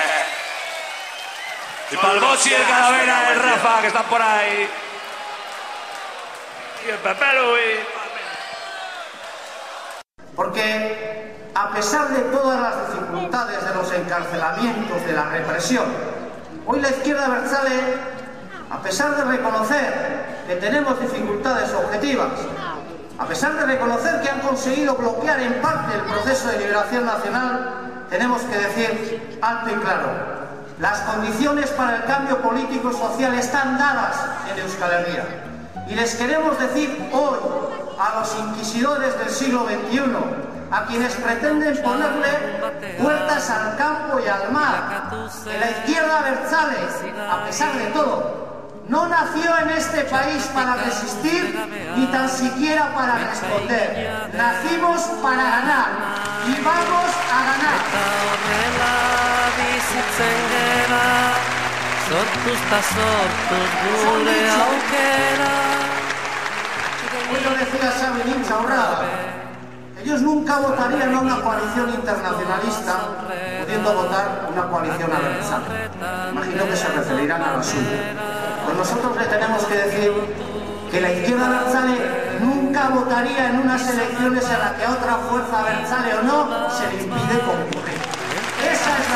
Y para el Bossi y el Calavera, el Rafa, que están por ahí. Y el Pepe Luis. Porque a pesar de todas las dificultades de los encarcelamientos, de la represión, hoy la izquierda abertzale, a pesar de reconocer que tenemos dificultades objetivas, a pesar de reconocer que han conseguido bloquear en parte el proceso de liberación nacional, tenemos que decir alto y claro, las condiciones para el cambio político y social están dadas en Euskal Herria. Y les queremos decir hoy a los inquisidores del siglo XXI, a quienes pretenden ponerle puertas al campo y al mar, que la izquierda abertzale, a pesar de todo, no nació en este país para resistir ni tan siquiera para responder. Nacimos para ganar y vamos a ganar. Hoy lo decía Xabi Inchaurrada, ellos nunca votarían a una coalición internacionalista pudiendo votar una coalición abertzale. Imagino que se referirán a la suya. Pues nosotros le tenemos que decir que la izquierda abertzale nunca votaría en unas elecciones en las que a otra fuerza abertzale o no se le impide concurrir. Esa es la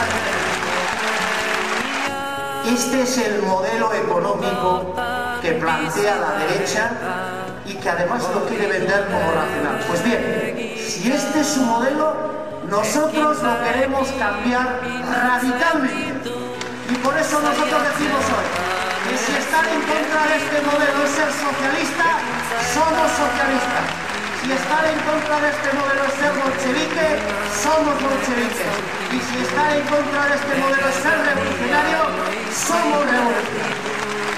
diferencia. Este es el modelo económico que plantea la derecha y que además lo quiere vender como racional. Pues bien, si este es su modelo, nosotros lo queremos cambiar radicalmente. Y por eso nosotros decimos hoy que si estar en contra de este modelo es ser socialista, somos socialistas. Si estar en contra de este modelo es ser bolchevique, somos bolcheviques. Y si estar en contra de este modelo es ser revolucionario, somos revolucionarios.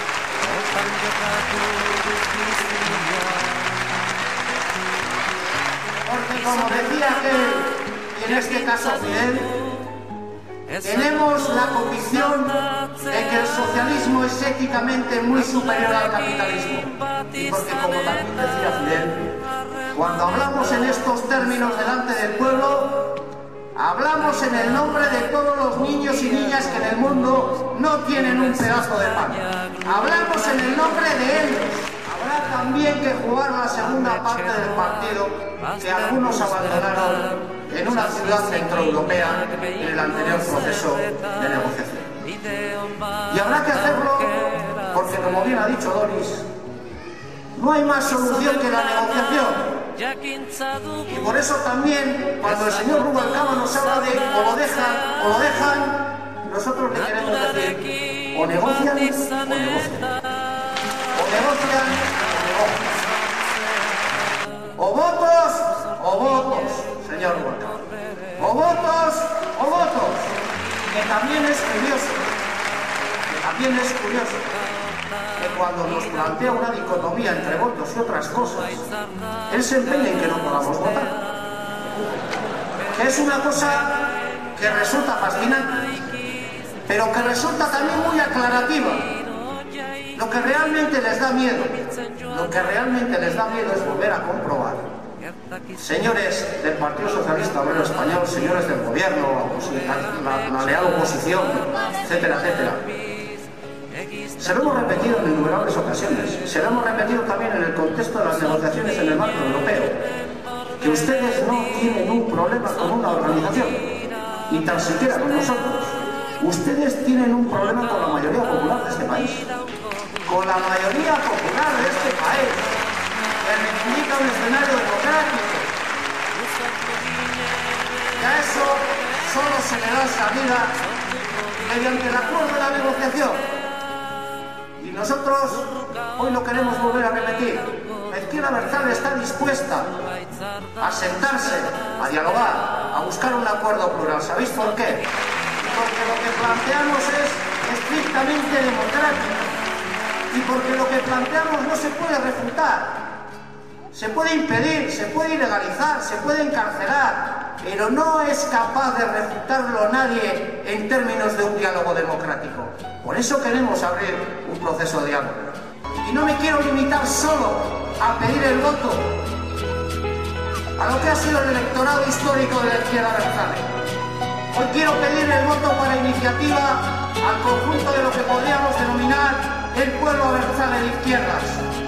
Porque como decía aquel, y en este caso Fidel, tenemos la convicción de que el socialismo es éticamente muy superior al capitalismo. Y porque, como también decía Fidel, cuando hablamos en estos términos delante del pueblo, hablamos en el nombre de todos los niños y niñas que en el mundo no tienen un pedazo de pan. Hablamos en el nombre de ellos. Habrá también que jugar la segunda parte del partido que algunos abandonaron en una ciudad centroeuropea en el anterior proceso de negociación. Y habrá que hacerlo porque, como bien ha dicho Doris, no hay más solución que la negociación. Y por eso también, cuando el señor Rubalcaba nos habla de o lo dejan, nosotros le queremos decir o negocian o negocian. O negocian o negocian. O votos, señor Rubalcaba. O votos. Que también es curioso que cuando nos plantea una dicotomía entre votos y otras cosas, él se empeña en que no podamos votar. Que es una cosa que resulta fascinante, pero que resulta también muy aclarativa. Lo que realmente les da miedo, es volver a comprobar, señores del Partido Socialista Obrero Español, señores del gobierno, la leal oposición, etcétera, etcétera. Se lo hemos repetido en innumerables ocasiones, se lo hemos repetido también en el contexto de las negociaciones en el marco europeo, que ustedes no tienen un problema con una organización, ni tan siquiera con nosotros. Ustedes tienen un problema con la mayoría popular de este país, con la mayoría popular de este país, que reivindica un escenario democrático. Y a eso solo se le da salida mediante el acuerdo de la negociación. Y nosotros hoy lo queremos volver a repetir. La izquierda abertzale está dispuesta a sentarse, a dialogar, a buscar un acuerdo plural. ¿Sabéis por qué? Porque lo que planteamos es estrictamente democrático. Y porque lo que planteamos no se puede refutar. Se puede impedir, se puede ilegalizar, se puede encarcelar, pero no es capaz de refutarlo nadie en términos de un diálogo democrático. Por eso queremos abrir un proceso de diálogo. Y no me quiero limitar solo a pedir el voto. a lo que ha sido el electorado histórico de la izquierda abertzale. Hoy quiero pedir el voto para iniciativa al conjunto de lo que podríamos denominar el pueblo abertzale de izquierdas.